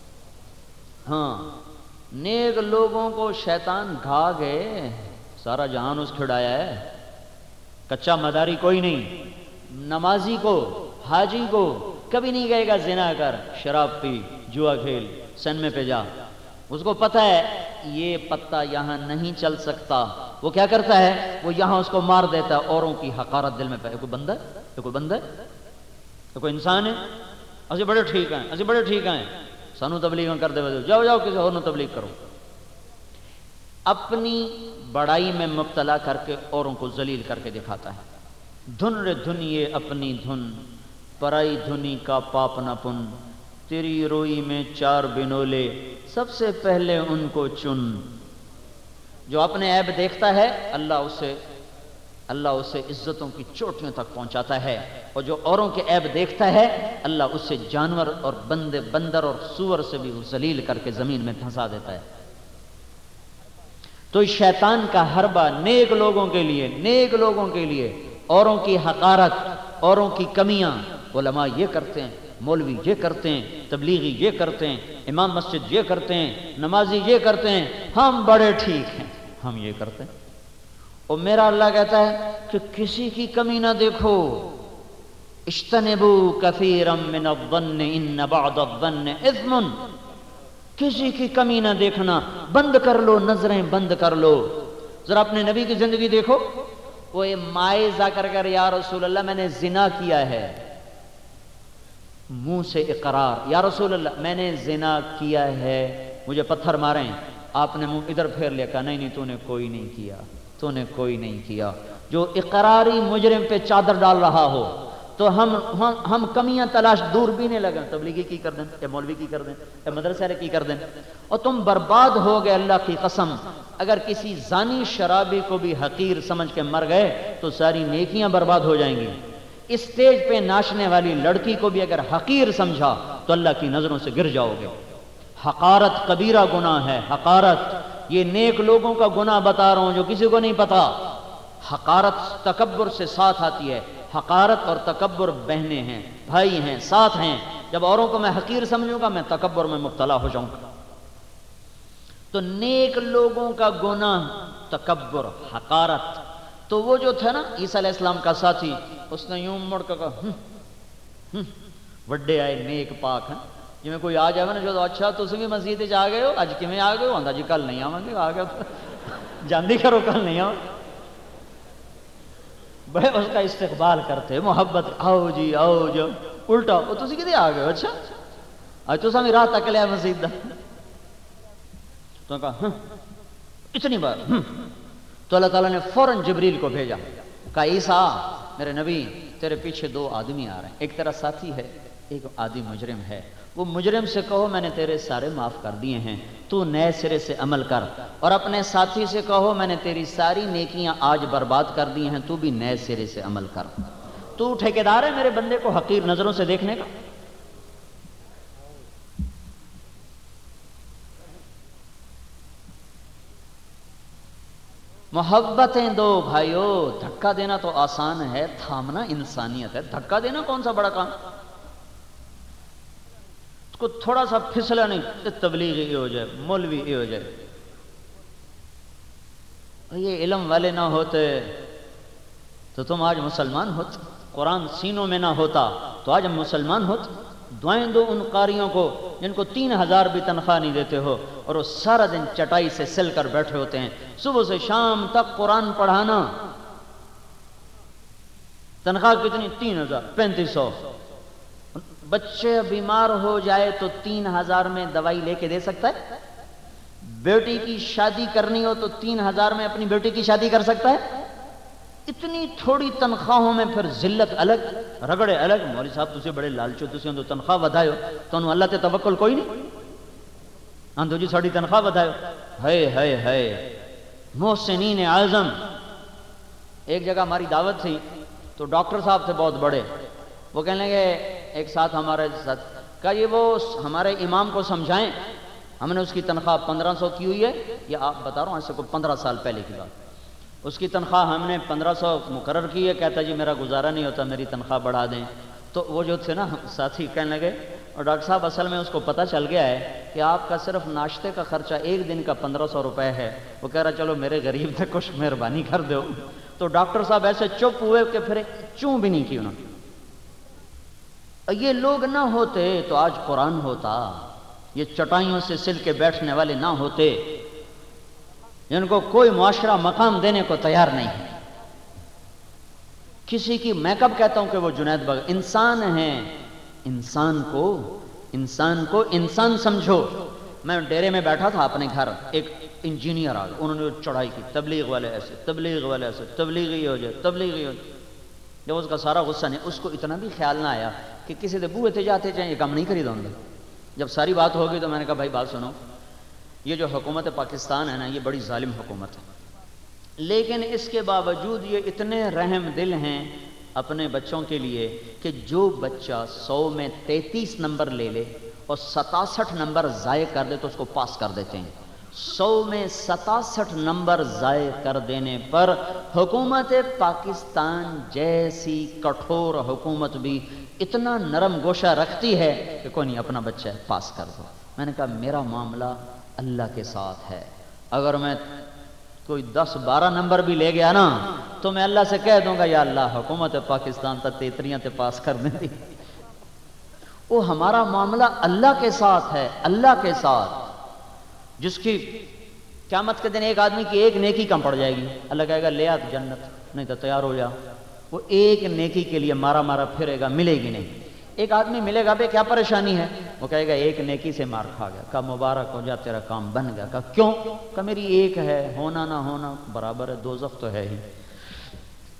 ہاں، نیک لوگوں کو شیطان گھا گئے، سارا جہان اس کھڑایا ہے، کچا مداری کوئی نہیں، نمازی کو، حاجی کو کبھی نہیں کہے گا زنا کر، شراب پی، جوا کھیل، سینمے پہ جا، اس کو پتہ ہے یہ پتا یہاں نہیں چل سکتا، وہ کیا کرتا ہے؟ وہ یہاں اس کو مار دیتا ہے، اوروں کی حقارت دل میں پہ۔ کوئی بندہ ہے، کوئی انسان ہے، اسی بڑے ٹھیک ہیں، سانو تبلیغ کر دے، جاؤ کسی اور نو تبلیغ کرو۔ اپنی بڑائی میں مبتلا کر کے اوروں کو ذلیل کر کے دکھاتا ہے۔ دھن رے دھن یہ اپنی دھن، پرائی دھنی کا پاپ نہ پن، تیری روئی میں 4 بنولے، سب سے پہلے ان کو چن۔ جو اپنے عیب دیکھتا ہے اللہ اسے عزتوں کی چوٹیوں تک پہنچاتا ہے، اور جو اوروں کے عیب دیکھتا ہے اللہ اسے جانور اور بندر اور سور سے بھی ذلیل کر کے زمین میں دھنسا دیتا ہے۔ تو شیطان کا حربہ نیک لوگوں کے لیے اوروں کی حقارت، اوروں کی کمیاں، علماء یہ کرتے ہیں، مولوی یہ کرتے ہیں، تبلیغی یہ کرتے ہیں، امام مسجد یہ کرتے ہیں، نمازی یہ کرتے ہیں، ہم بڑے ٹھیک ہیں، ہم یہ کرتے ہیں۔ اور میرا اللہ کہتا ہے کہ کسی کی کمی نہ دیکھو، اجتنبوا کثیرا من الظن ان بعض الظن اثم، کسی کی کمی نہ دیکھنا، بند کر لو، نظریں بند کر لو۔ ذرا اپنے نبی کی زندگی دیکھو، وہ مائز آ کر یا رسول اللہ میں نے زنا کیا ہے، منہ سے اقرار، یا رسول اللہ میں نے زنا کیا ہے، مجھے پتھر ماریں، آپ نے منہ ادھر پھیر لیا، کہا نہیں تو نے کوئی نہیں کیا۔ جو اقراری مجرم پہ چادر ڈال رہا ہو، تو ہم کمیاں تلاش دور بھی نہیں لگے، تبلیغی کی کر دیں، اے مولوی کی کر دیں، اے مدرسے کی کر دیں، اور تم برباد ہو گئے اللہ کی قسم۔ اگر کسی زانی شرابی کو بھی حقیر سمجھ کے مر گئے تو ساری نیکیاں برباد ہو جائیں گی۔ اسٹیج پہ ناچنے والی لڑکی کو بھی اگر حقیر سمجھا تو اللہ کی نظروں سے گر جاؤ گے۔ حقارت کبیرہ گناہ ہے، حقارت۔ یہ نیک لوگوں کا گناہ بتا رہا ہوں جو کسی کو نہیں پتا۔ حقارت تکبر سے ساتھ آتی ہے، حقارت اور تکبر بہنیں ہیں، بھائی ہیں، ساتھ ہیں۔ جب اوروں کو میں حقیر سمجھوں گا میں تکبر میں مبتلا ہو جاؤں گا۔ تو نیک لوگوں کا گناہ تکبر، حقارت۔ تو وہ جو تھا نا عیسیٰ علیہ السلام کا ساتھی، اس نے یوں مڑ کر کہا وڈے آئے نیک پاک ہیں۔ جی میں کوئی آ جائے نا جو اچھا تسی بھی مسجد آ گئے ہو، اج کیویں آ گئے ہو؟ آندا جی کل نہیں آواں گے، آ گئے جاندی کرو کل نہیں آؤ۔ بڑے اس کا استقبال کرتے، محبت، آؤ جی آؤ جو الٹا وہ تسی کدے آ گئے ہو؟ اچھا اج تساں بھی راہ تک لیا مسجد دا۔ تو کہا اتنی بار تو اللہ تعالیٰ نے فوراً جبریل کو بھیجا، کہا عیسیٰ میرے نبی تیرے پیچھے دو آدمی آ رہے ہیں، ایک تیرا ساتھی ہے، ایک آدمی مجرم ہے۔ وہ مجرم سے کہو میں نے تیرے سارے معاف کر دیے ہیں، تو نئے سرے سے عمل کر، اور اپنے ساتھی سے کہو میں نے تیری ساری نیکیاں آج برباد کر دی ہیں، تو بھی نئے سرے سے عمل کر۔ تو ٹھیکیدار ہے میرے بندے کو حقیر نظروں سے دیکھنے کا؟ محبتیں دو بھائیو، دھکا دینا تو آسان ہے، تھامنا انسانیت ہے۔ دھکا دینا کون سا بڑا کام؟ اس کو تھوڑا سا پھسلا نہیں، تبلیغی یہ ہو جائے، مولوی یہ ہو جائے۔ یہ علم والے نہ ہوتے تو تم آج مسلمان ہوتے، قرآن سینوں میں نہ ہوتا تو آج ہم مسلمان ہوتے۔ دعائیں دو ان قاریوں کو جن کو 3000 بھی تنخواہ نہیں دیتے ہو، اور وہ سارا دن چٹائی سے سل کر بیٹھے ہوتے ہیں، صبح سے شام تک قرآن پڑھانا۔ تنخواہ کتنی؟ 3000، 3500۔ بچے بیمار ہو جائے تو 3000 میں دوائی لے کے دے سکتا ہے؟ بیٹی کی شادی کرنی ہو تو 3000 میں اپنی بیٹی کی شادی کر سکتا ہے؟ اتنی تھوڑی تنخواہوں میں پھر ذلت الگ، رگڑے الگ۔ مولوی صاحب تسی بڑے لالچو، تسی تو تنخواہ ودھائیو، تو اللہ تے توکل کوئی نہیں؟ آندھو جی ساڑی تنخواہ ودھائیو۔ ہائے ہائے ہائے محسنین اعظم۔ ایک جگہ ہماری دعوت تھی تو ڈاکٹر صاحب تھے بہت بڑے، وہ کہنے لگے ایک ساتھ ہمارے ساتھ، کہا یہ وہ ہمارے امام کو سمجھائیں، ہم نے اس کی تنخواہ 1500 کی ہوئی ہے، یہ آپ بتا رہا ہوں ایسے کو 15 سال پہلے کی بات، اس کی تنخواہ ہم نے 1500 مقرر کی ہے، کہتا جی میرا گزارا نہیں ہوتا، میری تنخواہ بڑھا دیں۔ تو وہ جو تھے نا ساتھی کہنے لگے، اور ڈاکٹر صاحب اصل میں اس کو پتہ چل گیا ہے کہ آپ کا صرف ناشتے کا خرچہ ایک دن کا 1500 روپے ہے، وہ کہہ رہا چلو میرے غریب تھے کچھ مہربانی کر دو۔ تو ڈاکٹر صاحب ایسے چپ ہوئے کہ پھر چوں بھی نہیں کی انہوں نے۔ یہ لوگ نہ ہوتے تو آج قرآن ہوتا، یہ چٹائیوں سے سل کے بیٹھنے والے نہ ہوتے جن کو کوئی معاشرہ مقام دینے کو تیار نہیں ہے۔ کسی کی میں کب کہتا ہوں کہ وہ جنید بغ انسان ہیں، انسان کو انسان سمجھو۔ میں ڈیرے میں بیٹھا تھا اپنے گھر، ایک انجینئر آ گیا، انہوں نے چڑھائی کی، تبلیغ والے ایسے، تبلیغ والے ایسے، تبلیغی ہو جائے، تبلیغی ہو جائے۔ جب اس کا سارا غصہ نہیں، اس کو اتنا بھی خیال نہ آیا کہ کسی دے بوئے تھے جاتے چاہیں یہ کام نہیں کری دوں گے۔ جب ساری بات ہوگی تو میں نے کہا بھائی بات سنو، یہ جو حکومت پاکستان ہے نا یہ بڑی ظالم حکومت ہے، لیکن اس کے باوجود یہ اتنے رحم دل ہیں اپنے بچوں کے لیے کہ جو بچہ 100 میں 33 نمبر لے لے اور 67 نمبر ضائع کر دے تو اس کو پاس کر دیتے ہیں۔ 100 میں 67 نمبر ضائع کر دینے پر حکومت پاکستان جیسی کٹھور حکومت بھی اتنا نرم گوشہ رکھتی ہے کہ کوئی نہیں اپنا بچہ ہے پاس کر دو۔ میں نے کہا میرا معاملہ اللہ کے ساتھ ہے، اگر میں کوئی 10-12 نمبر بھی لے گیا نا تو میں اللہ سے کہہ دوں گا یا اللہ حکومت پاکستان تا تیتریاں تے پاس کر دیں دی۔ وہ ہمارا معاملہ اللہ کے ساتھ ہے، اللہ کے ساتھ، جس کی قیامت کے دن ایک آدمی کی ایک نیکی کم پڑ جائے گی، اللہ کہے گا لے آ جنت، نہیں تو تیار ہو جا۔ وہ ایک نیکی کے لیے مارا مارا پھرے گا، ملے گی نہیں۔ ایک آدمی ملے گا بے کیا پریشانی ہے، وہ کہے گا ایک نیکی سے مار کھا گیا، کہا مبارک ہو جا تیرا کام بن گیا، کہا کیوں، کہا میری ایک ہے، ہونا نہ ہونا برابر ہے، دوزخ تو ہے ہی۔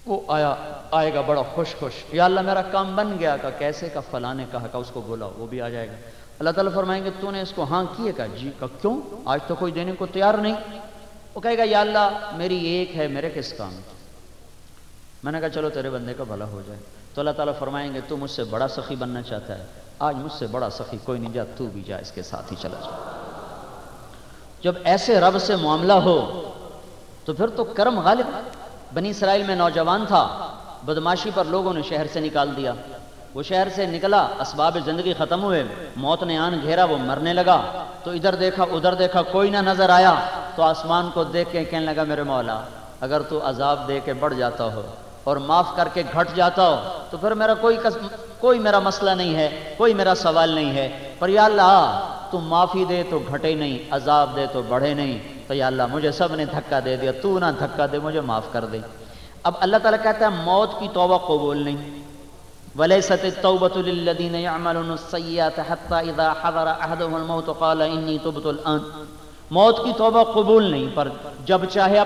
وہ آئے گا بڑا خوش خوش، یا اللہ میرا کام بن گیا، کہا کیسے؟ کا فلاں نے کہا اس کو بولا، وہ بھی آ جائے گا۔ اللہ تعالیٰ فرمائیں گے تو نے اس کو ہاں کیے؟ کہا جی۔ کہا کیوں؟ آج تو کوئی دینے کو تیار نہیں۔ وہ کہے گا یا اللہ میری ایک ہے، میرے کس کام؟ میں نے کہا چلو تیرے بندے کا بھلا ہو جائے۔ تو اللہ تعالیٰ فرمائیں گے تو مجھ سے بڑا سخی بننا چاہتا ہے، آج مجھ سے بڑا سخی کوئی نہیں، جا تو بھی جا، اس کے ساتھ ہی چلا جا۔ جب ایسے رب سے معاملہ ہو تو پھر تو کرم غالب۔ بنی اسرائیل میں نوجوان تھا، بدماشی پر لوگوں نے شہر سے نکال دیا، وہ شہر سے نکلا، اسباب زندگی ختم ہوئے، موت نے آن گھیرا، وہ مرنے لگا، تو ادھر دیکھا ادھر دیکھا، کوئی نہ نظر آیا، تو آسمان کو دیکھ کے کہنے لگا میرے مولا اگر تو عذاب دے کے بڑھ جاتا ہو اور معاف کر کے گھٹ جاتا ہو تو پھر میرا کوئی میرا مسئلہ نہیں ہے، کوئی میرا سوال نہیں ہے، پر یا اللہ تو معافی دے تو گھٹے نہیں، عذاب دے تو بڑھے نہیں، تو یا اللہ مجھے سب نے دھکا دے دیا، تو نہ دھکا دے، مجھے معاف کر دے۔ اب اللہ تعالیٰ کہتا ہے موت کی توبہ قبول نہیں۔ وَلَيْسَتِ التَّوْبَةُ لِلَّذِينَ يَعْمَلُونَ السَّيِّئَاتِ حَتَّى إِذَا حَضَرَ أَحَدَهُمُ الْمَوْتُ قَالَ إِنِّي تُبْتُ الْآنَ۔ موت کی توبہ قبول نہیں، پر جب چاہے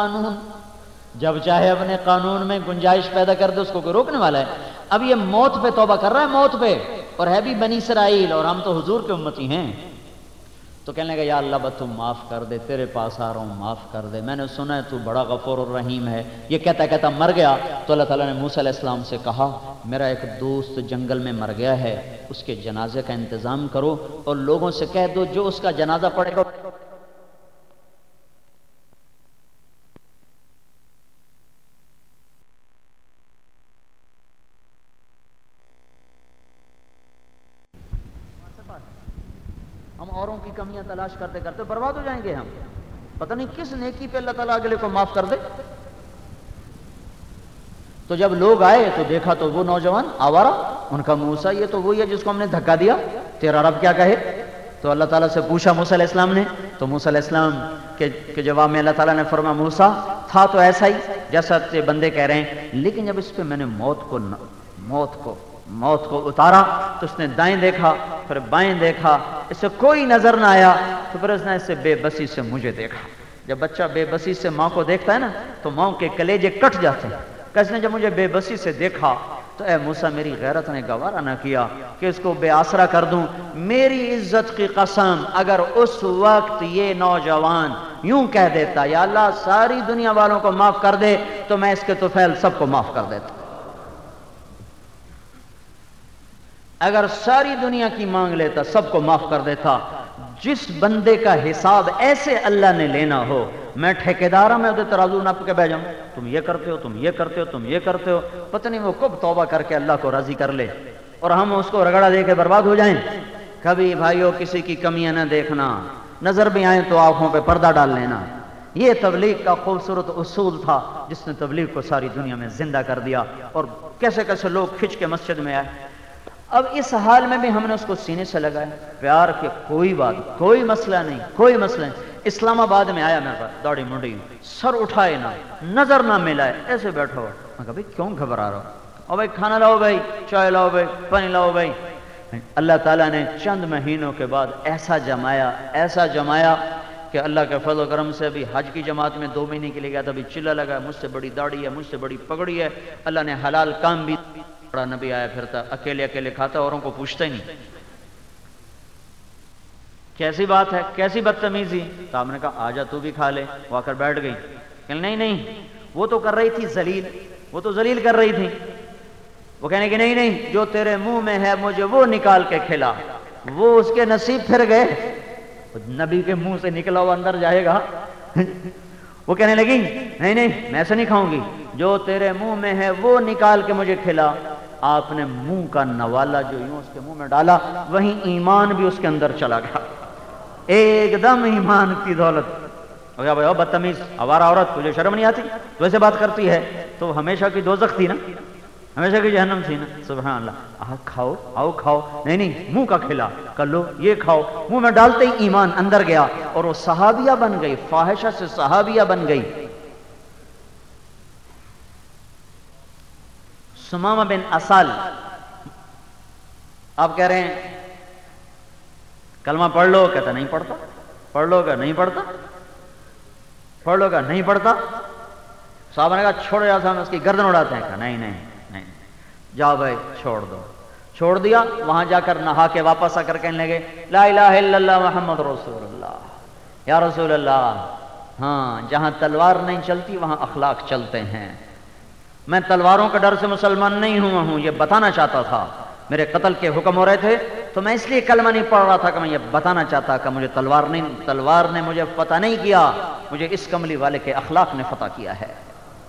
اپنے قانون میں گنجائش پیدا کر دے، اس کو کوئی روکنے والا ہے؟ اب یہ موت پہ توبہ کر رہا ہے، موت پہ، اور ہے بھی بنی اسرائیل، اور ہم تو حضور کے امتی ہیں، تو کہنے لگا یا اللہ بس تم معاف کر دے، تیرے پاس آ رہا ہوں، معاف کر دے، میں نے سنا ہے تو بڑا غفور الرحیم ہے۔ یہ کہتا مر گیا، تو اللہ تعالیٰ نے موسیٰ علیہ السلام سے کہا میرا ایک دوست جنگل میں مر گیا ہے، اس کے جنازے کا انتظام کرو اور لوگوں سے کہہ دو جو اس کا جنازہ پڑھے گا ہم اوروں کی کمیاں تلاش کرتے کرتے برباد ہو جائیں گے، ہم پتہ نہیں کس نیکی پہ اللہ تعالیٰ اگلے کو معاف کر دے۔ تو جب لوگ آئے تو دیکھا تو وہ نوجوان آوارہ، ان کا موسیٰ یہ تو وہی ہے جس کو ہم نے دھکا دیا، تیرا رب کیا کہے؟ تو اللہ تعالیٰ سے پوچھا موسیٰ علیہ السلام نے، تو موسیٰ علیہ السلام کے جواب میں اللہ تعالیٰ نے فرمایا موسیٰ تھا تو ایسا ہی جیسا تے بندے کہہ رہے ہیں، لیکن جب اس پہ میں نے موت کو اتارا تو اس نے دائیں دیکھا پھر بائیں دیکھا، اس سے کوئی نظر نہ آیا، تو پھر اس نے اسے بے بسی سے مجھے دیکھا۔ جب بچہ بے بسی سے ماں کو دیکھتا ہے نا تو ماں کے کلیجے کٹ جاتے ہیں، کہ اس نے جب مجھے بے بسی سے دیکھا تو اے موسیٰ میری غیرت نے گوارا نہ کیا کہ اس کو بے آسرا کر دوں، میری عزت کی قسم اگر اس وقت یہ نوجوان یوں کہہ دیتا یا اللہ ساری دنیا والوں کو معاف کر دے تو میں اس کے طفیل سب کو معاف کر دیتا۔ اگر ساری دنیا کی مانگ لیتا سب کو معاف کر دیتا۔ جس بندے کا حساب ایسے اللہ نے لینا ہو، میں ٹھیکیدار ہوں، میں ادھر ترازو ناپ کے بیٹھ جاؤں، تم یہ کرتے ہو، تم یہ کرتے ہو، تم یہ کرتے ہو، پتہ نہیں وہ کب توبہ کر کے اللہ کو راضی کر لے اور ہم اس کو رگڑا دے کے برباد ہو جائیں۔ کبھی بھائیو کسی کی کمیاں نہ دیکھنا، نظر بھی آئیں تو آنکھوں پہ پردہ ڈال لینا۔ یہ تبلیغ کا خوبصورت اصول تھا جس نے تبلیغ کو ساری دنیا میں زندہ کر دیا، اور کیسے کیسے لوگ کھچ کے مسجد میں آئے۔ اب اس حال میں بھی ہم نے اس کو سینے سے لگایا، پیار کے کوئی بات، کوئی مسئلہ نہیں، کوئی مسئلہ نہیں۔ اسلام آباد میں آیا میرے پاس، داڑھی منڈی، سر اٹھائے نہ، نظر نہ ملائے، ایسے بیٹھا ہوا۔ میں کہا بھائی کیوں گھبرا رہا ہو؟ او بھائی کھانا لاؤ بھائی، چائے لاؤ بھائی، پانی لاؤ بھائی۔ اللہ تعالیٰ نے چند مہینوں کے بعد ایسا جمایا کہ اللہ کے فضل و کرم سے ابھی حج کی جماعت میں 2 مہینے کے لیے گیا تھا، ابھی چلا لگا، مجھ سے بڑی داڑھی ہے، مجھ سے بڑی پگڑی ہے، اللہ نے حلال کام بھی، بڑا نبی آیا پھرتا، اکیلے کھاتا، اوروں کو پوچھتا ہی نہیں۔ کیسی بات ہے، کیسی بدتمیزی؟ تو آپ نے کہا آجا تو بھی کھا لے، وہ آ کر بیٹھ گئی، کہ نہیں وہ تو کر رہی تھی ذلیل، وہ تو ذلیل کر رہی تھی، وہ کہنے کہ نہیں جو تیرے منہ میں ہے مجھے وہ نکال کے کھلا۔ وہ اس کے نصیب پھر گئے، نبی کے منہ سے نکلا ہوا اندر جائے گا۔ وہ کہنے لگی نہیں میں ایسے نہیں کھاؤں گی، جو تیرے منہ میں ہے وہ نکال کے مجھے کھلا۔ آپ نے منہ کا نوالا جو یوں اس کے منہ میں ڈالا، وہیں ایمان بھی اس کے اندر چلا گیا، ایک دم ایمان کی دولت ہو گیا۔ بھائی بدتمیز آوارہ عورت، تجھے شرم نہیں آتی؟ تو ایسے بات کرتی ہے تو ہمیشہ کی دوزخ تھی نا، ہمیشہ کی جہنم تھی نا۔ سبحان اللہ، کھاؤ آؤ کھاؤ، نہیں منہ کا کھلا کر لو، یہ کھاؤ، منہ میں ڈالتے ہی ایمان اندر گیا اور وہ صحابیہ بن گئی، فاحشہ سے صحابیہ بن گئی۔ سمامہ بن اسال، آپ کہہ رہے ہیں کلمہ پڑھ لو، کہتا نہیں پڑھتا، پڑھ لو گا نہیں پڑھتا، پڑھ لو گا نہیں پڑھتا۔ صحابہ نے کہا چھوڑ جاتا ہم اس کی گردن اڑاتے ہیں. کہا نہیں نہیں نہیں, جاؤ بھائی چھوڑ دو. چھوڑ دیا. وہاں جا کر نہا کے واپس آ کر کہنے لگے لا الہ الا اللہ محمد رسول اللہ. یا رسول اللہ ہاں جہاں تلوار نہیں چلتی وہاں اخلاق چلتے ہیں. میں تلواروں کے ڈر سے مسلمان نہیں ہوا ہوں یہ بتانا چاہتا تھا. میرے قتل کے حکم ہو رہے تھے تو میں اس لیے کلمہ نہیں پڑھ رہا تھا کہ میں یہ بتانا چاہتا کہ مجھے تلوار نے مجھے فتح نہیں کیا, مجھے اس کملی والے کے اخلاق نے فتح کیا ہے.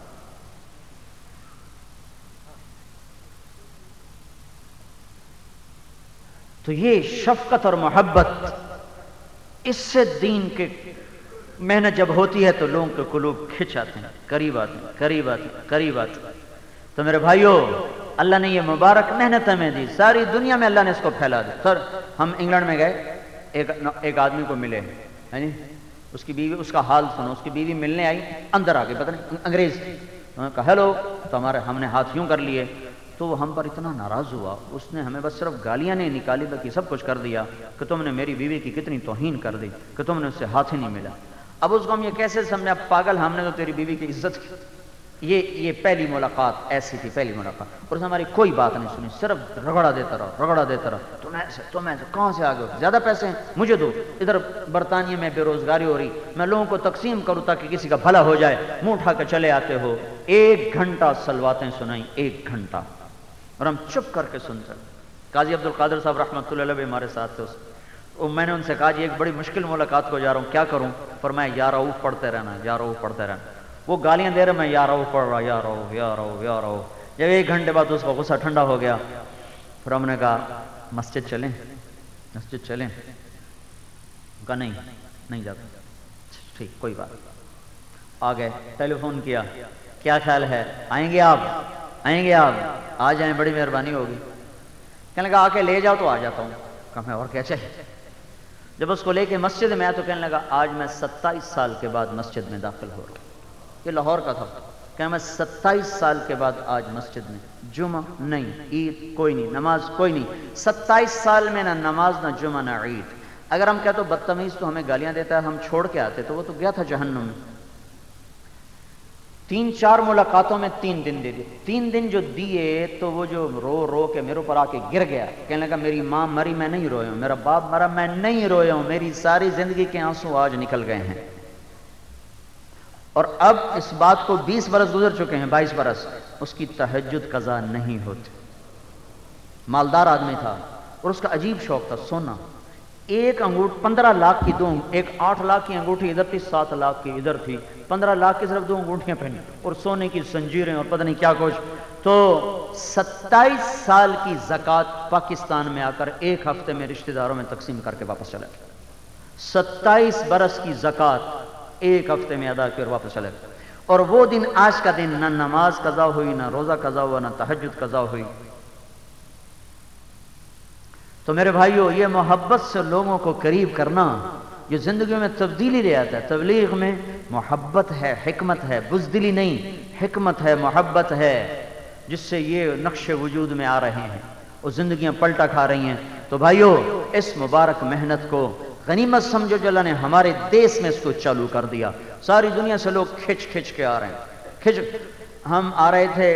تو یہ شفقت اور محبت, اس سے دین کے محنت جب ہوتی ہے تو لوگوں کے قلوب کھنچ آتے ہیں, قریب آتے ہیں, قریب آتے ہیں, قریب آتے ہیں. تو میرے بھائیوں اللہ نے یہ مبارک محنت ہمیں دی, ساری دنیا میں اللہ نے اس کو پھیلا دیا. سر ہم انگلینڈ میں گئے, ایک آدمی کو ملے, اس کی بیوی, اس کا حال سنو, اس کی بیوی ملنے آئی, اندر آ گئی, پتہ نہیں انگریز. انہوں نے کہا ہیلو, تو ہم نے ہاتھ یوں کر لیے. تو وہ ہم پر اتنا ناراض ہوا, اس نے ہمیں بس صرف گالیاں نہیں نکالی بلکہ سب کچھ کر دیا کہ تم نے میری بیوی کی کتنی توہین کر دی کہ تم نے اس سے ہاتھ ہی نہیں ملا. اب اس کو ہم یہ کیسے سمجھے, اب پاگل, ہم نے تو تیری بیوی کی عزت کی. یہ پہلی ملاقات ایسی تھی, پہلی ملاقات, اور اس نے ہماری کوئی بات نہیں سنی, صرف رگڑا دیتا رہا, رگڑا دیتا رہا. تم ایسے کہاں سے آگے ہو, زیادہ پیسے ہیں مجھے دو, ادھر برطانیہ میں بے روزگاری ہو رہی, میں لوگوں کو تقسیم کروں تاکہ کسی کا بھلا ہو جائے, منہ اٹھا کے چلے آتے ہو. 1 گھنٹہ سلواتیں سنائیں, 1 گھنٹہ, اور ہم چپ کر کے سنتے. قاضی عبد القادر صاحب رحمۃ اللہ علیہ ہمارے ساتھ تھے. میں نے ان سے کہا جی ایک بڑی مشکل ملاقات کو جا رہا ہوں, کیا کروں؟ فرمایا یا رؤوف پڑھتے رہنا, یا رؤوف پڑھتے رہنا. وہ گالیاں دے رہے, میں یا رؤوف پڑھ رہا, یا رؤوف, یا رؤوف, یا رؤوف. جب 1 گھنٹے بعد اس کا غصہ ٹھنڈا ہو گیا, پھر ہم نے کہا مسجد چلیں, مسجد چلیں. کہا نہیں نہیں جاتا. ٹھیک کوئی بات. آ گئے, ٹیلی فون کیا, کیا خیال ہے, آئیں گے آپ, آئیں گے آپ, آ جائیں, بڑی مہربانی ہوگی. کہنے لگا آ کے لے جاؤ, تو آ جاتا ہوں. کہا میں اور کیا چاہیے. جب اس کو لے کے مسجد میں آیا تو کہنے لگا آج میں 27 سال کے بعد مسجد میں داخل ہو رہا ہوں. یہ لاہور کا تھا. کہ میں 27 سال کے بعد آج مسجد میں, جمعہ نہیں, عید کوئی نہیں, نماز کوئی نہیں. 27 سال میں نہ نماز, نہ جمعہ, نہ عید. اگر ہم کہتے تو بدتمیز تو ہمیں گالیاں دیتا ہے, ہم چھوڑ کے آتے تو وہ تو گیا تھا جہنم میں. 3-4 ملاقاتوں میں 3 دن دے دیے. 3 دن جو دیے تو وہ جو رو رو کے میرے اوپر آ کے گر گیا. کہنے لگا میری ماں مری میں نہیں رویا ہوں, میرا باپ مرا میں نہیں رویا ہوں, میری ساری زندگی کے آنسو آج نکل گئے ہیں. اور اب اس بات کو 20 برس گزر چکے ہیں, 22 برس, اس کی تہجد قضا نہیں ہوتی. مالدار آدمی تھا اور اس کا عجیب شوق تھا سونا. 1 انگوٹھ 15 لاکھ کی 2, ایک 8 لاکھ کی انگوٹھی ادھر تھی, 7 لاکھ کی ادھر تھی, 15 لاکھ کی صرف 2 انگوٹھیاں پہنی, اور سونے کی زنجیریں اور پتہ نہیں کیا کچھ. تو 27 سال کی زکوٰۃ پاکستان میں آ کر 1 ہفتے میں رشتہ داروں میں تقسیم کر کے واپس چلا گیا. 27 برس کی زکوٰۃ 1 ہفتے میں ادا کی اور واپس چلا گیا. اور وہ دن آج کا دن, نہ نماز قضا ہوئی, نہ روزہ قضا ہوا, نہ تہجد قضا ہوئی. تو میرے بھائیو, یہ محبت سے لوگوں کو قریب کرنا یہ زندگیوں میں تبدیلی لے آتا ہے. تبلیغ میں محبت ہے, حکمت ہے, بزدلی نہیں, حکمت ہے, محبت ہے, جس سے یہ نقش وجود میں آ رہے ہیں اور زندگیاں پلٹا کھا رہی ہیں. تو بھائیو, اس مبارک محنت کو غنیمت سمجھو جو اللہ نے ہمارے دیس میں اس کو چالو کر دیا. ساری دنیا سے لوگ کھچ کھچ کے آ رہے ہیں. ہم آ رہے تھے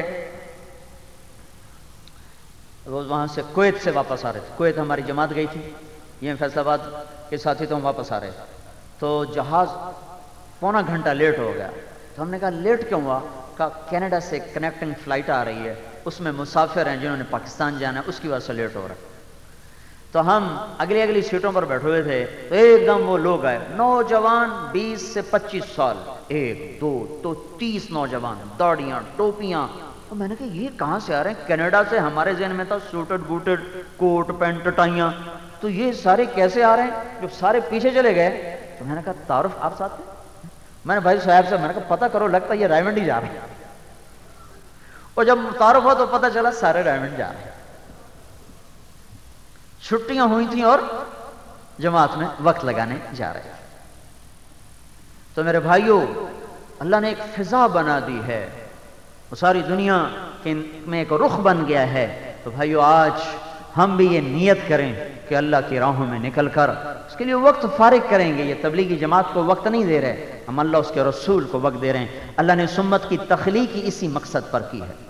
روز, وہاں سے کویت سے واپس آ رہے تھے. کویت ہماری جماعت گئی تھی, یہ فیصل آباد کے ساتھی تو ہم واپس آ رہے تھے. تو جہاز پونا گھنٹہ لیٹ ہو گیا. تو ہم نے کہا لیٹ کیوں ہوا؟ کہا کینیڈا سے کنیکٹنگ فلائٹ آ رہی ہے, اس میں مسافر ہیں جنہوں نے پاکستان جانا ہے, اس کی وجہ سے لیٹ ہو رہا ہے. تو ہم اگلی سیٹوں پر بیٹھے ہوئے تھے تو ایک دم وہ لوگ آئے, نوجوان 20 سے 25 سال, 1 2 تو 30 نوجوان, داڑیاں, ٹوپیاں. تو میں نے کہا یہ کہاں سے آ رہے ہیں؟ کینیڈا سے. ہمارے ذہن میں تھا سوٹڈ بوٹڈ, کوٹ پینٹ ٹائیاں. تو یہ سارے کیسے آ رہے ہیں؟ جب سارے پیچھے چلے گئے تو میں نے کہا تعارف آپ ساتھ ہیں؟ میں نے بھائی صاحب سے میں نے کہا پتہ کرو, لگتا ہے یہ رائمنڈ ہی جا رہے ہیں. اور جب تعارف ہوا تو پتہ چلا سارے رائمنڈ جا رہے ہیں. چھٹیاں ہوئی تھیں اور جماعت میں وقت لگانے جا رہے ہیں. تو میرے بھائیوں, اللہ نے ایک فضا بنا دی ہے, وہ ساری دنیا میں ایک رخ بن گیا ہے. تو بھائیو, آج ہم بھی یہ نیت کریں کہ اللہ کی راہوں میں نکل کر اس کے لیے وقت فارغ کریں گے. یہ تبلیغی جماعت کو وقت نہیں دے رہے, ہم اللہ اس کے رسول کو وقت دے رہے ہیں. اللہ نے سمت کی تخلیق ہی اسی مقصد پر کی ہے.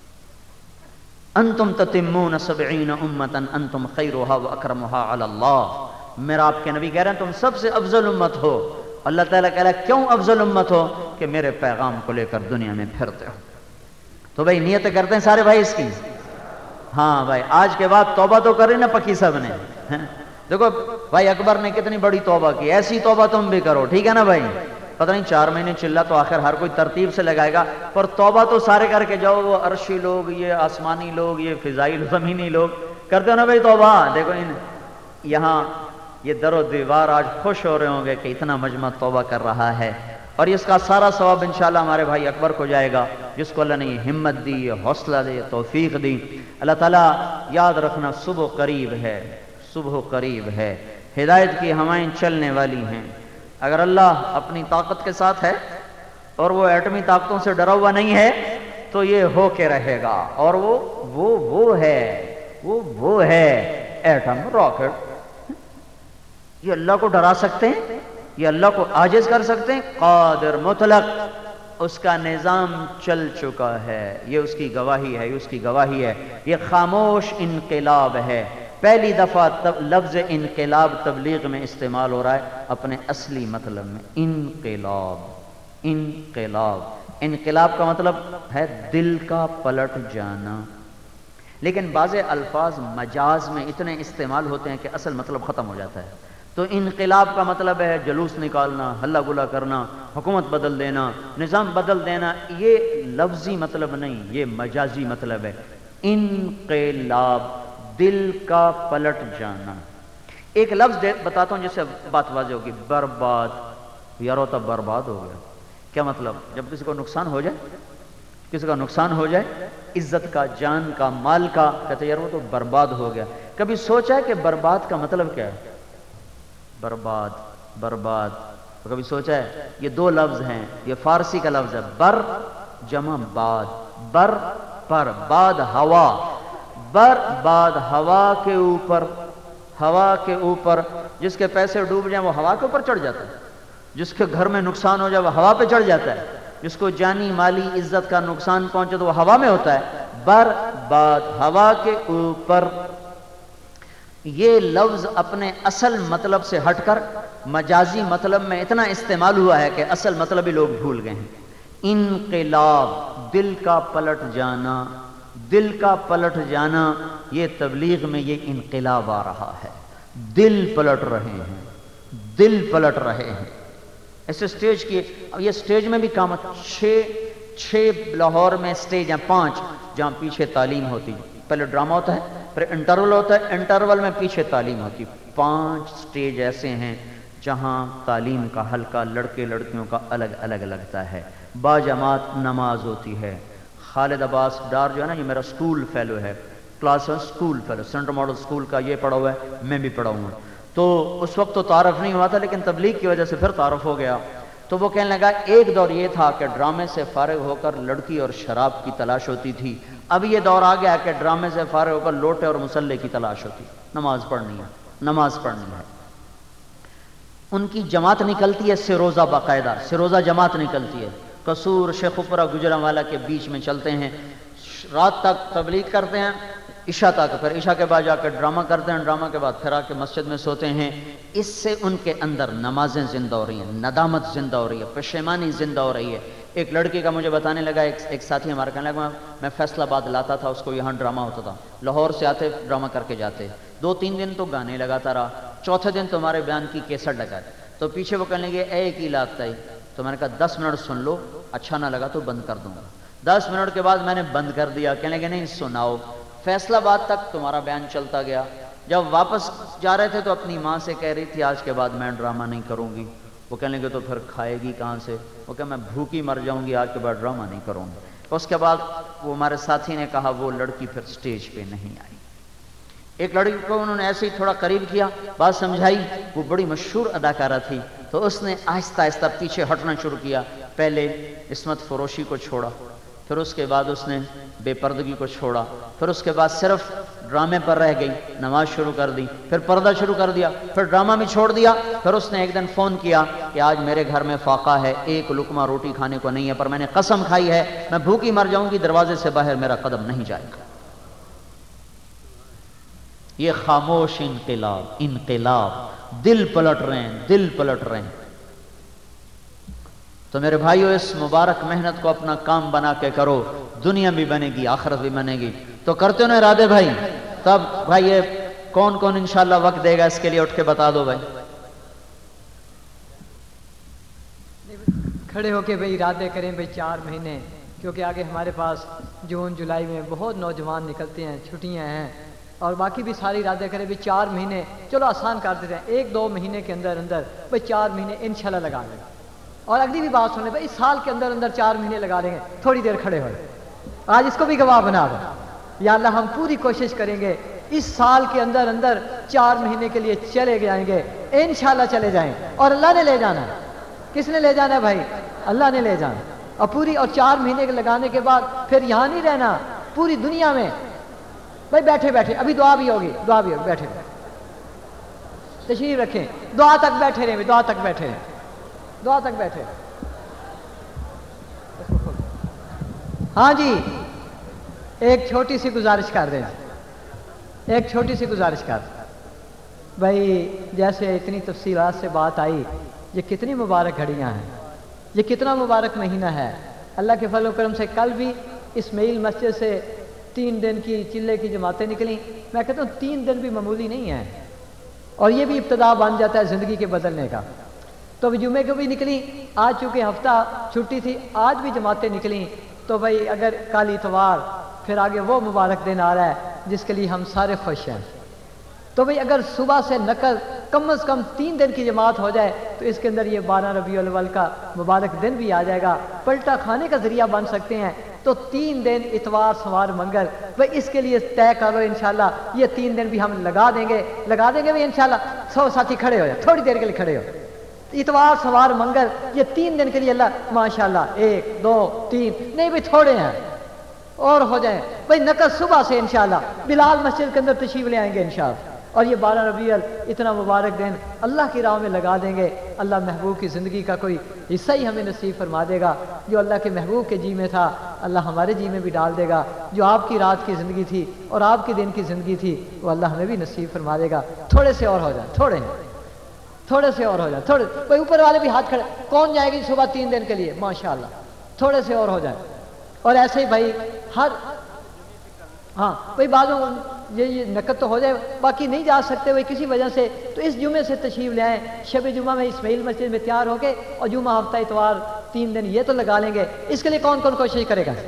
انتم تتمون 70 امتا انتم خیرها واکرمها علی اللہ. میرا آپ کے نبی کہہ رہے ہیں تم سب سے افضل امت ہو. اللہ تعالیٰ کہہ رہا ہے کیوں افضل امت ہو؟ کہ میرے پیغام کو لے کر دنیا میں پھرتے ہو. تو بھائی نیتیں کرتے ہیں سارے بھائی اس کی؟ ہاں بھائی, آج کے بعد توبہ تو کرے نا پکی صاحب نے. دیکھو بھائی اکبر نے کتنی بڑی توبہ کی, ایسی توبہ تم بھی کرو, ٹھیک ہے نا بھائی. پتہ نہیں 4 مہینے چلا تو آخر ہر کوئی ترتیب سے لگائے گا, پر توبہ تو سارے کر کے جاؤ. وہ عرشی لوگ, یہ آسمانی لوگ, یہ فضائی زمینی لوگ کرتے ہو نا بھائی توبہ. دیکھو یہاں یہ در و دیوار آج خوش ہو رہے ہوں گے کہ اتنا مجمع توبہ کر رہا ہے, اور اس کا سارا ثواب انشاءاللہ ہمارے بھائی اکبر کو جائے گا, جس کو اللہ نے یہ ہمت دی, یہ حوصلہ دی, توفیق دی. اللہ تعالیٰ یاد رکھنا صبح قریب ہے, صبح قریب ہے, ہدایت کی ہوائیں چلنے والی ہیں. اگر اللہ اپنی طاقت کے ساتھ ہے اور وہ ایٹمی طاقتوں سے ڈرا ہوا نہیں ہے تو یہ ہو کے رہے گا. اور وہ ہے ایٹم راکٹ. یہ اللہ کو ڈرا سکتے ہیں, یہ اللہ کو عاجز کر سکتے ہیں؟ قادر مطلق, اس کا نظام چل چکا ہے. یہ اس کی گواہی ہے, یہ اس کی گواہی ہے. یہ خاموش انقلاب ہے. پہلی دفعہ لفظ انقلاب تبلیغ میں استعمال ہو رہا ہے اپنے اصلی مطلب میں. انقلاب, انقلاب, انقلاب کا مطلب ہے دل کا پلٹ جانا. لیکن بعض الفاظ مجاز میں اتنے استعمال ہوتے ہیں کہ اصل مطلب ختم ہو جاتا ہے. تو انقلاب کا مطلب ہے جلوس نکالنا, ہلا گلا کرنا, حکومت بدل دینا, نظام بدل دینا. یہ لفظی مطلب نہیں, یہ مجازی مطلب ہے. انقلاب, دل کا پلٹ جانا. ایک لفظ بتاتا ہوں جس سے بات واضح ہوگی. برباد. یارو تب برباد ہو گیا. کیا مطلب؟ جب کسی کو نقصان ہو جائے, کسی کا نقصان ہو جائے, عزت کا, جان کا, مال کا, کہتے یار وہ تو برباد ہو گیا. کبھی سوچا ہے کہ برباد کا مطلب کیا ہے؟ برباد, برباد. تو کبھی سوچا ہے؟ یہ 2 لفظ ہیں, یہ فارسی کا لفظ ہے. بر جمع باد. بر پر, باد ہوا. بر باد ہوا کے اوپر, ہوا کے اوپر. جس کے پیسے ڈوب جائیں وہ ہوا کے اوپر چڑھ جاتا ہے. جس کے گھر میں نقصان ہو جائے وہ ہوا پہ چڑھ جاتا ہے. جس کو جانی مالی عزت کا نقصان پہنچے تو وہ ہوا میں ہوتا ہے. بر باد, ہوا کے اوپر. یہ لفظ اپنے اصل مطلب سے ہٹ کر مجازی مطلب میں اتنا استعمال ہوا ہے کہ اصل مطلب ہی لوگ بھول گئے ہیں. انقلاب, دل کا پلٹ جانا, دل کا پلٹ جانا. یہ تبلیغ میں یہ انقلاب آ رہا ہے. دل پلٹ رہے ہیں, دل پلٹ رہے ہیں. ایسے سٹیج کی, یہ سٹیج میں بھی کام, 6 لاہور میں سٹیج ہیں, 5 جہاں پیچھے تعلیم ہوتی. پہلے ڈرامہ ہوتا ہے, پھر انٹرول ہوتا ہے, انٹرول میں پیچھے تعلیم ہوتی. 5 سٹیج ایسے ہیں جہاں تعلیم کا حلقہ لڑکے لڑکیوں کا الگ الگ لگتا ہے. باجماعت نماز ہوتی ہے. خالد عباس ڈار جو ہے نا, یہ میرا سکول فیلو ہے, class school fellow, centre model school کا یہ پڑھا ہوا ہے, میں بھی پڑھا ہوں. تو اس وقت تو تعارف نہیں ہوا تھا, لیکن تبلیغ کی وجہ سے پھر تعارف ہو گیا. تو وہ کہنے لگا ایک دور یہ تھا کہ ڈرامے سے فارغ ہو کر لڑکی اور شراب کی تلاش ہوتی تھی. اب یہ دور آ گیا کہ ڈرامے سے فارغ ہو کر لوٹے اور مسلح کی تلاش ہوتی. نماز پڑھنی ہے, نماز پڑھنی ہے. ان کی جماعت نکلتی ہے سروزہ, باقاعدہ سروزہ جماعت نکلتی ہے. قصور, شیخ پورہ, گجرانوالہ کے بیچ میں چلتے ہیں, رات تک تبلیغ کرتے ہیں, عشاء تک, پھر عشاء کے بعد جا کے ڈرامہ کرتے ہیں, ڈرامہ کے بعد پھر آ کے مسجد میں سوتے ہیں. اس سے ان کے اندر نمازیں زندہ ہو رہی ہیں, ندامت زندہ ہو رہی ہے, پشیمانی زندہ ہو رہی ہے. ایک لڑکی کا مجھے بتانے لگا, ایک ساتھی ہمارا کہنے لگا میں فیصل آباد لاتا تھا اس کو, یہاں ڈرامہ ہوتا تھا, لاہور سے آتے ڈرامہ کر کے جاتے. 2-3 دن تو گانے لگاتا رہا, چوتھے دن تو ہمارے بیان کی کیسٹ لگا. تو پیچھے وہ کہنے لگے ایک ہی لاتا ہے. تو میں نے کہا 10 منٹ سن لو, اچھا نہ لگا تو بند کر دوں گا. 10 منٹ کے بعد میں نے بند کر دیا. کہنے لگے نہیں سناؤ. فیصل آباد تک تمہارا بیان چلتا گیا. جب واپس جا رہے تھے تو اپنی ماں سے کہہ رہی تھی آج کے بعد میں ڈرامہ نہیں کروں گی. وہ کہنے لگے تو پھر کھائے گی کہاں سے؟ وہ کہ میں بھوکی مر جاؤں گی, آج کے بعد ڈرامہ نہیں کروں گی. اس کے بعد وہ ہمارے ساتھی نے کہا وہ لڑکی پھر سٹیج پہ نہیں آئی. ایک لڑکی کو انہوں نے ایسے ہی تھوڑا قریب کیا, بات سمجھائی, وہ بڑی مشہور اداکارہ تھی. تو اس نے آہستہ آہستہ پیچھے ہٹنا شروع کیا. پہلے عصمت فروشی کو چھوڑا, پھر اس کے بعد اس نے بے پردگی کو چھوڑا, پھر اس کے بعد صرف ڈرامے پر رہ گئی، نماز شروع کر دی، پھر پردہ شروع کر دیا، پھر ڈرامہ بھی چھوڑ دیا۔ پھر اس نے ایک دن فون کیا کہ آج میرے گھر میں فاقہ ہے، ایک لقمہ روٹی کھانے کو نہیں ہے، پر میں نے قسم کھائی ہے میں بھوکی مر جاؤں گی، دروازے سے باہر میرا قدم نہیں جائے گا۔ یہ خاموش انقلاب دل پلٹ رہے ہیں، دل پلٹ رہے ہیں۔ تو میرے بھائیو، اس مبارک محنت کو اپنا کام بنا کے کرو، دنیا بھی بنے گی، آخرت بھی بنے گی۔ تو کرتے ہو نا ارادے بھائی؟ تب بھائی یہ کون کون انشاءاللہ وقت دے گا اس کے لیے؟ اٹھ کے بتا دو بھائی۔ کھڑے ہو کے بھائی ارادے کریں بھائی 4 مہینے، کیونکہ آگے ہمارے پاس جون جولائی میں بہت نوجوان نکلتے ہیں، چھٹیاں ہیں، اور باقی بھی سارے ارادے کریں بھائی 4 مہینے، چلو آسان کر دیتے ہیں، 1-2 مہینے کے اندر بھائی 4 مہینے انشاءاللہ لگا لیں۔ اور اگلی بھی بات سنیں بھائی، اس سال کے اندر 4 مہینے لگا لیں گے، تھوڑی دیر کھڑے ہوئے، آج اس کو بھی گواہ بنا دو۔ یا اللہ ہم پوری کوشش کریں گے اس سال کے اندر 4 مہینے کے لیے چلے جائیں گے، انشاءاللہ چلے جائیں، اور اللہ نے لے جانا ہے۔ کس نے لے جانا ہے بھائی؟ اللہ نے لے جانا۔ اور پوری 4 مہینے کے لگانے کے بعد پھر یہاں نہیں رہنا، پوری دنیا میں بھائی بیٹھے بیٹھے، ابھی دعا بھی ہوگی، بیٹھے تشریف رکھیں، دعا تک بیٹھے رہیں، دعا تک بیٹھے رہیں، دعا تک بیٹھے۔ ہاں جی، ایک چھوٹی سی گزارش کر دیں، ایک چھوٹی سی گزارش کر بھائی، جیسے اتنی تفصیلات سے بات آئی، یہ کتنی مبارک گھڑیاں ہیں، یہ کتنا مبارک مہینہ ہے۔ اللہ کے فضل و کرم سے کل بھی اسماعیل مسجد سے 3 دن کی چلے کی جماعتیں نکلیں۔ میں کہتا ہوں 3 دن بھی معمولی نہیں ہیں، اور یہ بھی ابتدا بن جاتا ہے زندگی کے بدلنے کا۔ تو جمعے کو بھی نکلیں، آج چونکہ ہفتہ چھٹی تھی، آج بھی جماعتیں نکلیں، تو بھائی اگر کل اتوار، پھر آگے وہ مبارک دن آ رہا ہے جس کے لیے ہم سارے خوش ہیں، تو بھائی اگر صبح سے نقل کم از کم 3 دن کی جماعت ہو جائے تو اس کے اندر یہ 12 ربیع الاول کا مبارک دن بھی آ جائے گا، پلٹا کھانے کا ذریعہ بن سکتے ہیں۔ تو 3 دن اتوار سوار منگل، بھائی اس کے لیے طے کرو انشاءاللہ، یہ 3 دن بھی ہم لگا دیں گے بھائی انشاءاللہ۔ 100 ساتھی کھڑے ہو جائے، تھوڑی دیر کے لیے کھڑے ہو، اتوار سوار منگل یہ 3 دن کے لیے اللہ ماشاءاللہ 1 2 3 نہیں بھائی تھوڑے ہیں اور ہو جائیں بھائی نقل صبح سے انشاءاللہ بلال مسجد کے اندر تشریف لے آئیں گے انشاءاللہ، اور یہ 12 ربیع اتنا مبارک دن اللہ کی راہ میں لگا دیں گے۔ اللہ محبوب کی زندگی کا کوئی حصہ ہی ہمیں نصیب فرما دے گا، جو اللہ کے محبوب کے جی میں تھا اللہ ہمارے جی میں بھی ڈال دے گا، جو آپ کی رات کی زندگی تھی اور آپ کے دن کی زندگی تھی وہ اللہ ہمیں بھی نصیب فرما دے گا۔ تھوڑے سے اور ہو جائیں، تھوڑے سے اور ہو جائیں، تھوڑے بھائی اوپر والے بھی ہاتھ کھڑے، کون جائے گی صبح 3 دن کے لیے؟ ماشاءاللہ تھوڑے سے اور ہو جائیں۔ اور ایسے ہی بھائی ہر ہاں بھائی بعضوں یہ نقد تو ہو جائے، باقی نہیں جا سکتے بھائی کسی وجہ سے، تو اس جمعے سے تشریف لے آئیں، شب جمعہ میں اسماعیل مسجد میں تیار ہو کے، اور جمعہ ہفتہ اتوار 3 دن یہ تو لگا لیں گے۔ اس کے لیے کون کون کوشش کرے گا؟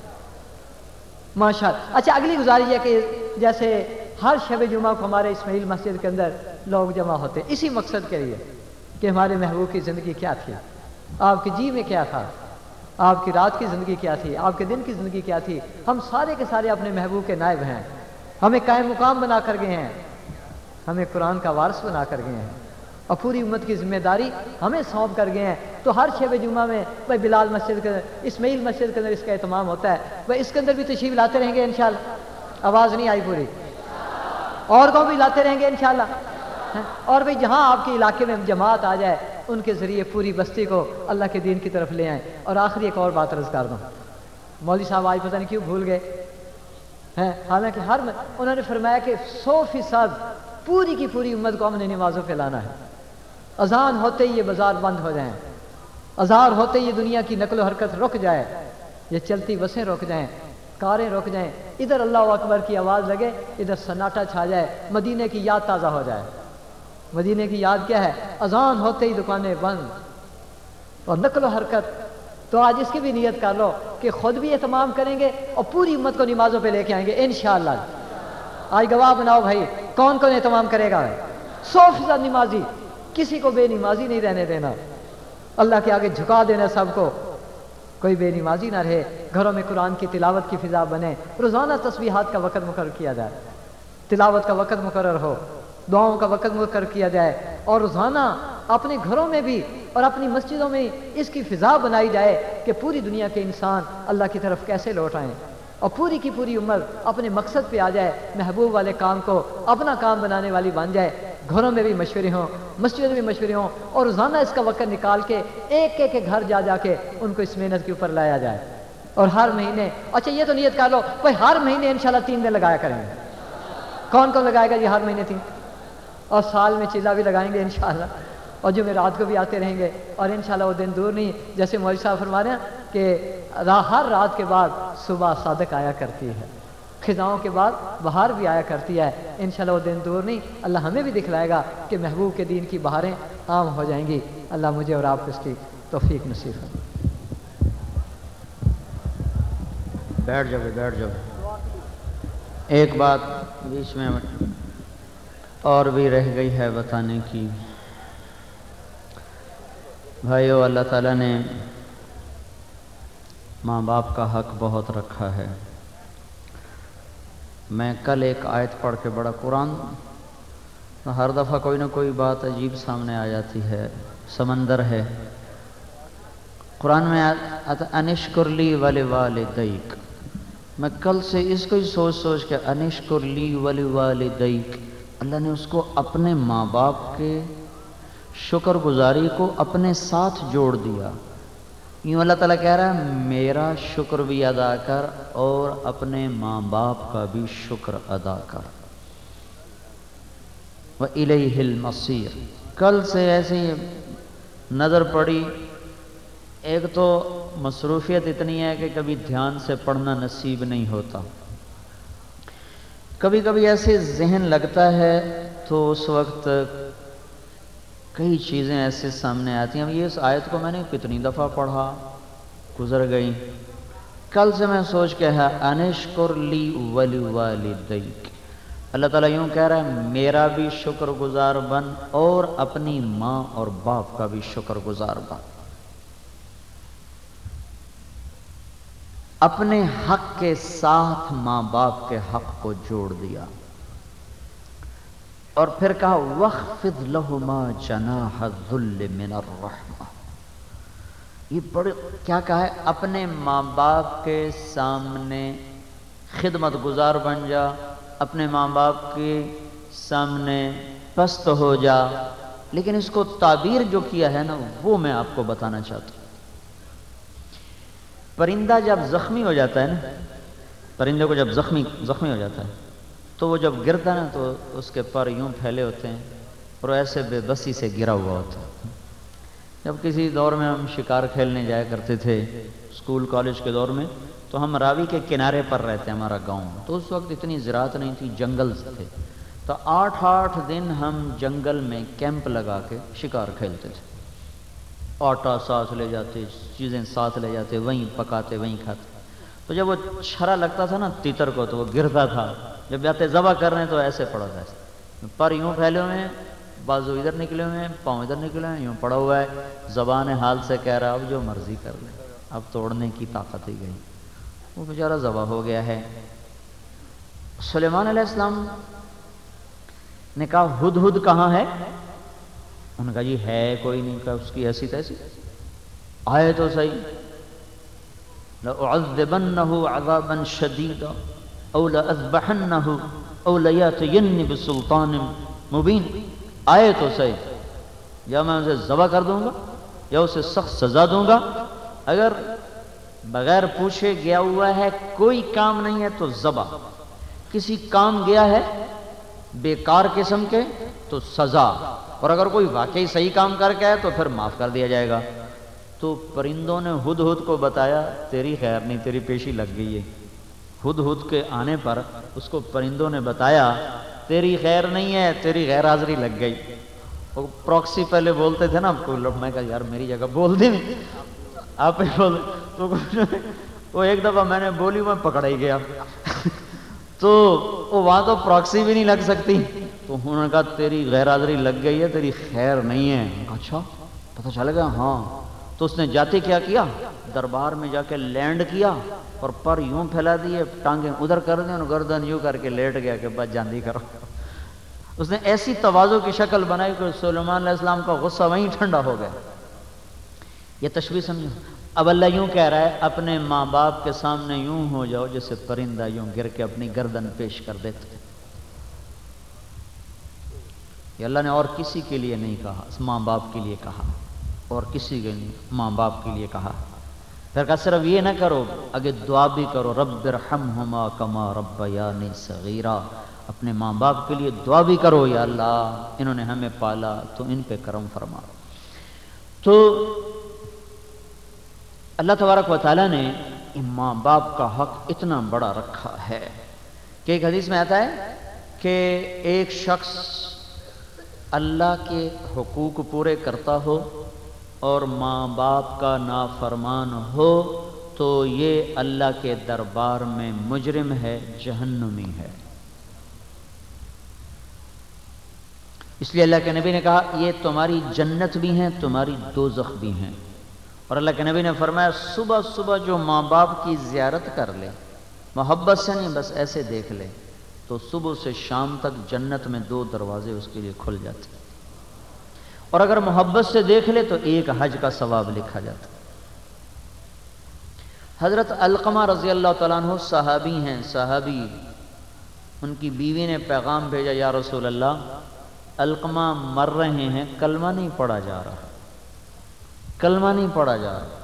ماشاءاللہ۔ اچھا اگلی گزارش ہے کہ جیسے ہر شب جمعہ کو ہمارے اسماعیل مسجد کے اندر لوگ جمع ہوتے اسی مقصد کے لیے کہ ہمارے محبوب کی زندگی کیا تھی، آپ کے جی میں کیا تھا، آپ کی رات کی زندگی کیا تھی، آپ کے دن کی زندگی کیا تھی۔ ہم سارے کے سارے اپنے محبوب کے نائب ہیں، ہمیں قائم مقام بنا کر گئے ہیں، ہمیں قرآن کا وارث بنا کر گئے ہیں، اور پوری امت کی ذمہ داری ہمیں سونپ کر گئے ہیں۔ تو ہر شب جمعہ میں بھائی بلال مسجد کے اسماعیل مسجد کے اندر اس کا اہتمام ہوتا ہے، بھائی اس کے اندر بھی تشریف لاتے رہیں گے انشاءاللہ۔ آواز نہیں آئی پوری؟ اور کو بھی لاتے رہیں گے انشاءاللہ۔ اور بھائی جہاں آپ کے علاقے میں جماعت آ جائے ان کے ذریعے پوری بستی کو اللہ کے دین کی طرف لے آئیں۔ اور آخری ایک اور بات عرض کر دوں، مولوی صاحب آج پتہ نہیں کیوں بھول گئے ہیں، حالانکہ انہوں نے فرمایا کہ 100% پوری کی پوری امت کو ہم نے نمازوں پہ لانا ہے۔ اذان ہوتے ہی یہ بازار بند ہو جائیں، اذان ہوتے ہی یہ دنیا کی نقل و حرکت رک جائے، یہ چلتی بسیں رک جائیں، کاریں رک جائیں، ادھر اللہ اکبر کی آواز لگے، ادھر سناٹا چھا جائے، مدینے کی یاد تازہ ہو جائے۔ مدینے کی یاد کیا ہے؟ اذان ہوتے ہی دکانیں بند اور نقل و حرکت۔ تو آج اس کی بھی نیت کر لو کہ خود بھی اہتمام کریں گے اور پوری امت کو نمازوں پہ لے کے آئیں گے انشاءاللہ۔ آج گواہ بناؤ بھائی، کون کون اہتمام کرے گا؟ 100% نمازی، کسی کو بے نمازی نہیں رہنے دینا، اللہ کے آگے جھکا دینا سب کو، کوئی بے نمازی نہ رہے۔ گھروں میں قرآن کی تلاوت کی فضا بنے، روزانہ تسبیحات کا وقت مقرر کیا جائے، تلاوت کا وقت مقرر ہو، دعاؤں کا وقت مقرر کیا جائے، اور روزانہ اپنے گھروں میں بھی اور اپنی مسجدوں میں اس کی فضا بنائی جائے کہ پوری دنیا کے انسان اللہ کی طرف کیسے لوٹ آئیں۔ اور پوری کی پوری امت اپنے مقصد پہ آ جائے، محبوب والے کام کو اپنا کام بنانے والی بن جائے، گھروں میں بھی مشورے ہوں، مسجد میں بھی مشورے ہوں، اور روزانہ اس کا وقت نکال کے ایک ایک گھر جا جا کے ان کو اس محنت کے اوپر لایا جائے، اور ہر مہینے، اچھا یہ تو نیت کر لو بھائی ہر مہینے انشاءاللہ 3 دن لگایا کریں گے۔ کون کون لگائے گا جی ہر مہینے 3؟ اور سال میں چیزہ بھی لگائیں گے انشاءاللہ، اور جمعرات کو بھی آتے رہیں گے، اور انشاءاللہ وہ دن دور نہیں، جیسے مولوی صاحب فرما رہے ہیں کہ ہر رات کے بعد صبح صادق آیا کرتی ہے، خزاؤں کے بعد بہار بھی آیا کرتی ہے، انشاءاللہ وہ دن دور نہیں، اللہ ہمیں بھی دکھلائے گا کہ محبوب کے دین کی بہاریں عام ہو جائیں گی۔ اللہ مجھے اور آپ کو اس کی توفیق نصیب فرمائے۔ بیٹھ جاؤ۔ ایک بات بیچ میں اور بھی رہ گئی ہے بتانے کی۔ بھائیو، اللہ تعالیٰ نے ماں باپ کا حق بہت رکھا ہے۔ میں کل ایک آیت پڑھ کے بڑا قرآن ہر دفعہ کوئی نہ کوئی بات عجیب سامنے آ جاتی ہے، سمندر ہے قرآن میں آتا انشکر لی ولوالدیک۔ میں کل سے اس کو ہی سوچ کے انشکر لی ولوالدیک، اللہ نے اس کو اپنے ماں باپ کے شکر گزاری کو اپنے ساتھ جوڑ دیا۔ یوں اللہ تعالیٰ کہہ رہا ہے میرا شکر بھی ادا کر اور اپنے ماں باپ کا بھی شکر ادا کر۔ وَإِلَيْهِ الْمَصِيرُ۔ کل سے ایسی نظر پڑی، ایک تو مصروفیت اتنی ہے کہ کبھی دھیان سے پڑھنا نصیب نہیں ہوتا، کبھی کبھی ایسے ذہن لگتا ہے تو اس وقت کئی چیزیں ایسے سامنے آتی ہیں۔ یہ اس آیت کو میں نے کتنی دفعہ پڑھا، گزر گئی۔ کل سے میں سوچ کے ہے انشکر لی ولوالدیک، اللہ تعالیٰ یوں کہہ رہا ہے میرا بھی شکر گزار بن اور اپنی ماں اور باپ کا بھی شکر گزار بن۔ اپنے حق کے ساتھ ماں باپ کے حق کو جوڑ دیا، اور پھر کہا وَاخْفِضْ لَهُمَا جَنَاحَ الذُّلِّ مِنَ الرَّحْمَةِ۔ یہ بڑے کیا کہا ہے، اپنے ماں باپ کے سامنے خدمت گزار بن جا، اپنے ماں باپ کے سامنے پست ہو جا، لیکن اس کو تعبیر جو کیا ہے نا وہ میں آپ کو بتانا چاہتا ہوں۔ پرندہ جب زخمی ہو جاتا ہے نا، پرندے کو جب زخمی ہو جاتا ہے تو وہ جب گرتا ہے نا تو اس کے پر یوں پھیلے ہوتے ہیں اور ایسے بے بسی سے گرا ہوا ہوتا ہے۔ جب کسی دور میں ہم شکار کھیلنے جایا کرتے تھے اسکول کالج کے دور میں، تو ہم راوی کے کنارے پر رہتے ہیں ہمارا گاؤں، تو اس وقت اتنی زراعت نہیں تھی، جنگل تھے، تو 8 دن ہم جنگل میں کیمپ لگا کے شکار کھیلتے تھے۔ آٹا ساتھ لے جاتے، چیزیں ساتھ لے جاتے، وہیں پکاتے وہیں کھاتے۔ تو جب وہ چھرا لگتا تھا نا تیتر کو تو وہ گرتا تھا، جب جاتے ذبح کرنے تو ایسے پڑا تھا، پر یوں پھیلے ہوئے ہیں، بازو ادھر نکلے ہوئے ہیں، پاؤں ادھر نکلے ہوئے ہیں، یوں پڑا ہوا ہے، زبان حال سے کہہ رہا اب جو مرضی کر لے، اب توڑنے کی طاقت ہی گئی، وہ بیچارہ ذبح ہو گیا ہے۔ سلیمان علیہ السلام نے کہا ہدہد کہاں ہے؟ انہوں نے کہا جی ہے کوئی نہیں، کہا اس کی ایسی تیسی آئے تو صحیح، لَأُعَذِّبَنَّهُ عَذَابًا شَدِيدًا أَوْ لَأَذْبَحَنَّهُ أَوْ لَيَأْتِيَنِّ بِسُلْطَانٍ مُبِينٍ، آئے تو صحیح، یا میں اسے ذبح کر دوں گا یا اسے سخت سزا دوں گا، اگر بغیر پوچھے گیا ہوا ہے کوئی کام نہیں ہے تو ذبح، کسی کام گیا ہے بیکار قسم کے تو سزا، اور اگر کوئی واقعی صحیح کام کر کے ہے تو پھر معاف کر دیا جائے گا۔ تو پرندوں نے ہدہد کو بتایا تیری خیر نہیں، تیری پیشی لگ گئی ہے۔ ہدہد کے آنے پر اس کو پرندوں نے بتایا تیری خیر نہیں ہے، تیری غیر حاضری لگ گئی۔ وہ پروکسی پہلے بولتے تھے نا، میں کہا یار میری جگہ بول دیں آپ ہی بول، تو وہ ایک دفعہ میں نے بولی میں پکڑا ہی گیا تو وہاں تو پروکسی بھی نہیں لگ سکتی، تو انہوں نے کہا تیری غیر حاضری لگ گئی ہے، تیری خیر نہیں ہے۔ اچھا پتہ چل گیا؟ ہاں۔ تو اس نے جاتے کیا کیا، دربار میں جا کے لینڈ کیا اور پر یوں پھیلا دیے، ٹانگیں ادھر کر دیں اور گردن یوں کر کے لیٹ گیا کہ بس جاندی کرو۔ اس نے ایسی تواضع کی شکل بنائی کہ سلیمان علیہ السلام کا غصہ وہیں ٹھنڈا ہو گیا۔ یہ تشبیہ سمجھو، اب اللہ یوں کہہ رہا ہے اپنے ماں باپ کے سامنے یوں ہو جاؤ جیسے پرندہ یوں گر کے اپنی گردن پیش کر دیتے. یہ اللہ نے اور کسی کے لیے نہیں کہا، ماں باپ کے لیے کہا، اور کسی کے لیے ماں باپ کے لیے کہا. پھر کہا صرف یہ نہ کرو، آگے دعا بھی کرو، رب ارحمہما کما ربیانی صغیرا. اپنے ماں باپ کے لیے دعا بھی کرو، یا اللہ انہوں نے ہمیں پالا تو ان پہ کرم فرما. تو اللہ تبارک و تعالیٰ نے ماں باپ کا حق اتنا بڑا رکھا ہے کہ ایک حدیث میں آتا ہے کہ ایک شخص اللہ کے حقوق پورے کرتا ہو اور ماں باپ کا نافرمان ہو تو یہ اللہ کے دربار میں مجرم ہے، جہنمی ہے. اس لیے اللہ کے نبی نے کہا یہ تمہاری جنت بھی ہیں، تمہاری دوزخ بھی ہیں. اور اللہ کے نبی نے فرمایا صبح صبح جو ماں باپ کی زیارت کر لے، محبت سے نہیں بس ایسے دیکھ لے، تو صبح سے شام تک جنت میں 2 دروازے اس کے لیے کھل جاتے. اور اگر محبت سے دیکھ لے تو 1 حج کا ثواب لکھا جاتا. حضرت علقمہ رضی اللہ تعالیٰ عنہ صحابی ہیں، صحابی. ان کی بیوی نے پیغام بھیجا، یا رسول اللہ علقمہ مر رہے ہیں، کلمہ نہیں پڑھا جا رہا، کلمہ نہیں پڑھا جا رہا.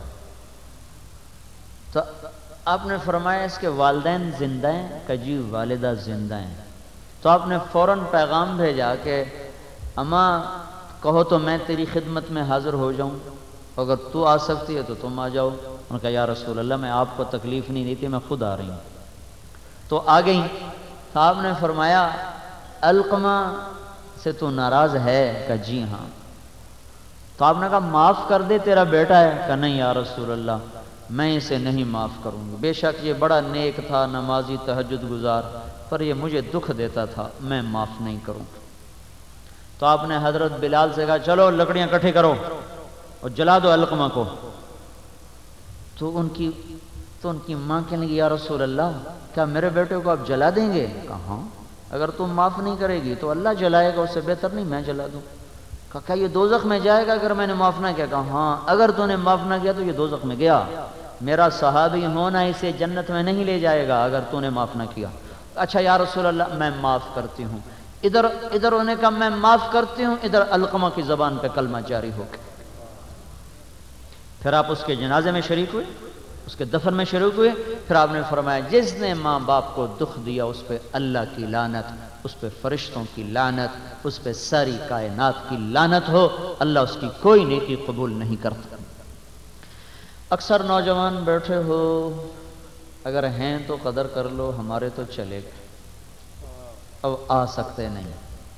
تو آپ نے فرمایا اس کے والدین زندہ ہیں؟ کہ جی والدہ زندہ ہیں. تو آپ نے فوراً پیغام بھیجا کہ اماں کہو تو میں تیری خدمت میں حاضر ہو جاؤں، اگر تو آ سکتی ہے تو تم آ جاؤ. انہوں نے کہا یا رسول اللہ میں آپ کو تکلیف نہیں دیتی، میں خود آ رہی ہوں. تو آ گئیں. تو آپ نے فرمایا علقمہ سے تو ناراض ہے؟ کہ جی ہاں. تو آپ نے کہا معاف کر دے، تیرا بیٹا ہے. کہ نہیں یا رسول اللہ میں اسے نہیں معاف کروں گی، بے شک یہ بڑا نیک تھا، نمازی، تہجد گزار، پر یہ مجھے دکھ دیتا تھا، میں معاف نہیں کروں. تو آپ نے حضرت بلال سے کہا چلو لکڑیاں اکٹھی کرو اور جلا دو علقمہ کو. تو ان کی ماں کہنے لگی یا رسول اللہ کیا میرے بیٹے کو آپ جلا دیں گے؟ کہا ہاں، اگر تم معاف نہیں کرے گی تو اللہ جلائے گا، اس سے بہتر نہیں میں جلا دوں. کہا یہ دوزخ میں جائے گا اگر میں نے معاف نہ کیا؟ کہا ہاں، اگر تو نے معاف نہ کیا تو یہ دوزخ میں گیا. میرا صحابی ہونا اسے جنت میں نہیں لے جائے گا اگر تو نے معاف نہ کیا. اچھا یا رسول اللہ میں معاف کرتی ہوں. ادھر انہیں کہا میں معاف کرتی ہوں، ادھر علقمہ کی زبان پہ کلمہ جاری ہو گیا. پھر آپ اس کے جنازے میں شریک ہوئے، اس کے دفن میں شریک ہوئے. پھر آپ نے فرمایا جس نے ماں باپ کو دکھ دیا اس پہ اللہ کی لعنت، اس پہ فرشتوں کی لعنت، اس پہ ساری کائنات کی لعنت ہو، اللہ اس کی کوئی نیکی قبول نہیں کرتا. اکثر نوجوان بیٹھے ہو، اگر ہیں تو قدر کر لو، ہمارے تو چلے گئے، اب آ سکتے نہیں.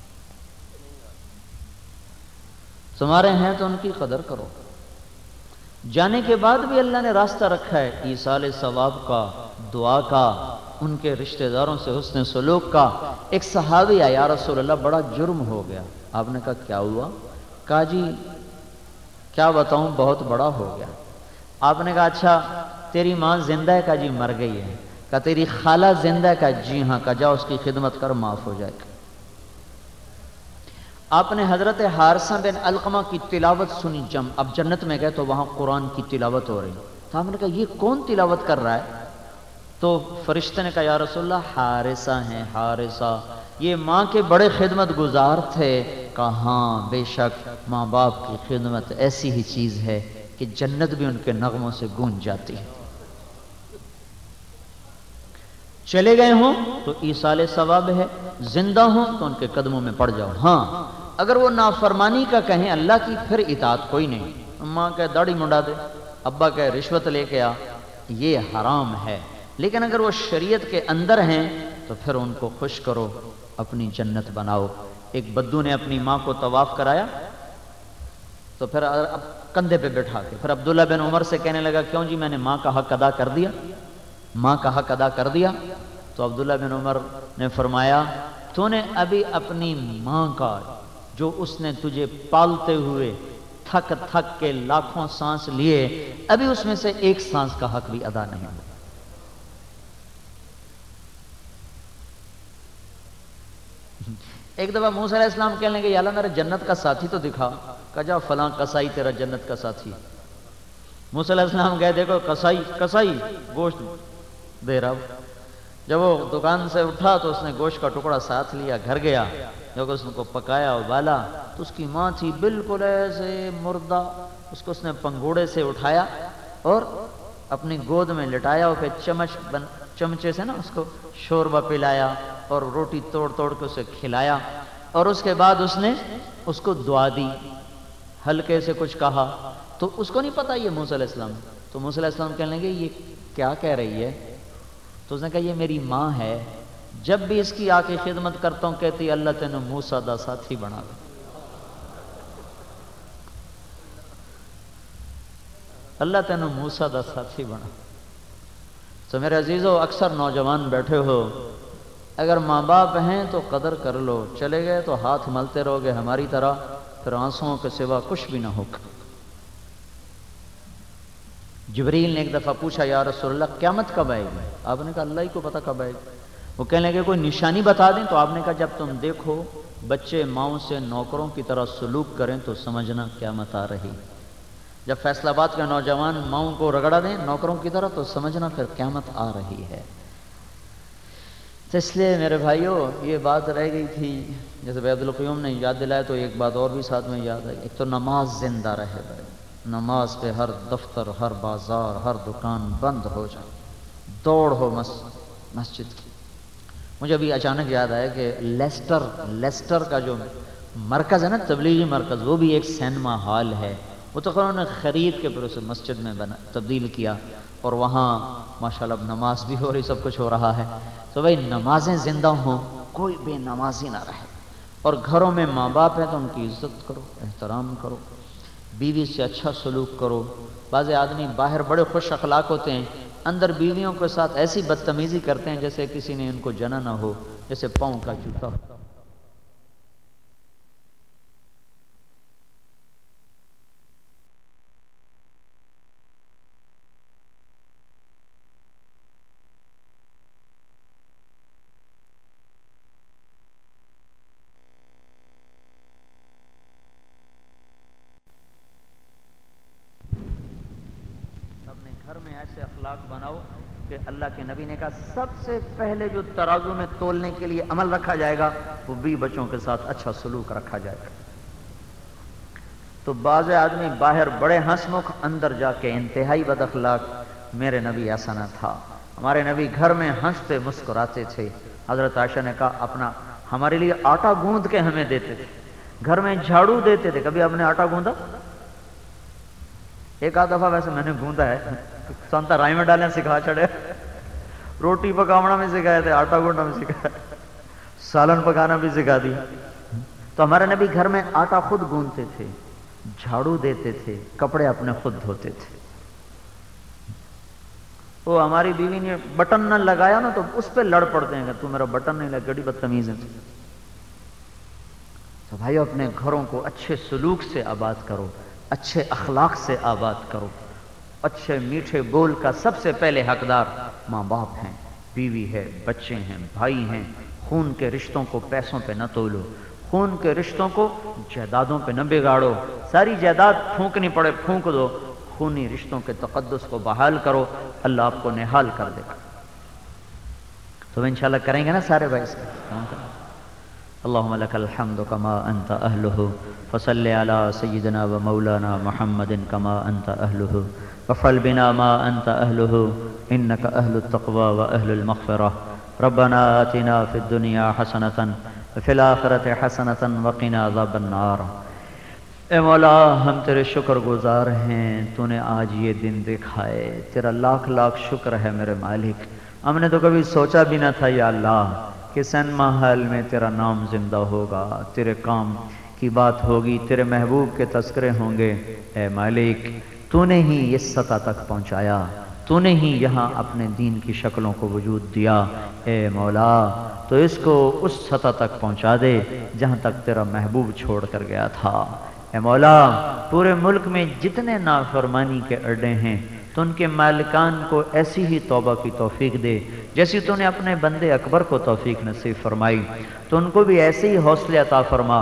تمہارے ہیں تو ان کی قدر کرو. جانے کے بعد بھی اللہ نے راستہ رکھا ہے ایصال ثواب کا، دعا کا، ان کے رشتہ داروں سے حسن سلوک کا. ایک صحابی آیا یا رسول اللہ بڑا جرم ہو گیا. آپ نے کہا کیا ہوا؟ کہا جی کیا بتاؤں بہت بڑا ہو گیا. آپ نے کہا اچھا تیری ماں زندہ ہے؟ کہا جی مر گئی ہے. کہا تیری خالہ زندہ ہے؟ کہا جی ہاں. کہا جاؤ اس کی خدمت کر، معاف ہو جائے گا. آپ نے حضرت حارثہ بن علقمہ کی تلاوت سنی. اب جنت میں گئے تو وہاں قرآن کی تلاوت ہو رہی. تو آپ نے کہا یہ کون تلاوت کر رہا ہے؟ تو فرشتے نے کہا یا رسول اللہ حارثہ ہیں، حارثہ، یہ ماں کے بڑے خدمت گزار تھے. کہا ہاں بے شک ماں باپ کی خدمت ایسی ہی چیز ہے کہ جنت بھی ان کے نغموں سے گونج جاتی ہے. چلے گئے ہوں تو ایصال ثواب ہے، زندہ ہوں تو ان کے قدموں میں پڑ جاؤ. ہاں اگر وہ نافرمانی کا کہیں اللہ کی پھر اطاعت کوئی نہیں. ماں کہے داڑھی منڈا دے، ابا کہے رشوت لے کے آ، یہ حرام ہے. لیکن اگر وہ شریعت کے اندر ہیں تو پھر ان کو خوش کرو، اپنی جنت بناؤ. ایک بدو نے اپنی ماں کو طواف کرایا تو پھر کندھے پہ بٹھا کے پھر عبداللہ بن عمر سے کہنے لگا کیوں جی میں نے ماں کا حق ادا کر دیا، ماں کا حق ادا کر دیا. تو عبداللہ بن عمر نے فرمایا تو نے ابھی اپنی ماں کا جو اس نے تجھے پالتے ہوئے تھک تھک کے لاکھوں سانس لیے، ابھی اس میں سے ایک سانس کا حق بھی ادا نہیں ہوا. ایک دفعہ موسیٰ علیہ السلام کہنے لگے یا اللہ میرے جنت کا ساتھی تو دکھا. کہا جا فلاں قصائی تیرا جنت کا ساتھی. موسیٰ علیہ السلام گئے، دیکھو کسائی گوشت دے رہا. جب وہ دکان سے اٹھا تو اس نے گوشت کا ٹکڑا ساتھ لیا، گھر گیا، جب اس کو پکایا ابالا تو اس کی ماں تھی بالکل ایسے مردہ. اس کو اس نے پنگوڑے سے اٹھایا اور اپنی گود میں لٹایا اور پھر چمچے سے نا اس کو شوربہ پلایا اور روٹی توڑ توڑ کے اسے کھلایا. اور اس کے بعد اس نے اس کو دعا دی، ہلکے سے کچھ کہا. تو اس کو نہیں پتا یہ موسیٰ علیہ السلام. تو موسیٰ علیہ السلام کہنے لگے یہ کیا کہہ رہی ہے؟ تو اس نے کہا یہ میری ماں ہے، جب بھی اس کی آ کے خدمت کرتا ہوں کہتی اللہ تینوں موسیٰ دا ساتھی بنا دے. اللہ تینوں موسیٰ دا ساتھی بنا. تو میرے عزیزو، اکثر نوجوان بیٹھے ہو، اگر ماں باپ ہیں تو قدر کر لو، چلے گئے تو ہاتھ ملتے رہو گے ہماری طرح، پھر آنسوؤں کے سوا کچھ بھی نہ ہوگا. جبریل نے ایک دفعہ پوچھا یا رسول اللہ قیامت کب آئے گی؟ آپ نے کہا اللہ ہی کو پتہ کب آئے گی. وہ کہنے لگے کوئی نشانی بتا دیں. تو آپ نے کہا جب تم دیکھو بچے ماؤں سے نوکروں کی طرح سلوک کریں تو سمجھنا قیامت آ رہی. جب فیصل آباد کے نوجوان ماؤں کو رگڑا دیں نوکروں کی طرح تو سمجھنا پھر قیامت آ رہی ہے. تو اس لیے میرے بھائیوں یہ بات رہ گئی تھی، جیسے بھائی عبدالقیوم نے یاد دلایا تو ایک بات اور بھی ساتھ میں یاد آئی. ایک تو نماز زندہ رہے بھائی، نماز پہ ہر دفتر، ہر بازار، ہر دکان بند ہو جائے، دوڑ ہو مسجد کی. مجھے ابھی اچانک یاد آیا کہ لیسٹر کا جو مرکز ہے نا، تبلیغی مرکز، وہ بھی ایک سینما ہال ہے. وہ تو انہوں نے خرید کے پھر اسے مسجد میں تبدیل کیا اور وہاں ماشاءاللہ اب نماز بھی ہو رہی، سب کچھ ہو رہا ہے. تو بھائی نمازیں زندہ ہوں، کوئی بے نمازی نہ رہے. اور گھروں میں ماں باپ ہیں تو ان کی عزت کرو، احترام کرو، بیوی سے اچھا سلوک کرو. بعض آدمی باہر بڑے خوش اخلاق ہوتے ہیں، اندر بیویوں کے ساتھ ایسی بدتمیزی کرتے ہیں جیسے کسی نے ان کو جنا نہ ہو، جیسے پاؤں کا جوتا. گھر میں ایسے اخلاق بناؤ کہ اللہ کے نبی نے کہا سب سے پہلے جو ترازو میں تولنے کے لیے عمل رکھا جائے گا وہ بھی بچوں کے ساتھ اچھا سلوک رکھا جائے گا. تو بعض آدمی باہر بڑے ہنس مکھ، اندر جا کے انتہائی بد اخلاق. میرے نبی ایسا نہ تھا. ہمارے نبی گھر میں ہنستے مسکراتے تھے. حضرت عائشہ نے کہا اپنا ہمارے لیے آٹا گوندھ کے ہمیں دیتے تھے، گھر میں جھاڑو دیتے تھے. کبھی آپ نے آٹا گوندا؟ ایک آدھ دفعہ ویسے میں نے گوندا ہے، سانتا رائی میں ڈالیں سکھا چھڑے، روٹی پکاونا بھی سکھائے تھے، آٹا گونڈا بھی سکھایا، سالن پکانا بھی سکھا دی. تو ہمارے نبی گھر میں آٹا خود گوندتے تھے، جھاڑو دیتے تھے، کپڑے اپنے خود دھوتے تھے. وہ ہماری بیوی نے بٹن نہ لگایا نا تو اس پہ لڑ پڑتے ہیں کہ تو میرا بٹن نہیں لگا، بڑی بدتمیز ہے. تو بھائیو اپنے گھروں کو اچھے سلوک سے آباد کرو، اچھے اخلاق سے آباد کرو. اچھے میٹھے بول کا سب سے پہلے حقدار ماں باپ ہیں، بیوی ہے، بچے ہیں، بھائی ہیں. خون کے رشتوں کو پیسوں پہ نہ تولو، خون کے رشتوں کو جائیدادوں پہ نہ بگاڑو. ساری جائیداد پھونکنی پڑے پھونک دو، خونی رشتوں کے تقدس کو بحال کرو، اللہ آپ کو نحال کر دے گا. تو انشاءاللہ کریں گے نا سارے بھائی سے کام کریں. اللہم لک الحمد کما انت اہلہ فصل علی سیدنا و مولانا محمد کما انت اہلہ وفعل بنا ما انت اہلہ انک اہل التقوی و اہل المغفرہ. ربنا آتنا فی الدنیا حسنۃ وفی الآخرۃ حسنۃ وقنا عذاب النار. اے مولا ہم تیرے شکر گزار ہیں، تو نے آج یہ دن دکھائے، تیرا لاکھ لاکھ شکر ہے میرے مالک. ہم نے تو کبھی سوچا بھی نہ تھا یا اللہ کہ سینما ہال میں تیرا نام زندہ ہوگا، تیرے کام کی بات ہوگی، تیرے محبوب کے تذکرے ہوں گے. اے مالک تو نے ہی اس سطح تک پہنچایا، تو نے ہی یہاں اپنے دین کی شکلوں کو وجود دیا. اے مولا تو اس کو اس سطح تک پہنچا دے جہاں تک تیرا محبوب چھوڑ کر گیا تھا. اے مولا پورے ملک میں جتنے نافرمانی کے اڈے ہیں تو ان کے مالکان کو ایسی ہی توبہ کی توفیق دے جیسی تو نے اپنے بندے اکبر کو توفیق نصیب فرمائی. تو ان کو بھی ایسے ہی حوصلے عطا فرما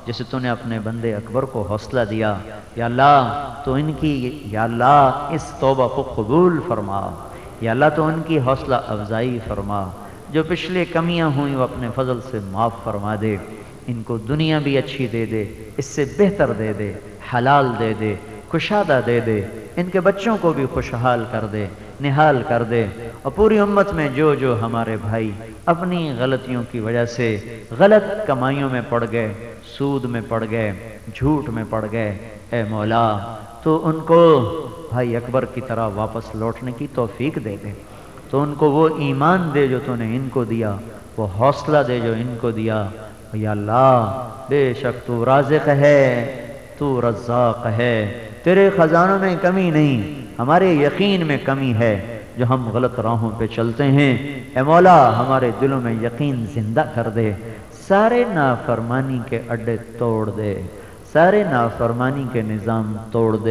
جسے تو نے اپنے بندے اکبر کو حوصلہ دیا، یا اللہ تو ان کی، یا اللہ اس توبہ کو قبول فرما، یا اللہ تو ان کی حوصلہ افزائی فرما، جو پچھلے کمیاں ہوئیں وہ اپنے فضل سے معاف فرما دے، ان کو دنیا بھی اچھی دے دے، اس سے بہتر دے دے، حلال دے دے، کشادہ دے دے، ان کے بچوں کو بھی خوشحال کر دے، نحال کر دے، اور پوری امت میں جو جو ہمارے بھائی اپنی غلطیوں کی وجہ سے غلط کمائیوں میں پڑ گئے، سود میں پڑ گئے، جھوٹ میں پڑ گئے، اے مولا تو ان کو بھائی اکبر کی طرح واپس لوٹنے کی توفیق دے دے، تو ان کو وہ ایمان دے جو تو نے ان کو دیا، وہ حوصلہ دے جو ان کو دیا، یا اللہ بے شک تو رازق ہے، تو رزاق ہے، تیرے خزانوں میں کمی نہیں، ہمارے یقین میں کمی ہے جو ہم غلط راہوں پہ چلتے ہیں، اے مولا ہمارے دلوں میں یقین زندہ کر دے، سارے نافرمانی کے اڈے توڑ دے، سارے نافرمانی کے نظام توڑ دے۔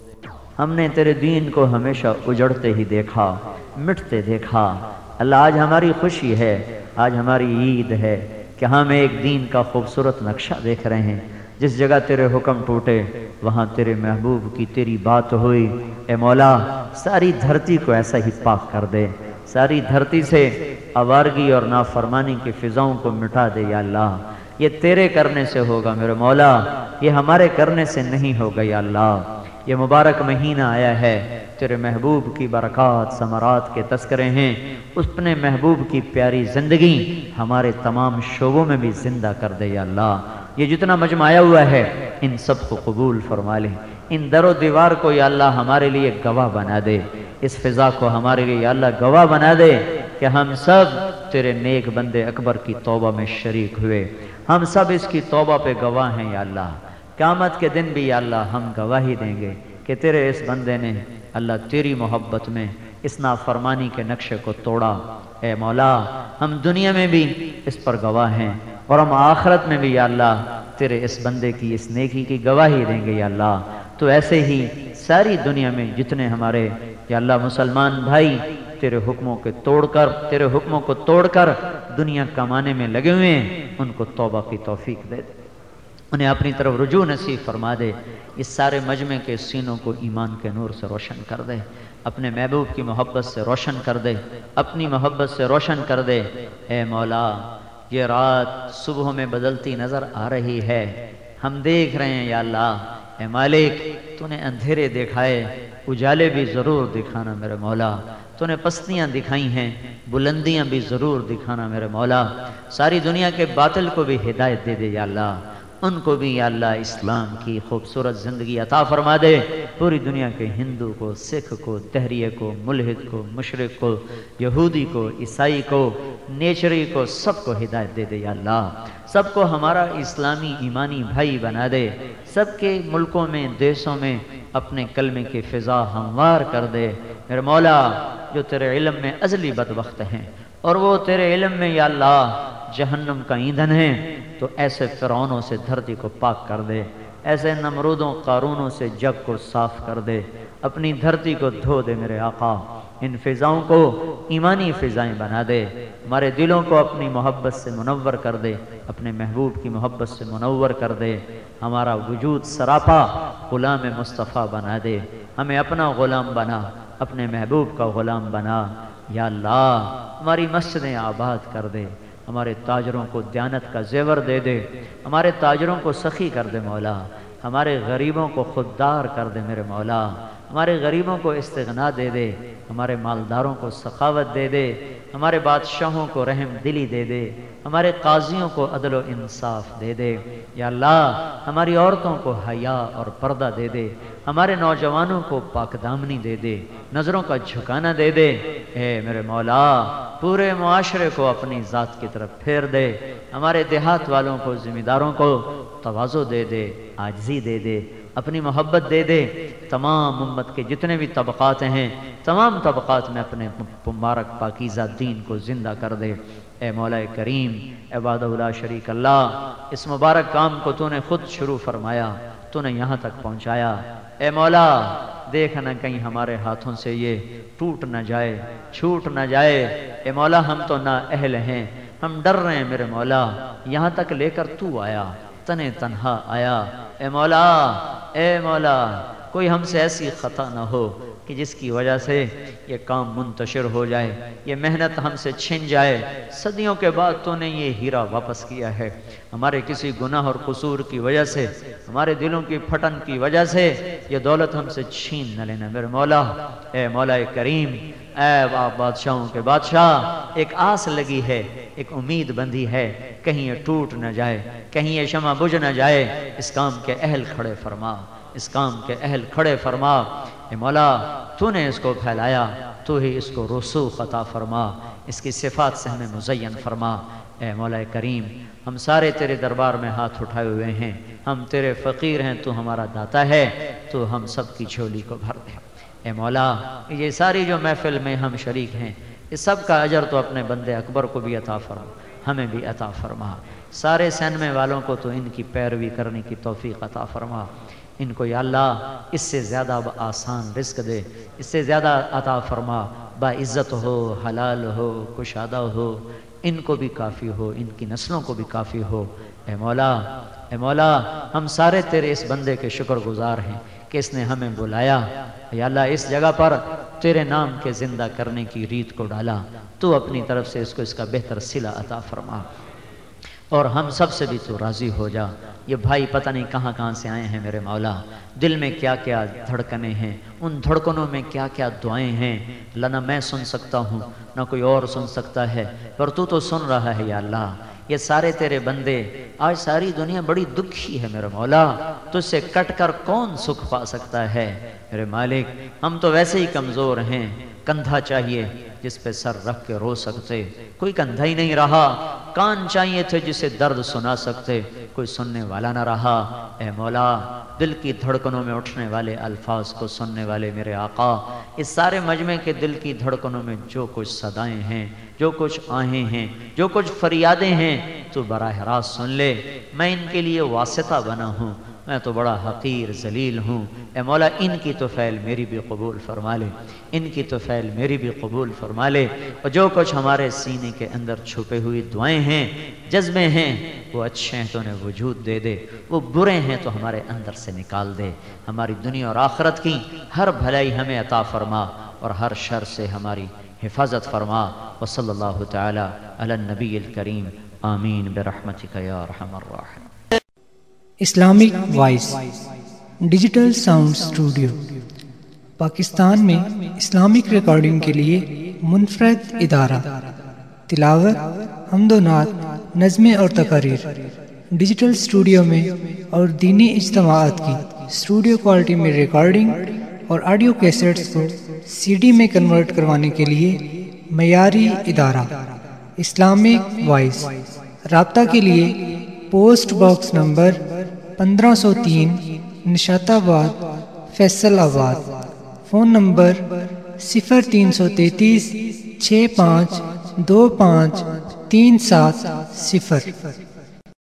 ہم نے تیرے دین کو ہمیشہ اجڑتے ہی دیکھا، مٹتے دیکھا، اللہ آج ہماری خوشی ہے، آج ہماری عید ہے کہ ہم ایک دین کا خوبصورت نقشہ دیکھ رہے ہیں، جس جگہ تیرے حکم ٹوٹے وہاں تیرے محبوب کی تیری بات ہوئی، اے مولا ساری دھرتی کو ایسا ہی پاک کر دے، ساری دھرتی سے آوارگی اور نافرمانی کی فضاؤں کو مٹا دے، یا اللہ یہ تیرے کرنے سے ہوگا میرے مولا، یہ ہمارے کرنے سے نہیں ہوگا، یا اللہ یہ مبارک مہینہ آیا ہے، تیرے محبوب کی برکات ثمرات کے تذکرے ہیں، اپنے محبوب کی پیاری زندگی ہمارے تمام شعبوں میں بھی زندہ کر دے، یا اللہ یہ جتنا مجمع آیا ہوا ہے ان سب کو قبول فرما لے، ان در و دیوار کو یا اللہ ہمارے لیے گواہ بنا دے، اس فضا کو ہمارے لیے یا اللہ گواہ بنا دے کہ ہم سب تیرے نیک بندے اکبر کی توبہ میں شریک ہوئے، ہم سب اس کی توبہ پہ گواہ ہیں، یا اللہ قیامت کے دن بھی یا اللہ ہم گواہی دیں گے کہ تیرے اس بندے نے اللہ تیری محبت میں اس نافرمانی کے نقشے کو توڑا، اے مولا ہم دنیا میں بھی اس پر گواہ ہیں اور ہم آخرت میں بھی یا اللہ تیرے اس بندے کی اس نیکی کی گواہی دیں گے، یا اللہ تو ایسے ہی ساری دنیا میں جتنے ہمارے یا اللہ مسلمان بھائی تیرے حکموں کو توڑ کر دنیا کمانے میں لگے ہوئے ہیں، ان کو توبہ کی توفیق دے دے، انہیں اپنی طرف رجوع نصیب فرما دے، اس سارے مجمع کے سینوں کو ایمان کے نور سے روشن کر دے، اپنے محبوب کی محبت سے روشن کر دے، اپنی محبت سے روشن کر دے، اے مولا یہ رات صبح میں بدلتی نظر آ رہی ہے، ہم دیکھ رہے ہیں، یا اللہ اے مالک تو نے اندھیرے دکھائے، اجالے بھی ضرور دکھانا میرے مولا، تو نے پستیاں دکھائی ہیں، بلندیاں بھی ضرور دکھانا میرے مولا، ساری دنیا کے باطل کو بھی ہدایت دے دے، یا اللہ ان کو بھی یا اللہ اسلام کی خوبصورت زندگی عطا فرما دے، پوری دنیا کے ہندو کو، سکھ کو، دہریے کو، ملحد کو، مشرک کو، یہودی کو، عیسائی کو، نیچری کو، سب کو ہدایت دے دے، یا اللہ سب کو ہمارا اسلامی ایمانی بھائی بنا دے، سب کے ملکوں میں دیسوں میں اپنے کلمے کی فضا ہموار کر دے، میرے مولا جو تیرے علم میں ازلی بدبخت ہیں اور وہ تیرے علم میں یا اللہ جہنم کا ایندھن ہے، تو ایسے فرعونوں سے دھرتی کو پاک کر دے، ایسے نمرودوں قارونوں سے جگ کو صاف کر دے، اپنی دھرتی کو دھو دے میرے آقا، ان فضاؤں کو ایمانی فضائیں بنا دے، ہمارے دلوں کو اپنی محبت سے منور کر دے، اپنے محبوب کی محبت سے منور کر دے، ہمارا وجود سراپا غلام مصطفیٰ بنا دے، ہمیں اپنا غلام بنا، اپنے محبوب کا غلام بنا، یا اللہ ہماری مسجدیں آباد کر دے، ہمارے تاجروں کو دیانت کا زیور دے دے، ہمارے تاجروں کو سخی کر دے مولا، ہمارے غریبوں کو خوددار کر دے میرے مولا، ہمارے غریبوں کو استغنا دے دے، ہمارے مالداروں کو سخاوت دے دے، ہمارے بادشاہوں کو رحم دلی دے دے، ہمارے قاضیوں کو عدل و انصاف دے دے، یا اللہ ہماری عورتوں کو حیا اور پردہ دے دے، ہمارے نوجوانوں کو پاک دامنی دے دے، نظروں کا جھکانا دے دے، اے میرے مولا پورے معاشرے کو اپنی ذات کی طرف پھیر دے، ہمارے دیہات والوں کو ذمہ داروں کو تواضع دے دے، عاجزی دے دے، اپنی محبت دے دے، تمام امت کے جتنے بھی طبقات ہیں تمام طبقات میں اپنے مبارک پاکیزہ دین کو زندہ کر دے، اے مولا کریم اے وحدہ لا شریک اللہ، اس مبارک کام کو تو نے خود شروع فرمایا، تو نے یہاں تک پہنچایا، اے مولا دیکھ نہ کہیں ہمارے ہاتھوں سے یہ ٹوٹ نہ جائے، چھوٹ نہ جائے، اے مولا ہم تو نا اہل ہیں، ہم ڈر رہے ہیں میرے مولا، یہاں تک لے کر تو آیا، تنے تنہا آیا، اے مولا کوئی ہم سے ایسی خطا نہ ہو کہ جس کی وجہ سے یہ کام منتشر ہو جائے، یہ محنت ہم سے چھن جائے۔ صدیوں کے بعد تو نے یہ ہیرا واپس کیا ہے، ہمارے کسی گناہ اور قصور کی وجہ سے، ہمارے دلوں کی پھٹن کی وجہ سے یہ دولت ہم سے چھین نہ لینا میرے مولا۔ اے مولا کریم، اے بادشاہوں کے بادشاہ، ایک آس لگی ہے، ایک امید بندھی ہے، کہیں یہ ٹوٹ نہ جائے، کہیں یہ شمع بجھ نہ جائے۔ اس کام کے اہل کھڑے فرما، اس کام کے اہل کھڑے فرما۔ اے مولا تو نے اس کو پھیلایا، تو ہی اس کو رسوخ عطا فرما، اس کی صفات سے ہمیں مزین فرما۔ اے مولا کریم، ہم سارے تیرے دربار میں ہاتھ اٹھائے ہوئے ہیں، ہم تیرے فقیر ہیں، تو ہمارا داتا ہے، تو ہم سب کی جھولی کو بھر دے۔ اے مولا یہ ساری جو محفل میں ہم شریک ہیں، اس سب کا اجر تو اپنے بندے اکبر کو بھی عطا فرما، ہمیں بھی عطا فرما۔ سارے سینمے والوں کو تو ان کی پیروی کرنے کی توفیق عطا فرما۔ ان کو یا اللہ اس سے زیادہ آسان رزق دے، اس سے زیادہ عطا فرما، باعزت ہو، حلال ہو، کشادہ ہو، ان کو بھی کافی ہو، ان کی نسلوں کو بھی کافی ہو۔ اے مولا ہم سارے تیرے اس بندے کے شکر گزار ہیں کہ اس نے ہمیں بلایا۔ یا اللہ اس جگہ پر تیرے نام کے زندہ کرنے کی ریت کو ڈالا، تو اپنی طرف سے اس کا بہتر صلہ عطا فرما، اور ہم سب سے بھی تو راضی ہو جا۔ یہ بھائی پتہ نہیں کہاں کہاں سے آئے ہیں میرے مولا، دل میں کیا کیا دھڑکنے ہیں، ان دھڑکنوں میں کیا کیا دعائیں ہیں، نہ میں سن سکتا ہوں نہ کوئی اور سن سکتا ہے، پر تو سن رہا ہے یا اللہ۔ یہ سارے تیرے بندے، آج ساری دنیا بڑی دکھی ہے میرے مولا، تجھ سے کٹ کر کون سکھ پا سکتا ہے میرے مالک؟ ہم تو ویسے ہی کمزور ہیں، کندھا چاہیے جس پہ سر رکھ کے رو سکتے، کوئی کندھا ہی نہیں رہا، کان چاہیے تھے جسے درد سنا سکتے، کوئی سننے والا نہ رہا۔ اے مولا دل کی دھڑکنوں میں اٹھنے والے الفاظ کو سننے والے میرے آقا، اس سارے مجمع کے دل کی دھڑکنوں میں جو کچھ صدائیں ہیں، جو کچھ آہیں ہیں، جو کچھ فریادیں ہیں، تو براہ راست سن لے۔ میں ان کے لیے واسطہ بنا ہوں، میں تو بڑا حقیر ذلیل ہوں۔ اے مولا ان کی تو فعل میری بھی قبول فرما لے، ان کی تو فعل میری بھی قبول فرما لے، اور جو کچھ ہمارے سینے کے اندر چھپے ہوئی دعائیں ہیں، جذبے ہیں، وہ اچھے ہیں تو انہیں وجود دے دے، وہ برے ہیں تو ہمارے اندر سے نکال دے۔ ہماری دنیا اور آخرت کی ہر بھلائی ہمیں عطا فرما، اور ہر شر سے ہماری حفاظت فرما۔ وصلی اللہ تعالی علی النبی الکریم، آمین برحمتک یا ارحم الراحمین۔ Islamic voice digital sound studio Pakistan میں اسلامک ریکارڈنگ کے لیے منفرد ادارہ، تلاوت، حمد و نعت، نظمیں اور تقاریر ڈیجیٹل اسٹوڈیو میں، اور دینی اجتماعات کی اسٹوڈیو کوالٹی میں ریکارڈنگ اور آڈیو کیسٹس کو سی ڈی میں کنورٹ کروانے کے لیے معیاری ادارہ اسلامک وائس۔ رابطہ کے لیے پوسٹ باکس نمبر 1503 نشات آباد فیصل آباد، فون نمبر 0333 6525 37 0۔